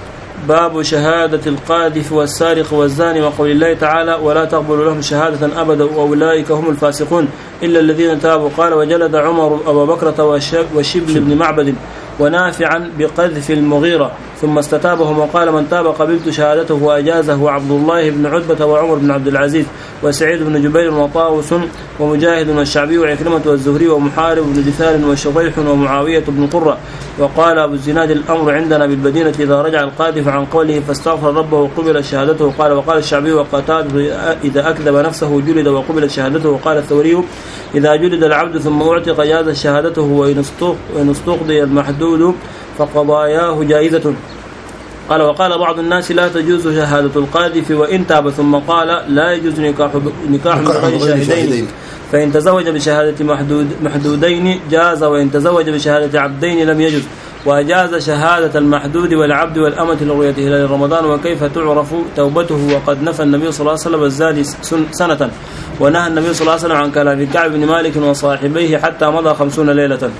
باب شهادة القاذف والسارق والزاني وقول الله تعالى ولا تقبلوا لهم شهادة أبدا وأولئك هم الفاسقون إلا الذين تابوا. قال وجلد عمر أبا بكرة وشبل بن معبد ونافعا بقذف المغيرة ثم استتابهم وقال من تاب قبلت شهادته وأجازه عبد الله بن عتبة وعمر بن عبد العزيز وسعيد بن جبير وطاوس ومجاهد والشعبي وعكرمة والزهري ومحارب بن دثار وشطيح ومعاوية بن قرة. وقال أبو الزناد الأمر عندنا بالمدينة إذا رجع القاذف عن قوله فاستغفر ربه وقبل شهادته. قال وقال الشعبي وقتاد إذا أكذب نفسه جلد وقبل شهادته. وقال الثوري إذا جلد العبد ثم أعتق جاز شهادته وإن استقضي المحدود فقضاياه جائزة. قال وقال بعض الناس لا تجوز شهادة القاذف وإن تاب ثم قال لا يجوز نكاح نكاح غير شاهدين فإن تزوج بشهادة محدود محدودين جاز وإن تزوج بشهادة عبدين لم يجوز. وأجاز شهادة المحدود والعبد والأمة لرؤيته هلال رمضان. وكيف تعرف توبته وقد نفى النبي صلى الله عليه وسلم الزاني سنة ونهى النبي صلى الله عليه وسلم عن كلام كعب بن مالك وصاحبيه حتى مضى خمسون ليلة.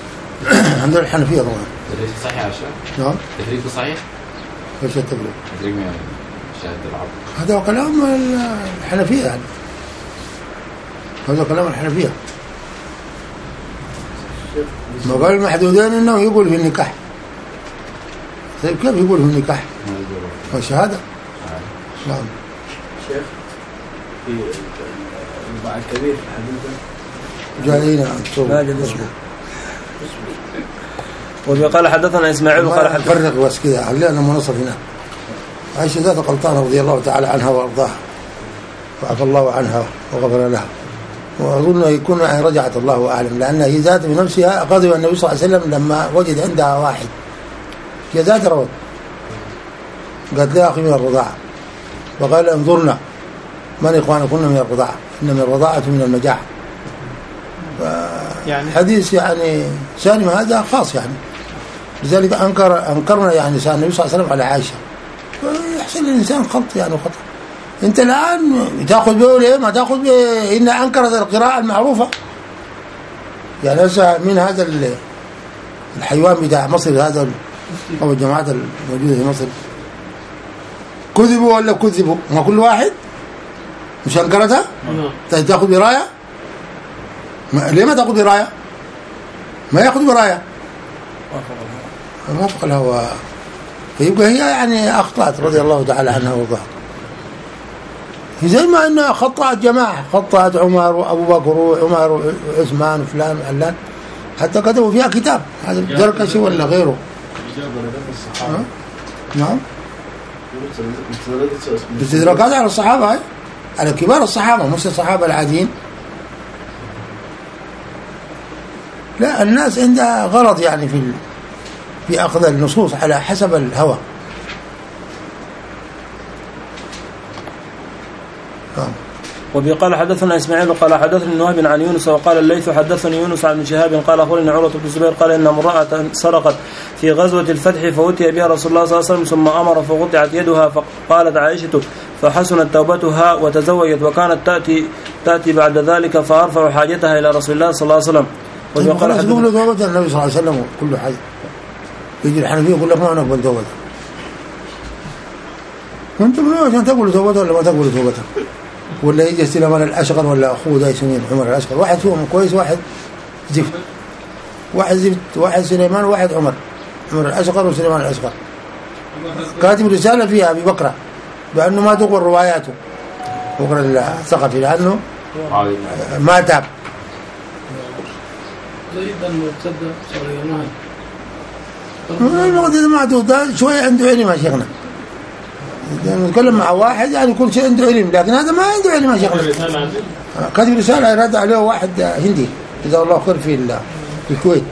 عند الحنفية طبعا. تدريج صحيح يا شيخ؟ نعم. تدريج صحيح؟ ايش التدريج؟ تدريج من شهادة العبد. هذا كلام الحنفية يعني. هذا كلام الحنفية. ما قال المحدودين انه يقول في النكاح. طيب كيف يقول في النكاح؟ والشهادة؟ نعم. شيخ في الباع الكبير حديثا جايين لا جد اسمه. وقال حدثنا إسماعيل قال حدثنا فرق بس كذا خلينا منصف هنا. عائشة ذات قلطان رضي الله تعالى عنها وارضاها وعفى الله عنها وغفر لها. وأظن يكون يعني رجعت الله أعلم لأن هي ذات بنفسها غضب النبي صلى الله عليه وسلم لما وجد عندها واحد هي ذات روض قالت لها أخي من الرضاعة وقال انظرنا من إخوانكن من الرضاعة إن من الرضاعة من المجاعة. يعني حديث يعني سالم هذا خاص يعني لذلك أنكر أنكرنا يعني سأل النبي صلى الله عليه وسلم على عائشة. يحصل الإنسان خلط يعني خطأ. أنت الآن تأخذ به ليه ما تأخذ به إن أنكرت القراءة المعروفة يعني هسه من هذا الحيوان بتاع مصر هذا أو الجماعات الموجودة في مصر كذبوا ولا كذبوا ما كل واحد مش أنكرتها تأخذ براية ليه ما تأخذ براية ما يأخذ براية وافق الهوى فيبقى هي يعني أخطأت رضي الله تعالى عنها وارضاها زي ما أنها خطأت جماعة خطأت عمر وأبو بكر وعمر وعثمان وفلان وعلان حتى كتبوا فيها كتاب هذا الزركشي ولا غيره. نعم استدراكات على الصحابة على كبار الصحابة مش الصحابة العاديين. لا الناس عندها غلط يعني في في أخذ النصوص على حسب الهوى. وبقال حدثنا إسماعيل قال حدثني نواب عن يونس وقال الليث حدثني يونس عن شهاب قال أخبرني عروة بن الزبير قال إن امرأة سرقت في غزوة الفتح فأتي بها رسول الله صلى الله عليه وسلم ثم أمر فقطعت يدها فقالت عائشة فحسنت توبتها وتزوجت وكانت تأتي تأتي بعد ذلك فأرفع حاجتها إلى رسول الله صلى الله عليه وسلم. وقال حدثنا توبة النبي صلى الله عليه وسلم كل حاجة يجي الحنفية يقول لك ما نقبل توبته وانتم من عشان تقولوا توبته ولا ما تقولوا توبته ولا يجي سليمان الأشقر ولا أخوه ده يسميه عمر الأشقر واحد فيهم كويس واحد زفت واحد زفت واحد سليمان وواحد عمر عمر الأشقر وسليمان الأشقر كاتب رسالة فيها أبي بكر بأنه ما تقبل رواياته بكر الثقفي لأنه ما تاب. جدا مبتدأ صغير المقدس ما عنده شوية عنده علم يا شيخنا. نتكلم مع واحد يعني كل شيء عنده علم، لكن هذا ما عنده علم يا شيخنا. كاتب رسالة يرد عليه واحد هندي جزاه الله خير في في الكويت.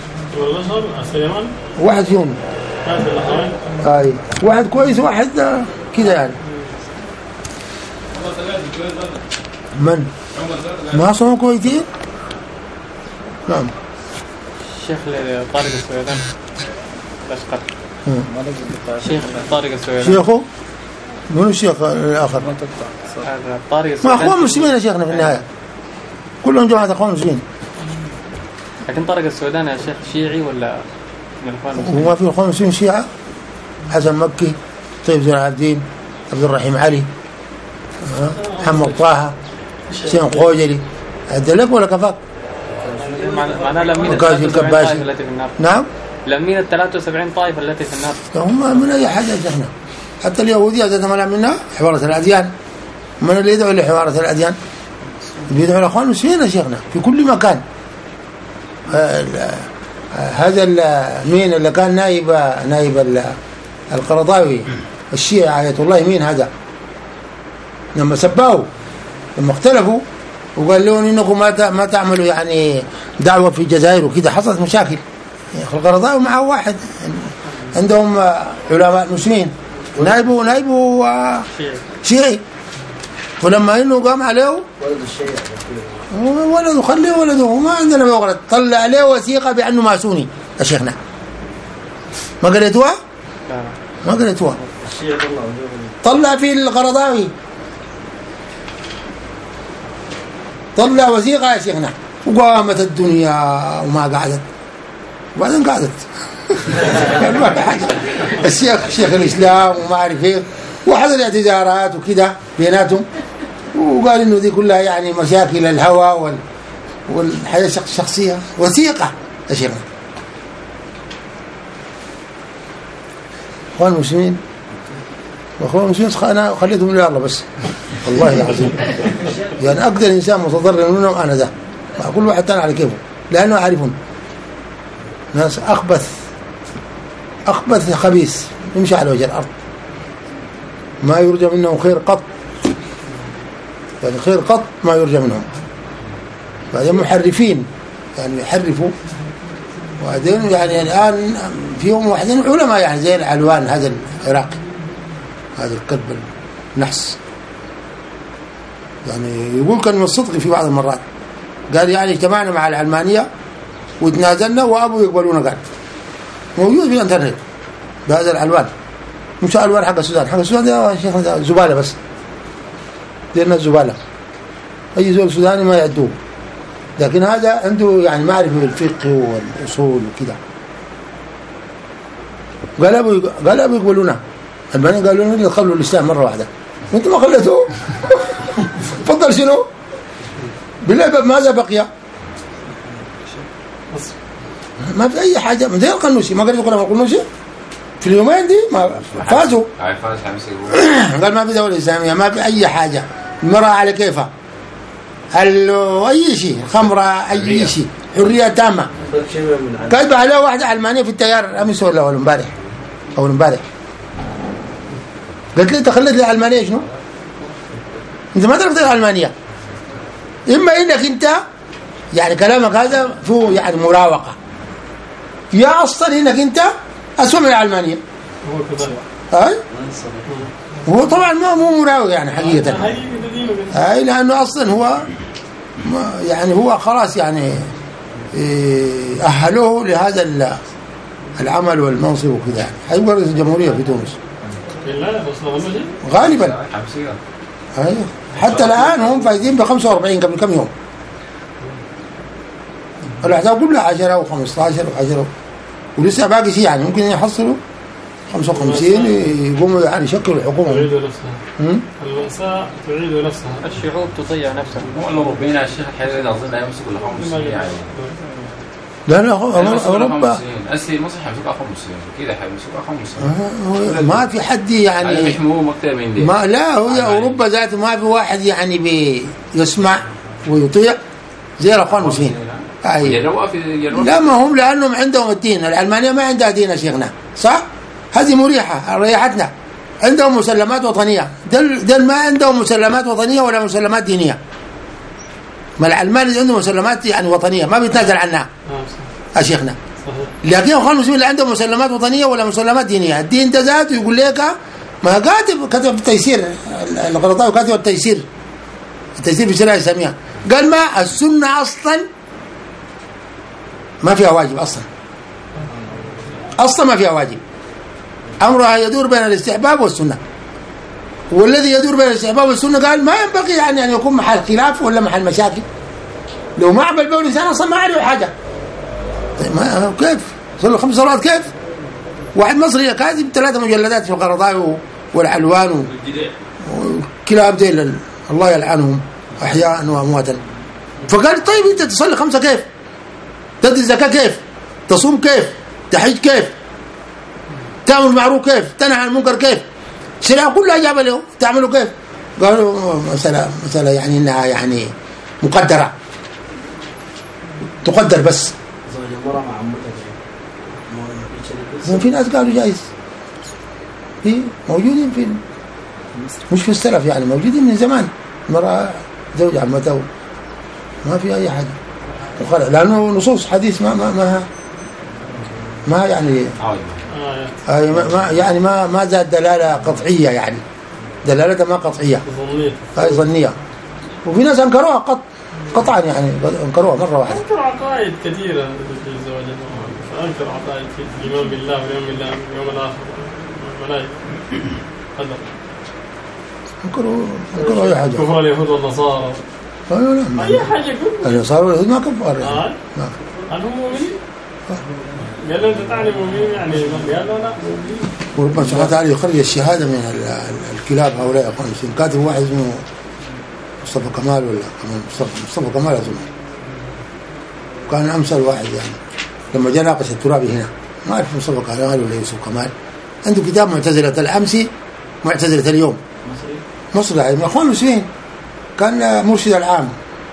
واحد فيهم. اي واحد كويس واحد كذا يعني. من؟ ما صنعوا كويتين؟ نعم. الشيخ طارق السويدان الأشقر. الشيخ طارق السويدان. شيخه؟ منو الشيخ الآخر؟ طارق السويدان. ما أخوان مسلمين يا شيخنا في النهاية. كلهم جماعة أخوان مسلمين. لكن طارق السويدان يا شيخ شيعي ولا من الأخوان المسلمين؟ وما في أخوان مسلمين شيعة؟ حسن مكي، طيب زين العابدين، عبد الرحيم علي، محمد طه، حسين خوجلي، أدلك ولا كفاك؟ معناه لمين الثلاثة وسبعين طائفة التي في النار؟ نعم؟ لمين الثلاثة وسبعين طائفة التي في النار؟ هم من أي حاجة شيخنا. حتى اليهودية ذات ما منها حوارة الأديان. من اللي يدعو لحوارة الأديان؟ بيدعو الأخوان المسلمين يا شيخنا في كل مكان. هذا مين اللي كان نائب نائب القرضاوي الشيعي آية الله مين هذا؟ لما سباه لما اختلفوا وقال لهم انكم ما ما تعملوا يعني دعوه في الجزائر وكذا، حصلت مشاكل. القرضاوي معه واحد عندهم علماء مسلمين نائبه نائبه شيعي، فلما انه قام عليه ولد الشيعي ولده خليه ولده ما عندنا بغرض، طلع عليه وثيقه بانه ماسوني يا شيخنا. ما قريتوها؟ ما قريتوها. طلع في القرضاوي طلع وثيقة يا شيخنا وقامت الدنيا وما قعدت، وبعدين قعدت. الشيخ شيخ الإسلام وما أعرف إيه وحصل اعتذارات وكذا بيناتهم، وقال إنه دي كلها يعني مشاكل الهوى وال والحياة الشخصية. وثيقة يا شيخنا. أخوان المسلمين وأخوان المسلمين أنا خليتهم لي الله بس والله العظيم يعني أقدر إنسان متضرر منهم أنا ده، كل واحد تاني على كيفه، لأنه عارفون ناس أخبث أخبث خبيث يمشي على وجه الأرض، ما يرجى منهم خير قط، يعني خير قط ما يرجى منهم. بعدين محرفين يعني يحرفوا، وبعدين يعني الآن فيهم واحدين علماء يعني زي العلوان هذا العراقي هذا الكلب النحس، يعني يقول كان من الصدق في بعض المرات، قال يعني اجتمعنا مع العلمانية وتنازلنا وأبوا يقبلونا، قال موجود في الانترنت بهذا العلوان، مش الألوان حق السودان، حق السودان ده شيخ زبالة بس ديرنا الزبالة، أي زول سوداني ما يعدوه، لكن هذا عنده يعني معرفة بالفقه والأصول وكذا. قال أبوا قال أبوا يقبلونا، البنين قالوا لنا خلوا الإسلام مرة واحدة، وانتم ما خلتوه. فضل شنو بالله ماذا بقي؟ ما في أي حاجة من ذي القنوشي. ما قال يقول القنوشي في اليومين دي ما فازوا، قال ما في دولة إسلامية، ما في أي حاجة، المرأة على كيفها، أي شيء، خمرة، أي شيء، حرية تامة. كاتب عليه واحدة علمانية في التيار أمس ولا أول امبارح أول امبارح، قلت لي تخلت لي علمانية شنو؟ أنت ما تعرف العلمانية، إما إنك أنت يعني كلامك هذا فيه يعني مراوغة، يا أصلا إنك أنت أسوأ من العلمانية. هو كذا. أي هو طبعا ما مو مراوغ يعني حقيقة، أي لأنه أصلا هو يعني هو خلاص يعني أهلوه لهذا العمل والمنصب وكذا، يعني حيبقى رئيس الجمهورية في تونس غالبا. أي حتى الآن هم فايزين ب خمسة وأربعين قبل كم يوم، الأحزاب كلها عشرة وخمسة عشر وعشرة، ولسه باقي شيء يعني ممكن يحصلوا خمسة وخمسين يقوموا يعني يشكلوا الحكومة. تعيد نفسها المأساة، تعيد نفسها، الشعوب تضيع نفسها. مو الأوروبيين على الشيخ الحريري أظن يمسكوا الحكومة يعني لا أوروبا أصلي المصحف مسوق أخو مسلم كده حي مسوق أخو مسلم. آه ما في حد يعني ما لا هو أوروبا ذاته ما في واحد يعني بيسمع ويطيع زي الأخوان المسلمين. لا ما هم لأنهم عندهم الدين. العلمانية ما عندها دين يا شيخنا صح؟ هذه مريحة ريحتنا. عندهم مسلمات وطنية. دل, دل ما عندهم مسلمات وطنية ولا مسلمات دينية. ما العلماني عنده مسلمات يعني وطنية ما بيتنازل عنها يا شيخنا. لكن الأخوان المسلمين اللي عندهم مسلمات وطنية ولا مسلمات دينية. الدين ده ذاته يقول لك ما كاتب كتب التيسير القرطاوي كاتب التيسير التيسير في الشريعة الإسلامية قال ما السنة أصلا ما فيها واجب أصلا أصلا ما فيها واجب. أمرها يدور بين الاستحباب والسنة. والذي يدور بين الاستحباب والسنة قال ما ينبغي يعني أن يكون محل خلاف ولا محل مشاكل. لو ما عمل به الإنسان أصلا ما عليه حاجة. ما كيف صلوا خمس صلوات كيف واحد مصري كاتب ثلاثة مجلدات في القرطاوي والعلوان وكلاب ديل الله يلعنهم أحياء وأمواتا. فقال طيب أنت تصلي خمسة كيف تدي الزكاة كيف تصوم كيف تحج كيف تعمل معروف كيف تنهى عن المنكر كيف الشريعة كلها جابها له تعملوا كيف. قالوا مسألة مسألة يعني إنها يعني مقدرة تقدر بس. في ناس قالوا جائز في موجودين في مش في السلف يعني موجودين من زمان. مرأة زوج عمته ما في أي حاجة وخلق لأنه نصوص حديث ما ما ما, ما يعني ما يعني ما ما زاد دلالة قطعية يعني دلالة ما قطعية هاي ظنية. وفي ناس أنكروها قط قطعا يعني أنكروها مرة واحدة. أنكر عقائد كثيرة في الزواج أنكر عقائد في الإيمان بالله واليوم الله واليوم الآخر والملائكة هذا أنكروا أنكروا أي حاجة كفر اليهود والنصارى أي حاجة كفر النصارى واليهود ما كفر آه أنهم مؤمنين قال له أنت تعني مؤمنين يعني قال له لا مؤمنين. وربما سبحانه وتعالى يخرج الشهادة من الكلاب هؤلاء أخوان المسلمين. كاتب واحد اسمه مصطفى كمال ولا كمان مصطفى مصطفى كمال أظن كان أمثل واحد يعني لما جاء ناقش الترابي هنا ما أعرف مصطفى كمال ولا يوسف كمال عنده كتاب معتزلة الأمس معتزلة اليوم مصر يعني من أخوان المسلمين كان مرشد العام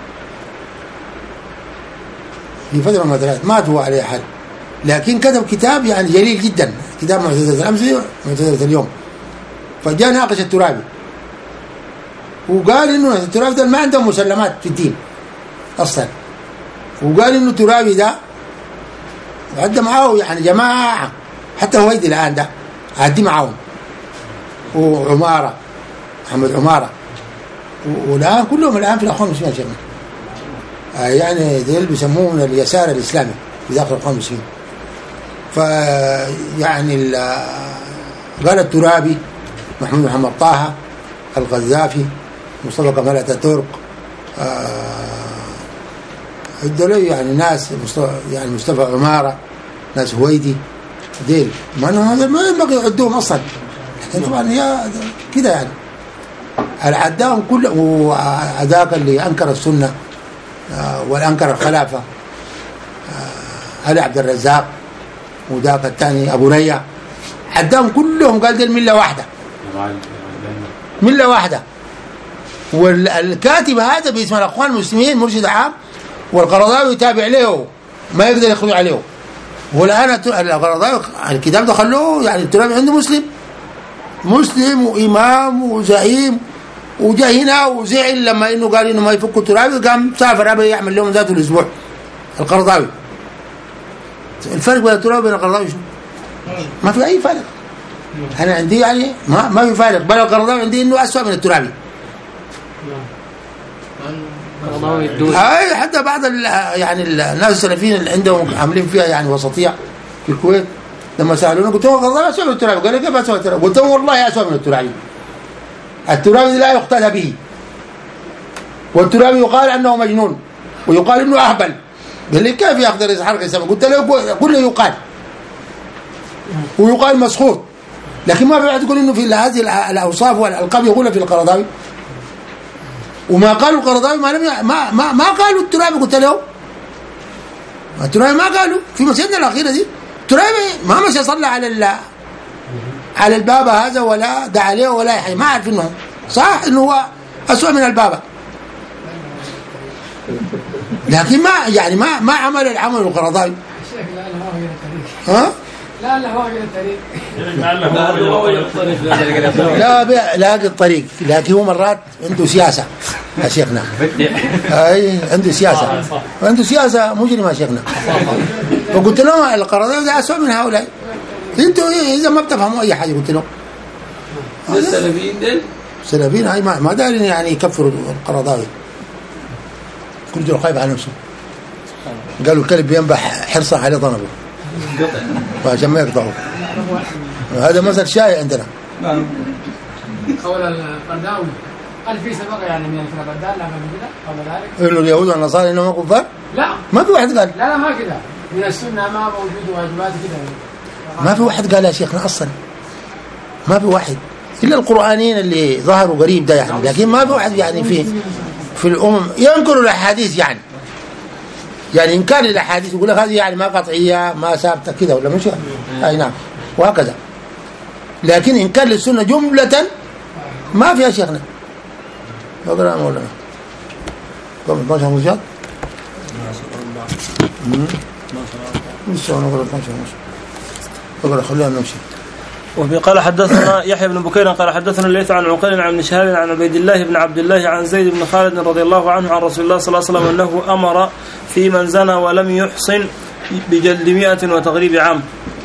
في فترة من الفترات مات هو عليه حل لكن كتب كتاب يعني جليل جدا كتاب معتزلة الأمس معتزلة اليوم. فجاء ناقش الترابي وقال إنه الترابي ده ما عندهم مسلمات في الدين أصلا. وقال إنه الترابي ده وعد معاه يعني جماعة حتى هويدي الآن ده عدي معاهم وعمارة محمد عمارة والآن كلهم الآن في الأخوان المسلمين آه يعني ديل بيسموه من اليسار الإسلامي في داخل الأخوان المسلمين. فيعني قال الترابي محمود محمد طه القذافي مصطفى كمال اتاتورك الدولي آه يعني ناس مصطفى يعني مصطفى عمارة ناس هويدي ديل ما هذا ما ينبغي يعدوهم أصلا لكن طبعا هي كده يعني العداهم كله. وعداك اللي أنكر السنة آه والأنكر الخلافة آه علي عبد الرزاق وذاك الثاني أبو ريا عداهم كلهم قال دي الملة واحدة ملة واحدة. والكاتب هذا باسم الأخوان المسلمين مرشد عام والقرضاوي تابع له ما يقدر يخرج عليه. والآن القرضاوي الكتاب ده خلوه يعني الترابي عنده مسلم مسلم وإمام وزعيم وجاء هنا وزعل لما إنه قال إنه ما يفك الترابي قام سافر أبي يعمل لهم ذاته الأسبوع القرضاوي. الفرق بين الترابي وبين القرضاوي شو؟ ما في أي فرق. أنا عندي يعني ما ما في فرق بل القرضاوي عندي إنه أسوأ من الترابي. هاي حتى بعض يعني الناس السلفيين اللي عندهم عاملين فيها يعني وسطية في الكويت لما سألونا قلت له القرضاوي أسوأ من الترابي قال لي كيف أسوأ من الترابي؟ قلت له والله أسوأ من الترابي. الترابي لا يقتدى به والترابي يقال أنه مجنون ويقال أنه أهبل. قال لي كيف يقدر يسحرك السماء؟ قلت له كله يقال ويقال مسخوط لكن ما في واحد يقول إنه في هذه الأوصاف والألقاب يقولها في القرضاوي. وما قالوا القرضاوي ما لم ي... ما ما ما قالوا الترابي. قلت له الترابي ما قالوا في مسيرنا الأخيرة دي الترابي ما مشي صلى على على البابا هذا ولا دعا عليه ولا حاجة، ما أعرف إنه صح إنه هو أسوأ من البابا، لكن ما يعني ما ما عمل العمل القرضاوي. ها؟ لا لا هو غير الطريق. لا لاقي الطريق، لكن هو مرات عنده سياسة يا شيخنا. أي عنده سياسة، عنده سياسة مجرمة يا شيخنا. وقلت لهم القرضاوي ده أسوأ من هؤلاء. انتوا إذا ما بتفهموا أي حاجة قلت لهم. السلفيين دل. السلفيين هاي ما ما دارين يعني يكفروا القرضاوي. كل رجل خايف على نفسه. قالوا الكلب بينبح حرصا على ضنبه عشان ما يقطعوا. هذا مثل شائع عندنا. قول القرضاوي هل في سبق يعني من الفرقدان لما كده قبل ذلك؟ إنه اليهود والنصارى إنهم كفار؟ لا ما في واحد قال. لا لا ما كده من السنة ما موجود واجبات كده. ما في واحد قال يا شيخنا أصلا، ما في واحد إلا القرآنيين اللي ظهروا قريب ده يعني، لكن ما في واحد يعني في في الأمم ينكروا الأحاديث يعني يعني إنكار الأحاديث يقول لك هذه يعني ما قطعية ما ثابتة كده ولا مش أي نعم وهكذا، لكن إنكار للسنة جملة ما فيها شيخنا. نقرأ مولانا كم اثناشر مجال لسه نقرأ اثناشر مجال نقرأ خلينا نمشي. وفي قال حدثنا يحيى بن بكير قال حدثنا الليث عن عقيل عن ابن شهاب عن عبيد الله بن عبد الله عن زيد بن خالد رضي الله عنه عن رسول الله صلى الله عليه وسلم أنه أمر في من زنى ولم يحصن بجلد مئة وتغريب عام.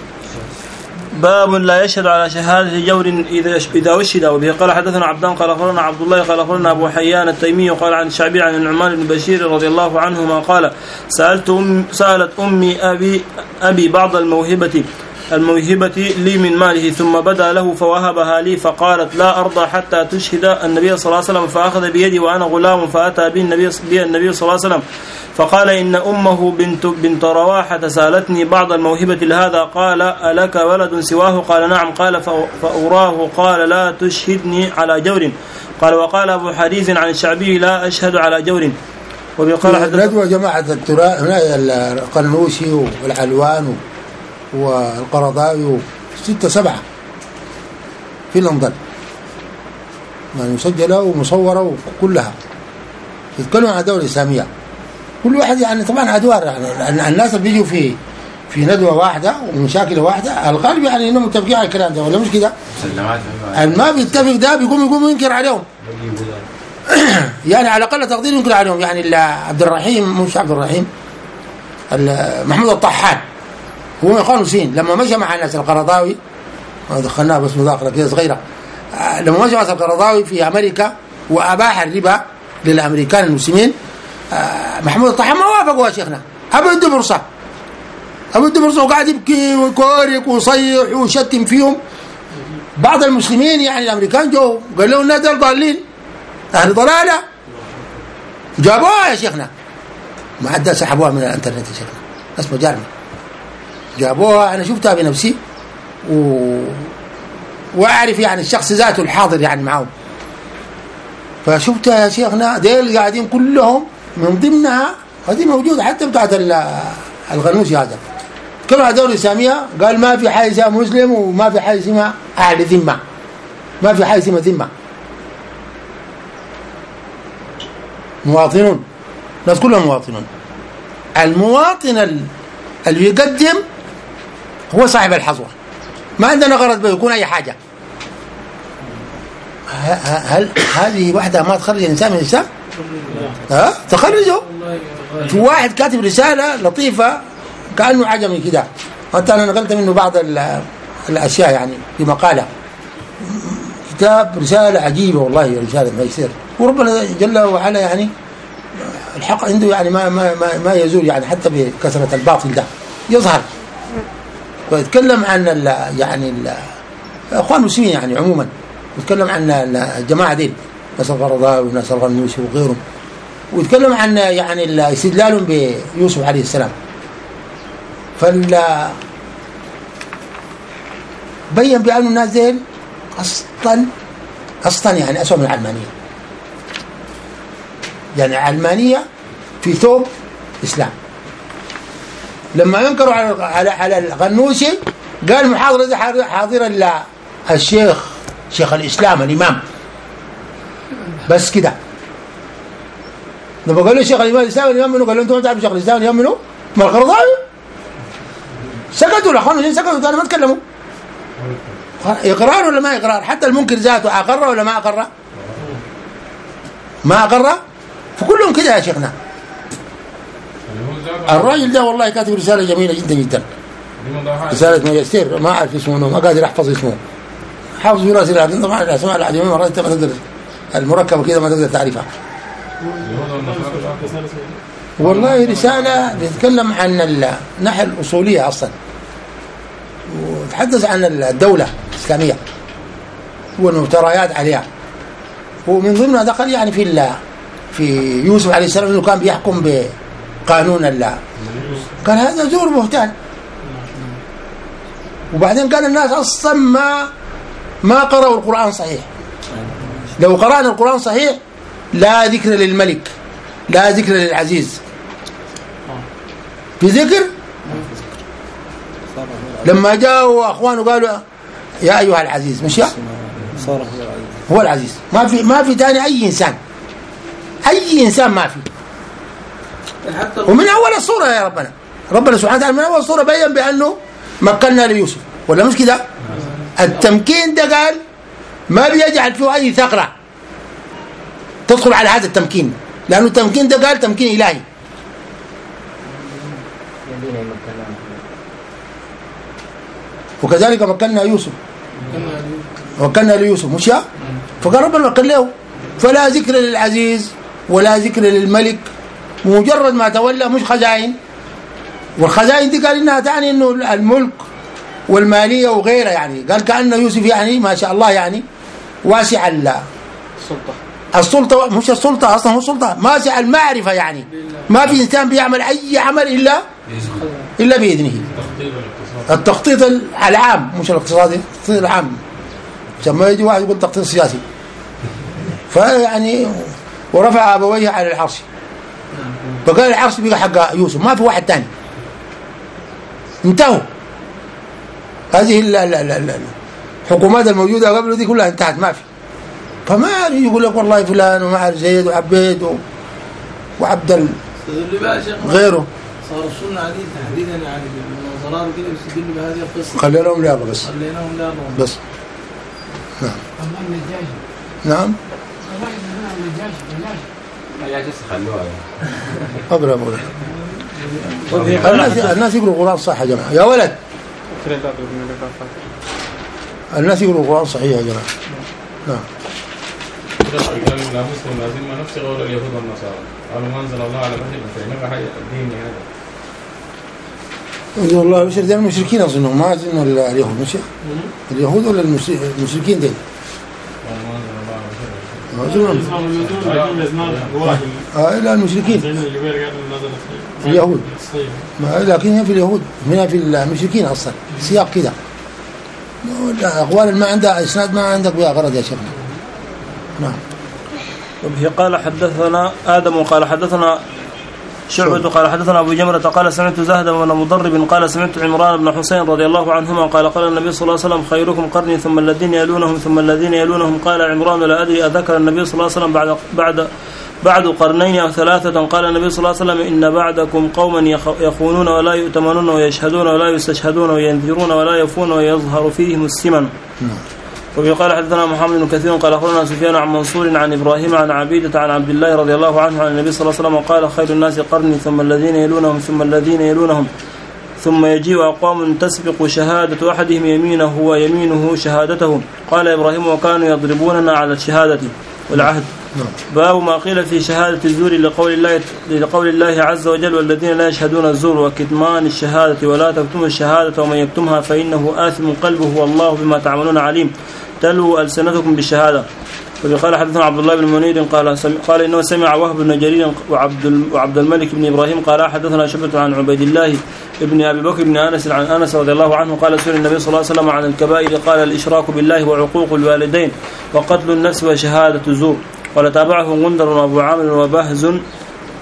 باب لا يشهد على شهادة جور إذا وشهد. وبه قال حدثنا عبدان قال أخبرنا عبد الله قال أخبرنا أبو حيان التيمي قال عن الشعبي عن النعمان بن بشير رضي الله عنهما قال سألت أم سألت أمي أبي أبي بعض الموهبة الموهبة لي من ماله ثم بدا له فوهبها لي فقالت لا أرضى حتى تشهد النبي صلى الله عليه وسلم، فأخذ بيدي وأنا غلام فأتى به النبي, به النبي صلى الله عليه وسلم فقال إن أمه بنت, بنت رواحة سألتني بعض الموهبة لهذا قال ألك ولد سواه قال نعم قال فأراه قال لا تشهدني على جور قال وقال أبو حديث عن الشعبي لا أشهد على جور. وبيقال ندوة جماعة التراث هنا القنوشي والعلوان والقرضاوي ستة سبعة في لندن يعني مسجلة ومصورة وكلها يتكلموا عن الدولة الإسلامية كل واحد يعني طبعا أدوار يعني الناس اللي بيجوا في في ندوة واحدة ومشاكل واحدة الغالب يعني إنهم متفقين على الكلام ده ولا مش كده؟ ما بيتفق ده بيقوم يقوم ينكر عليهم يعني على أقل تقدير ينكر عليهم يعني عبد الرحيم مش عبد الرحيم محمود الطحان هو من الخامسين لما مشى مع الناس القرضاوي دخلناه بس مذاكرة كده صغيرة لما مشى مع القرضاوي في أمريكا وأباح الربا للأمريكان المسلمين محمود الطحان ما وافقوا يا شيخنا أبو يدوا فرصة أبو يدوا فرصة وقاعد يبكي ويكورك ويصيح ويشتم فيهم. بعض المسلمين يعني الأمريكان جو قال لهم الناس دول ضالين أهل ضلالة جابوها يا شيخنا ما عدا سحبوها من الانترنت يا شيخنا اسمه جارمي جابوها أنا شفتها بنفسي و... وأعرف يعني الشخص ذاته الحاضر يعني معهم فشفتها يا شيخنا ديل قاعدين كلهم من ضمنها هذه موجودة حتى بتاعت الغنوشي هذا كانوا على دولة إسلامية قال ما في حاجة اسمها مسلم وما في حاجة اسمها أهل ذمة ما في حاجة اسمها ذمة مواطنون الناس كلهم مواطنون المواطن اللي يقدم هو صاحب الحظوة ما عندنا غرض به يكون أي حاجة. هل هذه واحدة ما تخرج الإنسان من الإسلام؟ ها تخرجه. في واحد كاتب رسالة لطيفة كأنه عجمي كده حتى أنا نقلت منه بعض الأشياء يعني في مقالة كتاب رسالة عجيبة والله رسالة ما يصير وربنا جل وعلا يعني الحق عنده يعني ما ما ما, ما يزول يعني حتى بكثرة الباطل ده يظهر ويتكلم عن ال يعني الأخوان المسلمين يعني عموما يتكلم عن الجماعة دي ناس القرضاوي وناس الغنوشي وغيرهم ويتكلم عن يعني استدلالهم بيوسف عليه السلام فال بين بأن الناس دي أصلا أصلا يعني أسوأ من العلمانية يعني علمانية في ثوب إسلام لما ينكروا على على على الغنوشي قال محاضرة دي حاضرة الشيخ شيخ الإسلام الإمام بس كده. لما قالوا شيخ الإمام الإسلام الإمام منه قال له أنتم ما تعرفوا شيخ الإسلام الإمام منه ما القرضاوي سكتوا الأخوان سكتوا ثاني ما تكلموا. إقرار ولا ما إقرار؟ حتى المنكر ذاته أقر ولا ما أقر؟ ما أقر؟ فكلهم كده يا شيخنا. الراجل ده والله كاتب رسالة جميلة جدا جدا رسالة ماجستير ما أعرف اسمه ما قادر أحفظ اسمه حافظ في راسي لكن طبعا الأسماء العجمية مرات ما تقدر المركبة كده ما تقدر تعرفها. والله رسالة بتتكلم عن الناحية الأصولية أصلا وتحدث عن الدولة الإسلامية والمفتريات عليها ومن ضمنها دخل يعني في الله في يوسف عليه السلام انه كان بيحكم بقانون الله كان هذا زور بهتان. وبعدين كان الناس اصلا ما ما قرأوا القرآن صحيح. لو قرأنا القرآن صحيح لا ذكر للملك لا ذكر للعزيز في ذكر لما جاءوا اخوانه قالوا يا ايها العزيز مش يا صار هو العزيز ما في ما في ثاني اي انسان اي انسان ما في. ومن اول الصوره يا ربنا ربنا سبحانه وتعالى من اول الصوره بين بانه مكننا ليوسف ولا مش كده. التمكين ده قال ما بيجعل فيه اي ثغره تدخل على هذا التمكين لانه التمكين ده قال تمكين الهي. وكذلك مكننا يوسف وكنا ليوسف مش يا فقال ربنا مكن له فلا ذكر للعزيز ولا ذكر للملك مجرد ما تولى مش خزائن. والخزائن دي قال انها تعني انه الملك والماليه وغيرها يعني قال كأن يوسف يعني ما شاء الله يعني واسع السلطه السلطه مش السلطه اصلا هو السلطه واسع المعرفه يعني ما في انسان بيعمل اي عمل الا الا باذنه. التخطيط العام مش الاقتصادي التخطيط العام لما يجي واحد يقول تخطيط سياسي فيعني ورفع ابويه على العرش فقال العرش بقى حق يوسف ما في واحد تاني انتهوا. هذه الحكومات الموجوده قبل دي كلها انتهت ما في. فما يقول لك والله فلان وما عارف زيد وعبيد وعبد غيره صار السنه عديد تحديدا يعني المناظرات كده بيستدلوا بهذه القصه خليناهم لعبه بس خليناهم لعبه بس. نعم نعم خلوها اقرا اقرا الناس الناس يقروا القران صح يا جماعه يا ولد الناس يقروا القران صحيح يا جماعه. نعم لا مسلم لازم ما نفس قول اليهود والنصارى قالوا ما انزل الله على بشر فإنما حي الدين هذا والله بشر دين المشركين اظنهم ما اظن اليهود مش اليهود ولا المشركين دين ما اظن اه لا المشركين اليهود ما لكن هي في اليهود هنا في المشركين اصلا سياق كده اقوال ما عندها اسناد ما عندك بها غرض يا شيخنا. نعم. وبه قال حدثنا آدم قال حدثنا شعبة قال حدثنا أبو جمرة قال سمعت زهد بن مضرب قال سمعت عمران بن حسين رضي الله عنهما قال قال النبي صلى الله عليه وسلم خيركم قرني ثم الذين يلونهم ثم الذين يلونهم. قال عمران لا أدري أذكر النبي صلى الله عليه وسلم بعد بعد بعد قرنين أو ثلاثة. قال النبي صلى الله عليه وسلم إن بعدكم قوما يخونون ولا يؤتمنون ويشهدون ولا يستشهدون وينذرون ولا يفون ويظهر فيهم السمن. وفي قال حدثنا محمد بن كثير قال أخبرنا سفيان عن منصور عن إبراهيم عن عبيدة عن عبد الله رضي الله عنه عن النبي صلى الله عليه وسلم قال خير الناس قرني ثم الذين يلونهم ثم الذين يلونهم ثم يجيء أقوام تسبق شهادة أحدهم يمينه ويمينه شهادته. قال إبراهيم وكانوا يضربوننا على الشهادة والعهد. باب ما قيل في شهادة الزور لقول الله لقول الله عز وجل والذين لا يشهدون الزور وكتمان الشهادة ولا تكتموا الشهادة ومن يكتمها فإنه آثم قلبه والله بما تعملون عليم تلو ألسنتكم بالشهادة. وقال حدثنا عبد الله بن منير قال قال إنه سمع وهب بن جرير وعبد وعبد الملك بن إبراهيم قال حدثنا شعبة عن عبيد الله ابن أبي بكر بن أنس عن أنس رضي الله عنه قال سئل النبي صلى الله عليه وسلم عن الكبائر قال الإشراك بالله وعقوق الوالدين وقتل النفس وشهادة الزور. قال تابعه غندر وأبو عامر وبهز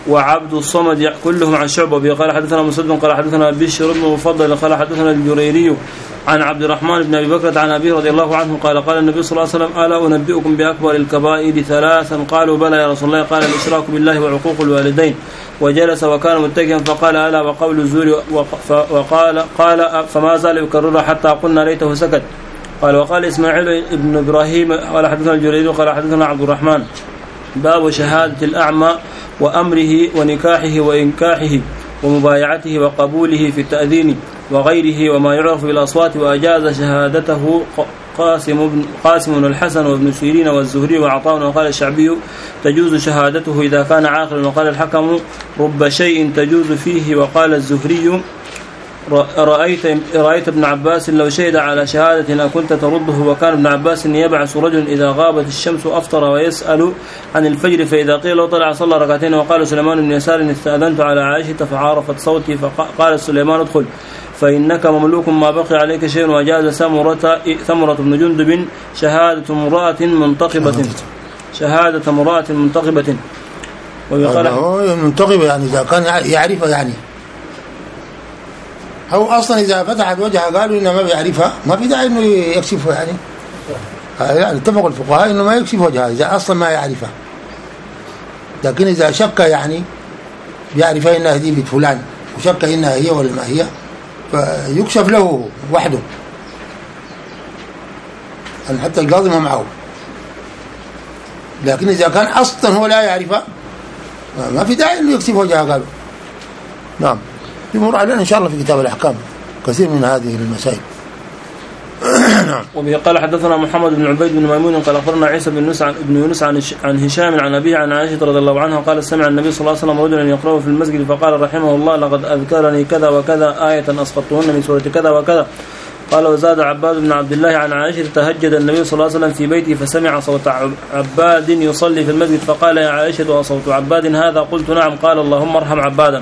وعبد الصمد كلهم عن شعبة. وبه قال حدثنا مسدد قال حدثنا بشر بن مفضل قال حدثنا الجريري عن عبد الرحمن بن أبي بكر عن أبيه رضي الله عنه قال قال النبي صلى الله عليه وسلم ألا أنبئكم بأكبر الكبائر ثلاثا؟ قالوا بلى يا رسول الله. قال الإشراك بالله وعقوق الوالدين. وجلس وكان متكئا فقال ألا وقول الزور وقال قال فما زال يكررها حتى قلنا ليته سكت. قال وقال إسماعيل بن إبراهيم قال حدثنا الجريري قال حدثنا عبد الرحمن باب شهادة الأعمى وأمره ونكاحه وإنكاحه ومبايعته وقبوله في التأذين وغيره وما يعرف بالأصوات. وأجاز شهادته قاسم بن قاسم الحسن وابن سيرين والزهري وعطاء. وقال الشعبي تجوز شهادته إذا كان عاقلا. وقال الحكم رب شيء تجوز فيه. وقال الزهري رأيت رأيت ابن عباس لو شهد على شهادة أكنت ترده. وكان ابن عباس يبعث رجل إذا غابت الشمس أفطر ويسأل عن الفجر فإذا قيل له طلع صلى ركعتين. وقال سليمان بن يسار استأذنت على عائشة فعارفت صوتي فقال سليمان ادخل فإنك مملوك ما بقي عليك شيء. وجاز ثمرة ثمرة بن جندب شهادة امرأة منتقبة شهادة امرأة منتقبة. ويقال منتقبة يعني إذا كان يعرفها يعني أو أصلا إذا فتحت وجهها قالوا إنه ما بيعرفها ما في داعي إنه يكشفها يعني يعني اتفقوا الفقهاء إنه ما يكشف وجهها إذا أصلا ما يعرفها. لكن إذا شك يعني بيعرفها إنها دي بنت فلان وشك إنها هي ولا ما هي فيكشف له وحده يعني حتى القاضي ما معه. لكن إذا كان أصلا هو لا يعرفها ما في داعي إنه يكشف وجهها قالوا. نعم يمر علينا إن شاء الله في كتاب الأحكام كثير من هذه المسائل. وبه قال حدثنا محمد بن عبيد بن ميمون قال أخبرنا عيسى بن يونس بن يونس عن عن هشام عن أبيه عن عائشة رضي الله عنها قال سمع النبي صلى الله عليه وسلم رجلا يقرأ في المسجد فقال رحمه الله لقد أذكرني كذا وكذا آية أسقطتهن من سورة كذا وكذا. قال وزاد عباد بن عبد الله عن عائشة تهجد النبي صلى الله عليه وسلم في بيته فسمع صوت عباد يصلي في المسجد فقال يا عائشة وصوت عباد هذا؟ قلت نعم. قال اللهم ارحم عبادا.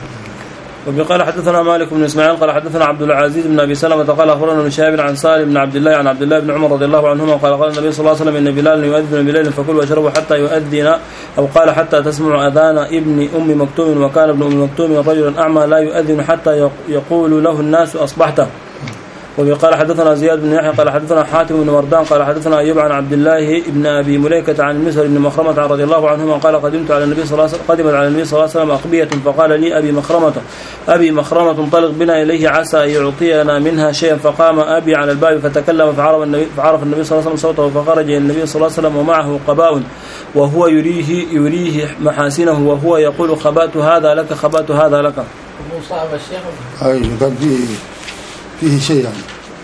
وقال حدثنا مالك بن اسماعيل قال حدثنا عبد العزيز بن ابي سلمة قال اخبرنا ابن شهاب عن سالم بن عبد الله عن عبد الله بن عمر رضي الله عنهما قال قال النبي صلى الله عليه وسلم ان بلال يؤذن بليل فكلوا واشربوا حتى يؤذن او قال حتى تسمعوا اذان ابن ام مكتوم. وكان ابن ام مكتوم رجلا اعمى لا يؤذن حتى يقول له الناس اصبحت. وقال حدثنا زياد بن يحيى قال حدثنا حاتم بن وردان قال حدثنا ايوب عن عبد الله بن ابي مليكة عن مسهر بن مخرمة رضي الله عنهما قال قدمت على النبي صلى الله عليه وسلم قدمت على النبي صلى الله عليه وسلم أقبية فقال لي ابي مخرمة ابي مخرمة انطلق بنا اليه عسى ان يعطينا منها شيئا. فقام ابي على الباب فتكلم فعرف النبي فعرف النبي صلى الله عليه وسلم صوته فخرج الى النبي صلى الله عليه وسلم ومعه قباء وهو يريه يريه محاسنه وهو يقول خبأت هذا لك خبأت هذا لك. صعب الشيخ اي كان فيه فيه شيء يعني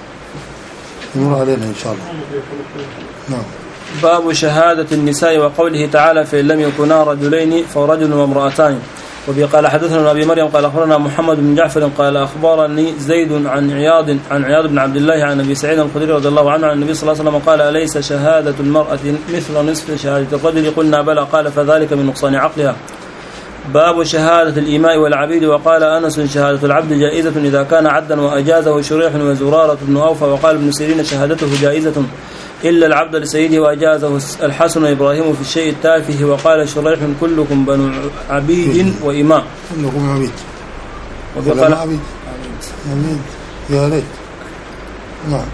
يمر علينا إن شاء الله. نعم. باب شهادة النساء وقوله تعالى فإن لم يكونا رجلين فرجل وامرأتان. وبه قال حدثنا أبي مريم قال أخبرنا محمد بن جعفر قال أخبرني زيد عن عياض عن عياض بن عبد الله عن أبي سعيد الخدري رضي الله عنه عن النبي صلى الله عليه وسلم قال أليس شهادة المرأة مثل نصف شهادة الرجل؟ قلنا بلى. قال فذلك من نقصان عقلها. باب شهادة الإماء والعبيد. وقال أنس شهادة العبد جائزة إذا كان عبدا وأجازه شريح وزرارة بن أوفى. وقال ابن سيرين شهادته جائزة إلا العبد لسيده وأجازه الحسن وإبراهيم في الشيء التافه. وقال شريح كلكم بنو عبيد وإماء. كلكم عبيد. وقال عبيد عبيد يا ريت. نعم.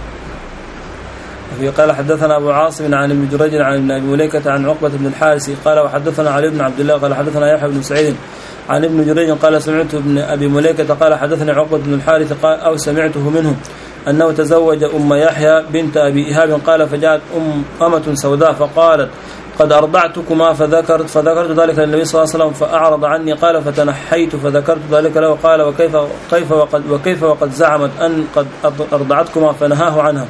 قال حدثنا أبو عاصم عن ابن جريج عن ابن أبي مليكة عن عقبة بن الحارث قال وحدثنا علي بن عبد الله قال حدثنا يحيى بن سعيد عن ابن جريج قال سمعت ابن أبي مليكة قال حدثني عقبة بن الحارث قال أو سمعته منه أنه تزوج أم يحيى بنت أبي إيهاب قال فجاءت أم أمة سوداء فقالت قد أرضعتكما فذكرت فذكرت ذلك للنبي صلى الله عليه وسلم فأعرض عني قال فتنحيت فذكرت ذلك له قال وكيف كيف وقد وكيف وقد زعمت أن قد أرضعتكما فنهاه عنها.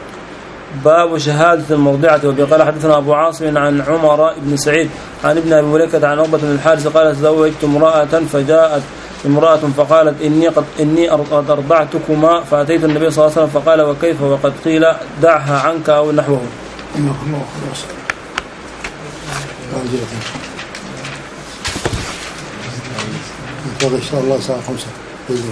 باب شهادة المرضعة. وقال حدثنا أبو عاصم عن عمر بن سعيد عن ابن أبي مليكة عن عقبة بن الحارث قال تزوجت امرأة فجاءت امرأة فقالت إني قد إني قد أرضعتكما فأتيت النبي صلى الله عليه وسلم فقال وكيف وقد قيل دعها عنك أو نحوه. إن شاء الله الساعة خمسة بإذن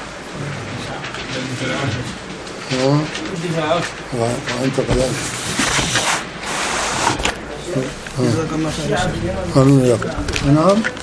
الله. وأنت كذلك. آمين يا رب. نعم.